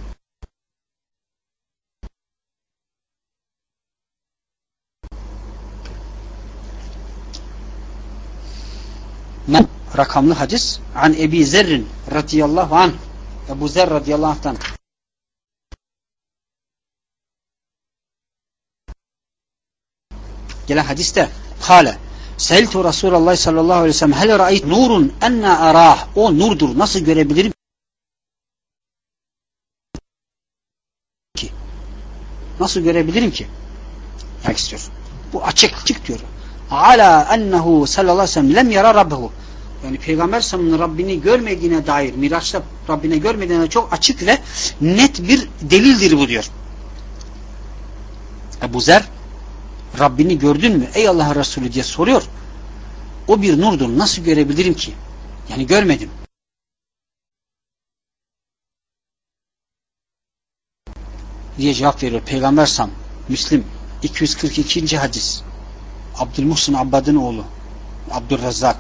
Speaker 1: Rakamlı hadis an Ebi Zerrin radıyallahu anh, Ebu Zer radıyallahu anh'tan gelen hadiste kâle seiltu Resulallah sallallahu aleyhi ve sellem hel ra'ayt nurun enna arah, o nurdur, nasıl görebilirim ki, nasıl görebilirim ki demek istiyor. Bu açık diyor. Ala ennehu sallallahu aleyhi ve sellem lem yara rabbehu, yani Peygamber sallallahu Rabbini görmediğine dair, Miraç'ta Rabbine görmediğine çok açık ve net bir delildir bu diyor. Ebu Zer Rabbini gördün mü ey Allah'ın Resulü diye soruyor. O bir nurdur, nasıl görebilirim ki? Yani görmedim. Diye cevap veriyor Peygamber Sam. Müslim 242. hadis. Abdülmuhsin Abbad'ın oğlu Abdülrezzak,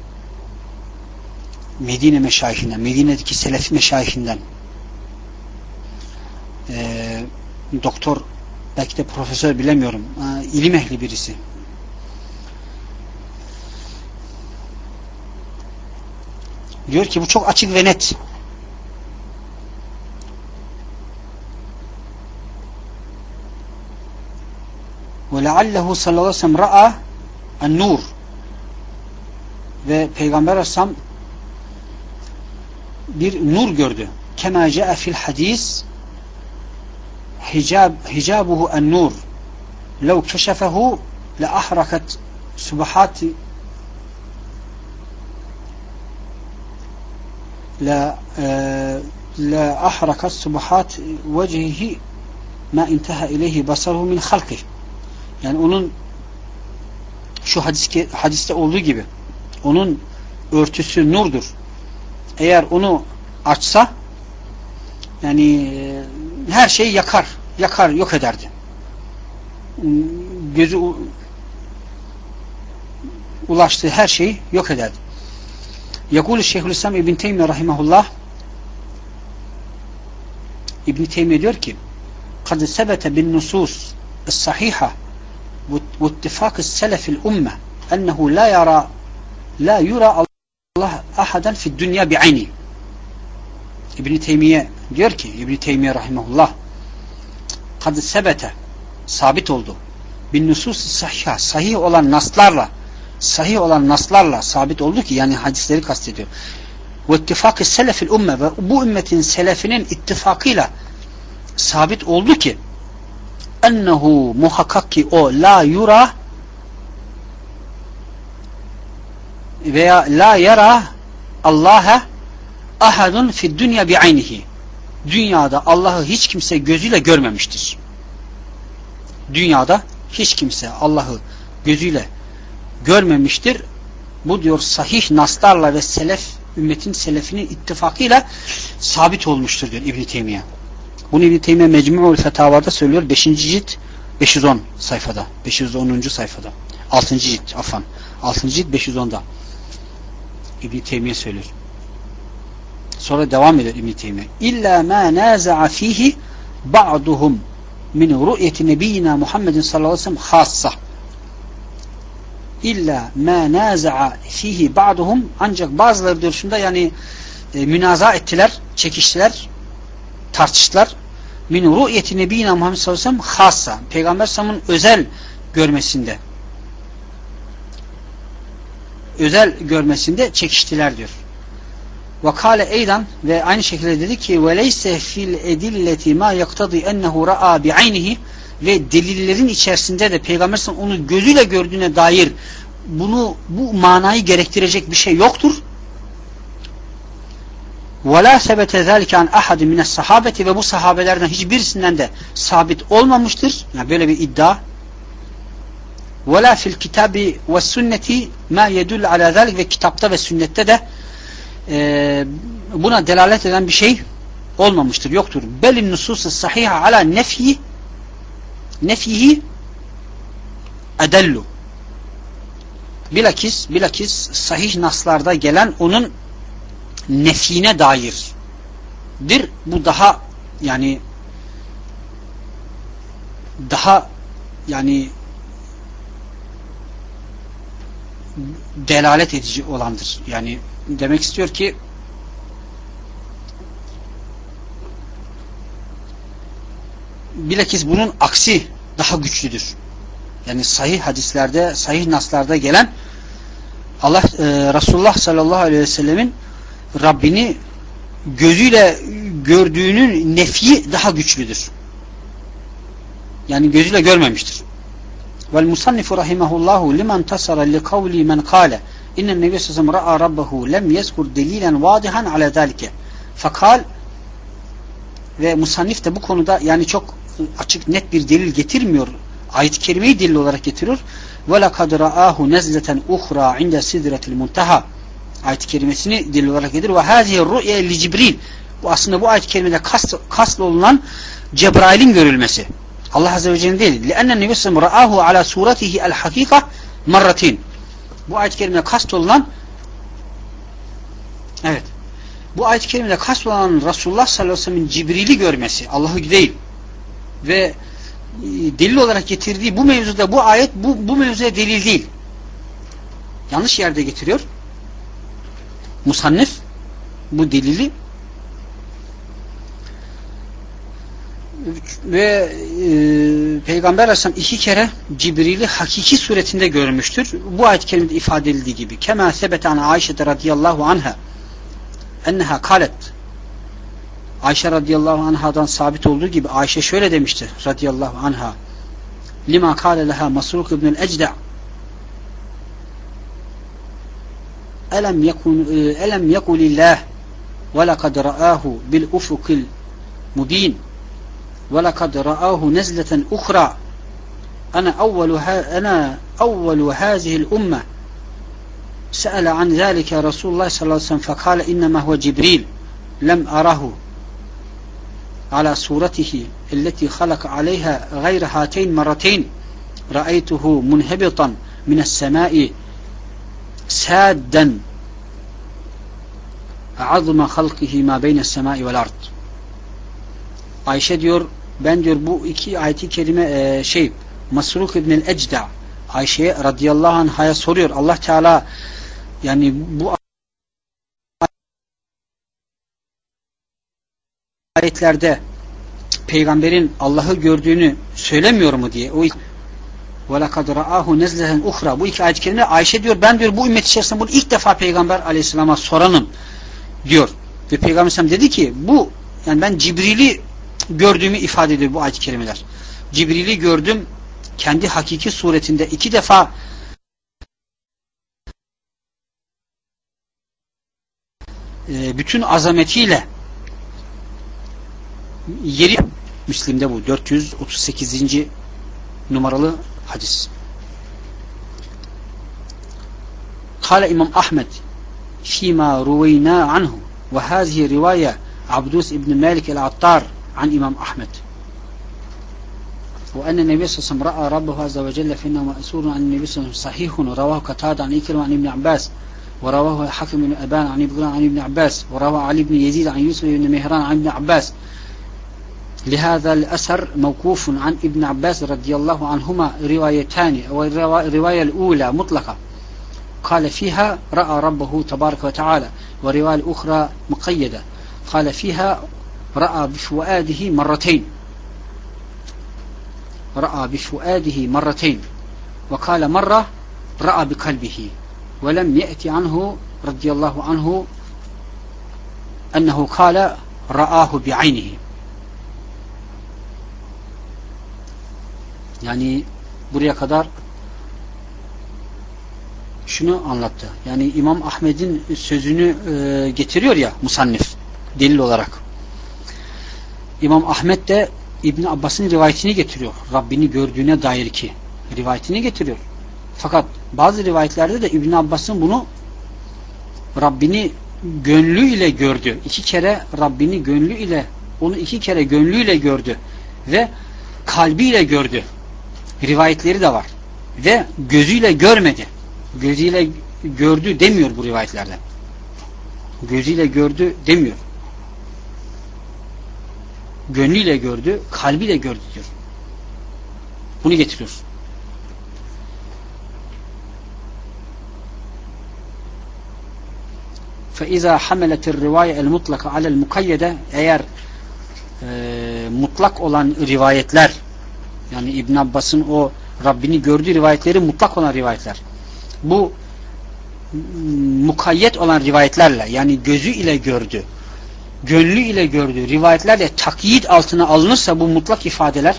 Speaker 1: Medine meşayihinden, Medine'deki Selefi meşayihinden, doktor, belki de profesör, bilemiyorum, ilim ehli birisi. Diyor ki bu çok açık ve net. Ve leallehu sallallahu aleyhi ve sellem ra'a en-nur, ve Peygamber Aleyhisselam bir nur gördü. Kema ca'a fil hadis hicabuhu en-nur lev keşefehu le ahrakat subahati la ahrakat subahat vecihi ma intaha ileyhi basaruhu min halkih. Yani onun şu hadiste olduğu gibi onun örtüsü nurdur. Eğer onu açsa yani her şeyi yakar, yok ederdi. Gözü ulaştığı her şeyi yok ederdi. Yekûl Şeyhülislam İbn Teymiye rahimahullah, İbn Teymiye diyor ki kad sebete bin nusus es-sahiha ve ittifak es-selef el-umme ennehu la yura Allah ahadan fi dünya bi'ayni. İbn Teymiye diyor ki, İbn Teymiye rahimahullah, kad sebete, sabit oldu, bin nusus sahiha, sahih olan naslarla sabit oldu ki, yani hadisleri kastediyor. ve ittifakı selefil ümme ve bu ümmetin selefinin ittifakıyla sabit oldu ki ennehu muhakkak ki o la yura veya la yara Allah'a ahadun fi dünya bi'aynihi. Dünyada Allah'ı hiç kimse gözüyle görmemiştir. Dünyada hiç kimse Allah'ı gözüyle görmemiştir. Bu diyor sahih naslarla ve ümmetin selefinin ittifakıyla sabit olmuştur diyor İbn Teymiye. Bunu İbn Teymiye Mecmu'ul Fetavada söylüyor. 5. cilt 510 sayfada. 510. sayfada. 6. cilt afan. 6. cilt 510'da. İbn Teymiye söylüyor. Sonra devam ediyor İbn Teymiye. İlla ma naza'a fihi ba'duhum min ru'yeti nebiyyina Muhammedin sallallahu aleyhi ve sellem hassa. İlla ma naza'a fihi ba'duhum, ancak bazıları diyor şunda yani münaza ettiler, çekiştiler, tartıştılar. Min ru'yeti nebiyyina Muhammed sallallahu aleyhi ve sellem hassa. Peygamber sallallahu aleyhi ve sellem'in özel görmesinde çekiştiler diyor. Ve kâle eydan, ve aynı şekilde dedi ki ve leyse fil edilleti ma yaktadi ennehu ra'a bi'aynihi, ve delillerin içerisinde de Peygamber sallallahu aleyhi ve sellem onu gözüyle gördüğüne dair bu manayı gerektirecek bir şey yoktur. Ve la sebete zâlike an ahadin mines sahabeti, ve bu sahabelerden hiçbirisinden de sabit olmamıştır. Yani böyle bir iddia. Ve la fil kitabi ve sünneti ma yedul ala zâlik, ve kitapta ve sünnette de buna delalet eden bir şey olmamıştır, yoktur. Belin nusus-ı sahiha ala nefihi edellu. Bilakis sahih naslarda gelen onun nefine dairdir. Bu daha delalet edici olandır. Yani demek istiyor ki bilakis bunun aksi daha güçlüdür. Yani sahih hadislerde, sahih naslarda gelen Resulullah sallallahu aleyhi ve sellemin Rabbini gözüyle gördüğünün nefyi daha güçlüdür. Yani gözüyle görmemiştir. Vel musannifu rahimahullahu liman tasara li kavli men kâle innen nebiyyü sallallahu aleyhi ve sellem ra'a rabbehu lem yezkur delilen vadihan ala zâlike fakal, ve musannif de bu konuda yani çok açık net bir delil getirmiyor. Ayet-i kerimeyi delil olarak getiriyor. Ve lekad ra'ahu nezleten uhra inde sidretil muntaha. Ayet-i kerimesini delil olarak getirir. Ve hâzihi ru'ye li Cibril. Bu aslında bu ayet-i kerimede kasl olunan Cebrail'in görülmesi. Allah azze ve celle değil. Li'enne nebiyyü sallallahu aleyhi ve sellem ra'ahu ala suratihi el hakika marratin. Bu ayet-i kerimede kasl olunan bu ayet-i kerimede kasl olan Resulullah sallallahu aleyhi ve sellem'in Cibril'i görmesi, Allah'ı değil. Ve delil olarak getirdiği bu mevzuda bu ayet bu mevzuya delil değil. Yanlış yerde getiriyor. Musannif bu delili ve Peygamber Aleyhisselam 2 kere Cibril'i hakiki suretinde görmüştür. Bu ayet-i kerimede ifade edildiği gibi. Kema sebete an Ayşe radıyallahu anha enneha kalet. Ayşe radıyallahu anhadan sabit olduğu gibi Ayşe şöyle demiştir radıyallahu anha. Lima kâle leha Masruk ibnül Ecda. Elem yekulillah ve lekad ra'ahu bil ufukil mubin ve lekad ra'ahu nezleten uhra ana evvelu hâzihil umme se'ele an zâlike Resulullah sallallahu aleyhi ve sellem fekâle innema huve Cibril lem arahu ala suratihi elleti halaka aleyha gayre hateyn marrateyn ra'aytuhu munhebitan mines semai sadden azma halkihi ma beynes semai vel ard. Ayşe diyor, ben diyor bu iki ayeti kerime Masruk ibn-i Ecda Ayşe'ye radıyallahu anh'a soruyor. Allah Teala yani bu ayetlerde peygamberin Allah'ı gördüğünü söylemiyor mu diye. O وَلَقَدْ رَآهُ نَزْلَةً اُخْرَى. Bu iki ayet-i kerime Ayşe diyor, ben diyor bu ümmet içerisinde bunu ilk defa Peygamber Aleyhisselam'a soranım. diyor. Ve Peygamber Aleyhisselam dedi ki bu yani ben Cibril'i gördüğümü ifade ediyor bu ayet-i kerimeler. Cibril'i gördüm kendi hakiki suretinde 2 defa bütün azametiyle yeri Müslim'de bu 438. numaralı hadis. Kale İmam Ahmed fîmâ ruveyna anhu ve hâzihi rivâye Abdus ibn Malik el-Attar an İmam Ahmed. وأن النبي صلى الله عليه وسلم رأى ربه عز وجل فإنه مأثور عن النبي صلى الله عليه وسلم صحيح رواه قتادة عن إكرمة عن ابن عباس ورواه حكم بن أبان عن ابن عباس ورواه علي بن يزيد عن يوسف بن مهران عن ابن عباس لهذا الأثر موقوف عن ابن عباس رضي الله عنهما روايتان والرواية الأولى مطلقة قال فيها رأى ربه تبارك وتعالى ورواية الأخرى مقيدة قال فيها رأى بفؤاده مرتين وقال مرة رأى بقلبه ولم يأتي عنه رضي الله عنه أنه قال رآه بعينه. Yani buraya kadar şunu anlattı. Yani İmam Ahmed'in sözünü getiriyor ya musannif delil olarak. İmam Ahmed de İbn Abbas'ın rivayetini getiriyor. Rabbini gördüğüne dair ki rivayetini getiriyor. Fakat bazı rivayetlerde de İbn Abbas'ın bunu Rabbini gönlüyle gördü. 2 kere Rabbini gönlüyle, onu 2 kere gönlüyle gördü ve kalbiyle gördü. Rivayetleri de var. Ve gözüyle görmedi. Gözüyle gördü demiyor bu rivayetlerde. Gözüyle gördü demiyor. Gönlüyle gördü, kalbiyle gördü diyor. Bunu getiriyor. فَاِذَا حَمَلَتِ الرِّوَايَ الْمُطْلَقَ عَلَى الْمُقَيَّدَ eğer mutlak olan rivayetler yani İbn Abbas'ın o Rabbini gördüğü rivayetleri mutlak olan rivayetler bu mukayyet olan rivayetlerle yani gözü ile gördü, gönlü ile gördü rivayetlerle takyit altına alınırsa bu mutlak ifadeler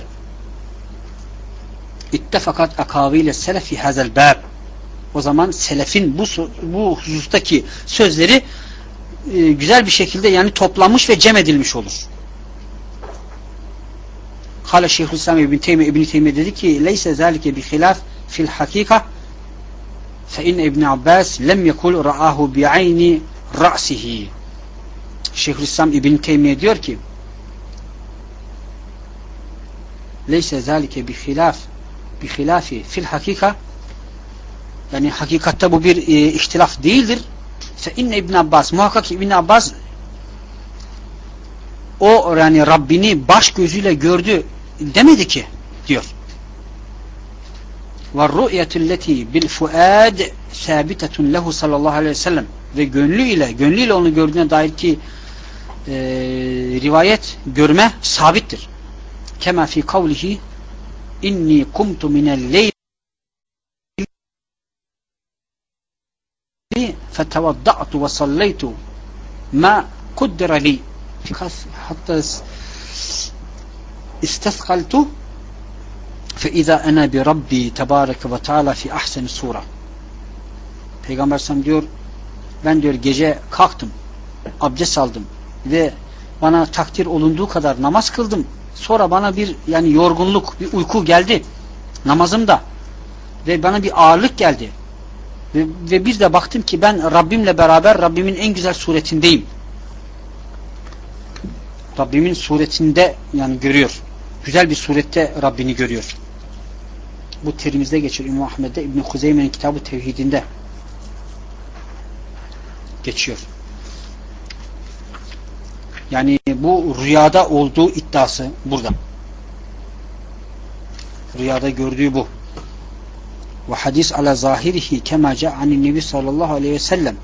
Speaker 1: ittefakat akavile selefi hazel bab o zaman selefin bu husustaki sözleri güzel bir şekilde yani toplanmış ve cem edilmiş olur. Kale Şeyhülislam İbn Teymiye dedi ki leyse zalike bi hilaf fil hakika fe inne İbn Abbas lem yekul ra'ahu bi ayni ra'sihi. Şeyhülislam İbn Teymiye diyor ki leyse zalike bi hilafi fil hakika yani hakikatte bu bir ihtilaf değildir. Fe inne İbn Abbas muhakkak İbn Abbas o yani Rabbini baş gözüyle gördü demedi ki diyor. Ve ru'yetülleti bil fuad sabitetun lehu sallallahu aleyhi ve sellem ve gönlüyle onu gördüğüne dair ki rivayet görme sabittir. Kema fi kavlihi inni kumtu minel leyl fetevadda'tu ve sallaytu ma kuddira li hatta isteskaltu fe iza ana bi rabbi tebareke ve teala fi ahseni sura. Peygamber sallallahu diyor ben diyor gece kalktım abdest aldım ve bana takdir olunduğu kadar namaz kıldım. Sonra bana bir yani yorgunluk, bir uyku geldi namazımda ve bana bir ağırlık geldi. Ve bir de baktım ki ben Rabbimle beraber Rabbimin en güzel suretindeyim. Rabbimin suretinde yani görüyor. Güzel bir surette Rabbini görüyor. Bu terimizde geçiyor. İmam Ahmed'de İbn Huzeyme'nin kitabı Tevhidinde geçiyor. Yani bu rüyada olduğu iddiası burada. Rüyada gördüğü bu. Ve hadis ala zahirihi kema ca'anin nebi sallallahu aleyhi ve sellem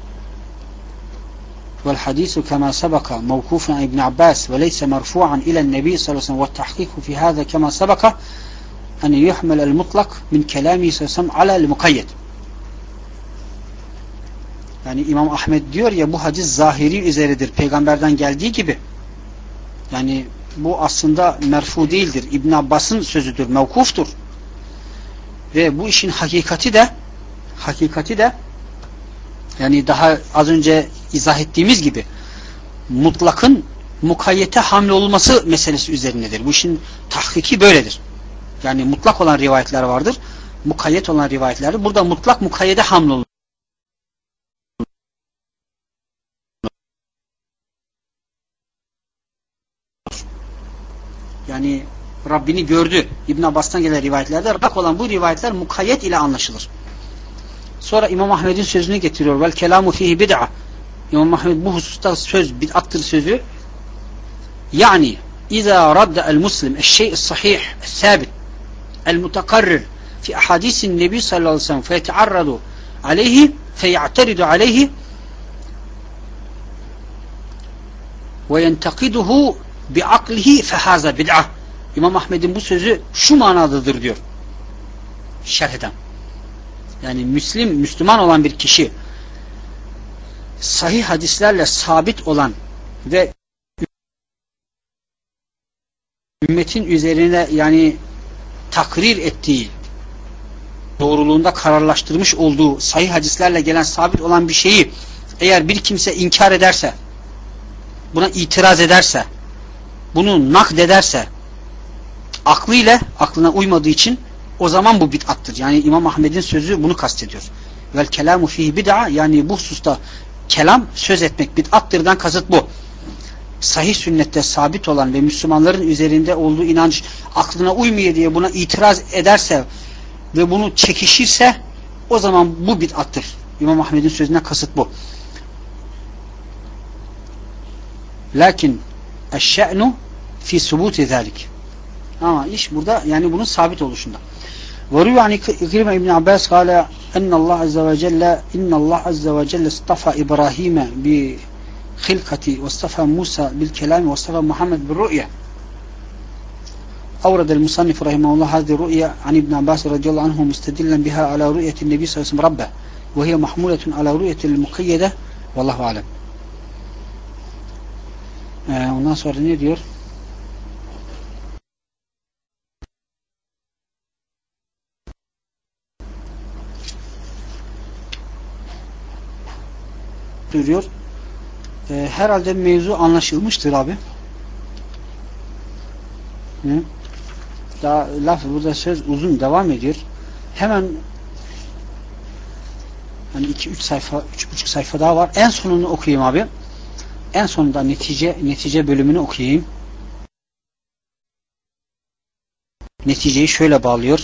Speaker 1: vel hadisu kema sabaka mevkufun an İbn Abbas ve leyse merfu'an ilen nebi sallallahu aleyhi ve sellem ve tahkiku fi hâzâ kema sabaka en yuhmel el mutlak min kelâmihi sallallahu aleyhi ve sellem ala el mukayyed. Yani İmam Ahmed diyor ya, bu hadis zahiri üzeredir, peygamberden geldiği gibi. Yani bu aslında merfu değildir. İbn Abbas'ın sözüdür, mevkuftur. Ve bu işin hakikati de yani daha az önce izah ettiğimiz gibi mutlakın mukayyete hamle olması meselesi üzerindedir. Bu işin tahkiki böyledir. Yani mutlak olan rivayetler vardır, mukayyet olan rivayetler. Burada mutlak mukayyede hamle olur. Yani Rabbini gördü. İbn Abbas'tan gelen rivayetlerde mutlak olan bu rivayetler mukayyet ile anlaşılır. Sonra İmam Ahmed'in sözünü getiriyor. Vel kelamu fihi bid'a. İmam Ahmed bu hususta söz bid'attır sözü. Yani İza radda el muslim eşşey'i sahih sabit el mutakarrir fi ahadisin nebi sallallahu aleyhi ve sellem feyetearradu aleyhi feye'teridu aleyhi ve yentekiduhu bi'aklihi fehaza bid'ah. İmam Ahmed'in bu sözü şu manadadır diyor şerh eden. Yani Müslüman olan bir kişi sahih hadislerle sabit olan ve ümmetin üzerine yani takrir ettiği, doğruluğunda kararlaştırmış olduğu sahih hadislerle gelen sabit olan bir şeyi eğer bir kimse inkar ederse, buna itiraz ederse, bunu nakdederse, aklına uymadığı için o zaman bu bid'attır. Yani İmam Ahmed'in sözü bunu kastediyor. Vel kelamu fihi bid'a, yani bu hususta kelam, söz etmek bid'attırdan kasıt bu. Sahih sünnette sabit olan ve Müslümanların üzerinde olduğu inanç aklına uymuyor diye buna itiraz ederse ve bunu çekişirse o zaman bu bid'attır. İmam Ahmed'in sözüne kasıt bu. Lakin eşşe'nu fi subuti zalik. Ama iş burada yani bunun sabit oluşunda. وروي عن إكرمة بن عباس قال إن الله عز وجل اصطفى إبراهيم بخلقة واصطفى موسى بالكلام واصطفى محمد بالرؤية. أورد المصنف رحمه الله هذه الرؤية عن ابن عباس رضي الله عنه مستدلا بها على رؤية النبي صلى الله عليه وسلم ربه وهي محمولة على رؤية المقيدة والله أعلم. Ondan sonra ne diyor? Diyor. Herhalde mevzu anlaşılmıştır abi. Daha burada söz uzun devam ediyor. Hemen hani 2-3 sayfa, 3,5 sayfa daha var. En sonunu okuyayım abi. En sonunda netice bölümünü okuyayım. Neticeyi şöyle bağlıyor.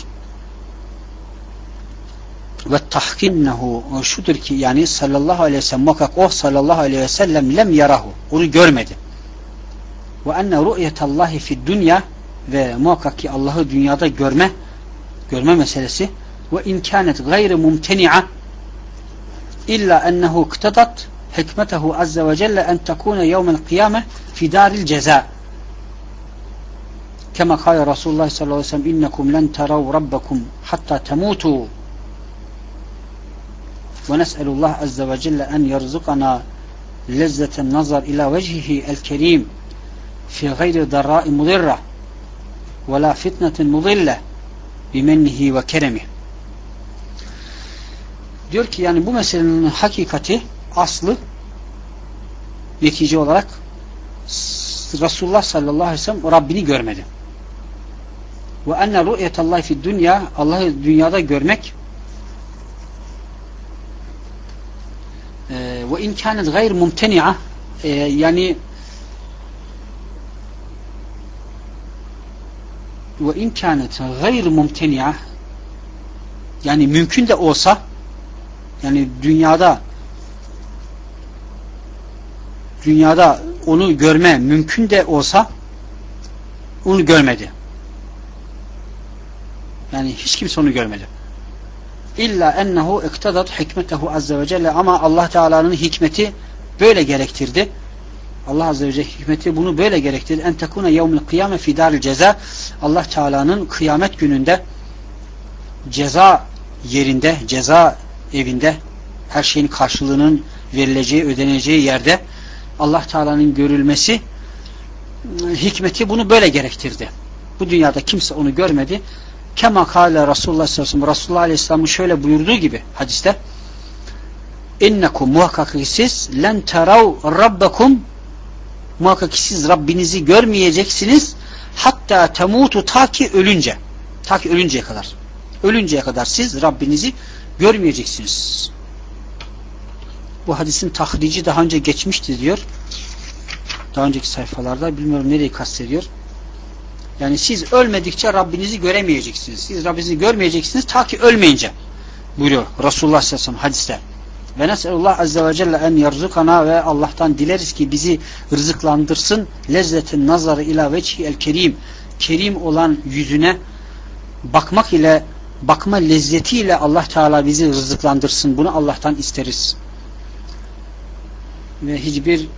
Speaker 1: Ve tahkinnehu, şudur ki yani sallallahu aleyhi ve sellem, muhakkak o sallallahu aleyhi ve sellem lem yarahu, onu görmedi. Ve enne ru'yetallahi fid dünya, ve muhakkak ki Allah'ı dünyada görme meselesi, ve imkanet gayri mumteni'a illa ennehu iktadat hikmetehu azze ve celle en tekune yevmel kıyame fi daril ceza. Kema kâle Resulullah sallallahu aleyhi ve sellem innekum len terav rabbakum hatta temutu. ونسأل الله عز وجل أن يرزقنا لذة النظر إلى وجهه الكريم في غير ضراء مضرة ولا فتنة مضلة بمنه وكرمه. Diyor ki yani bu meselenin hakikati, aslı, netice olarak Resulullah sallallahu aleyhi ve sellem Rabbini görmedi. Ve enne ru'yetallahi fid dünya, Allah'ı dünyada görmek ve imkanet gayr mumteni'a, yani ve imkanet gayr mumteni'a, yani mümkün de olsa, yani dünyada onu görme mümkün de olsa onu görmedi. Yani hiç kimse onu görmedi. İlla ennehu iktadat hikmetehu azze ve celle, ama Allah Teala'nın hikmeti böyle gerektirdi. Allah azze ve celle hikmeti bunu böyle gerektirdi. En tekune yevmil kıyame fi daril ceza. Allah Teala'nın kıyamet gününde ceza yerinde, ceza evinde, her şeyin karşılığının verileceği, ödeneceği yerde Allah Teala'nın görülmesi hikmeti bunu böyle gerektirdi. Bu dünyada kimse onu görmedi. Kema kâle Resulullah sallallahu aleyhi ve sellem, Resulullah Aleyhisselam'ın şöyle buyurduğu gibi hadiste, innekum, muhakkak ki siz, len terav rabbekum, muhakkak ki siz Rabbinizi görmeyeceksiniz, hatta temutu, ta ki ölünceye kadar. Ölünceye kadar siz Rabbinizi görmeyeceksiniz. Bu hadisin tahrici daha önce geçmişti diyor. Daha önceki sayfalarda, bilmiyorum nereyi kastediyor. Yani siz ölmedikçe Rabbinizi göremeyeceksiniz. Siz Rabbinizi görmeyeceksiniz ta ki ölmeyince buyuruyor Resulullah sallallahu aleyhi ve sellem hadiste. Ve nes'elullah azze ve celle en yerzukana, ve Allah'tan dileriz ki bizi rızıklandırsın. Lezzetin nazarı ila veçhi el kerim, kerim olan yüzüne bakma lezzetiyle Allah Teala bizi rızıklandırsın. Bunu Allah'tan isteriz. Ve hiçbir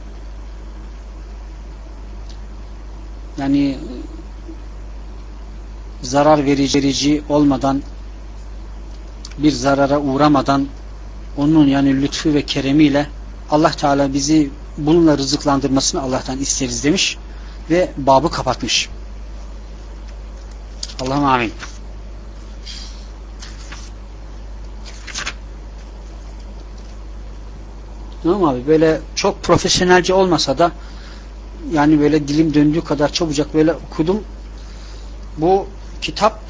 Speaker 1: yani zarar verici olmadan, bir zarara uğramadan, onun yani lütfu ve keremiyle Allah Teala bizi bununla rızıklandırmasını Allah'tan isteriz demiş ve babı kapatmış. Allah'ım amin. Tamam abi, böyle çok profesyonelce olmasa da yani böyle dilim döndüğü kadar çabucak böyle okudum. Bu kitap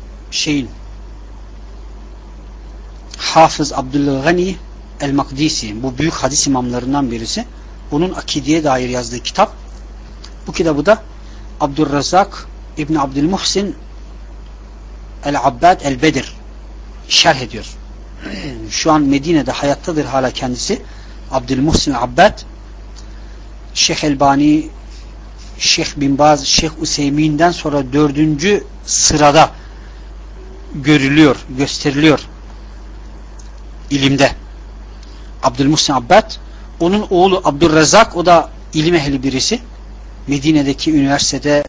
Speaker 1: Hafız Abdülgani el-Makdisi, bu büyük hadis imamlarından birisi. Bunun akideye dair yazdığı kitap. Bu kitabı da Abdurrezzak İbn Abdülmuhsin el-Abbad el-Bedir şerh ediyor. Şu an Medine'de hayattadır hala kendisi. Abdülmuhsin el-Abbad, Şeyh Elbani, Şeyh Bin Baz, Şeyh Üseymin'den sonra 4. sırada gösteriliyor ilimde. Abdülmuhsin Abbad, onun oğlu Abdurrezzak, o da ilim ehli birisi. Medine'deki üniversitede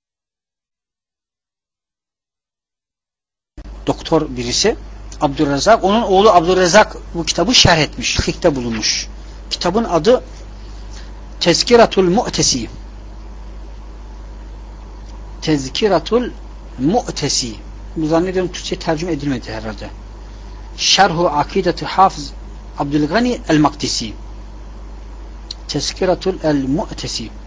Speaker 1: doktor birisi. Abdurrezzak, onun oğlu Abdurrezzak bu kitabı şerh etmiş, tahkikte bulunmuş. Kitabın adı Tezkiratul Mu'tesi. Tezkiratul Mu'tesi. Bu zannediyorum Türkçe tercüme edilmedi herhalde. Şerhu Akideti Hafız Abdülgani el-Makdisi. Tezkiratul el-Mu'tesi.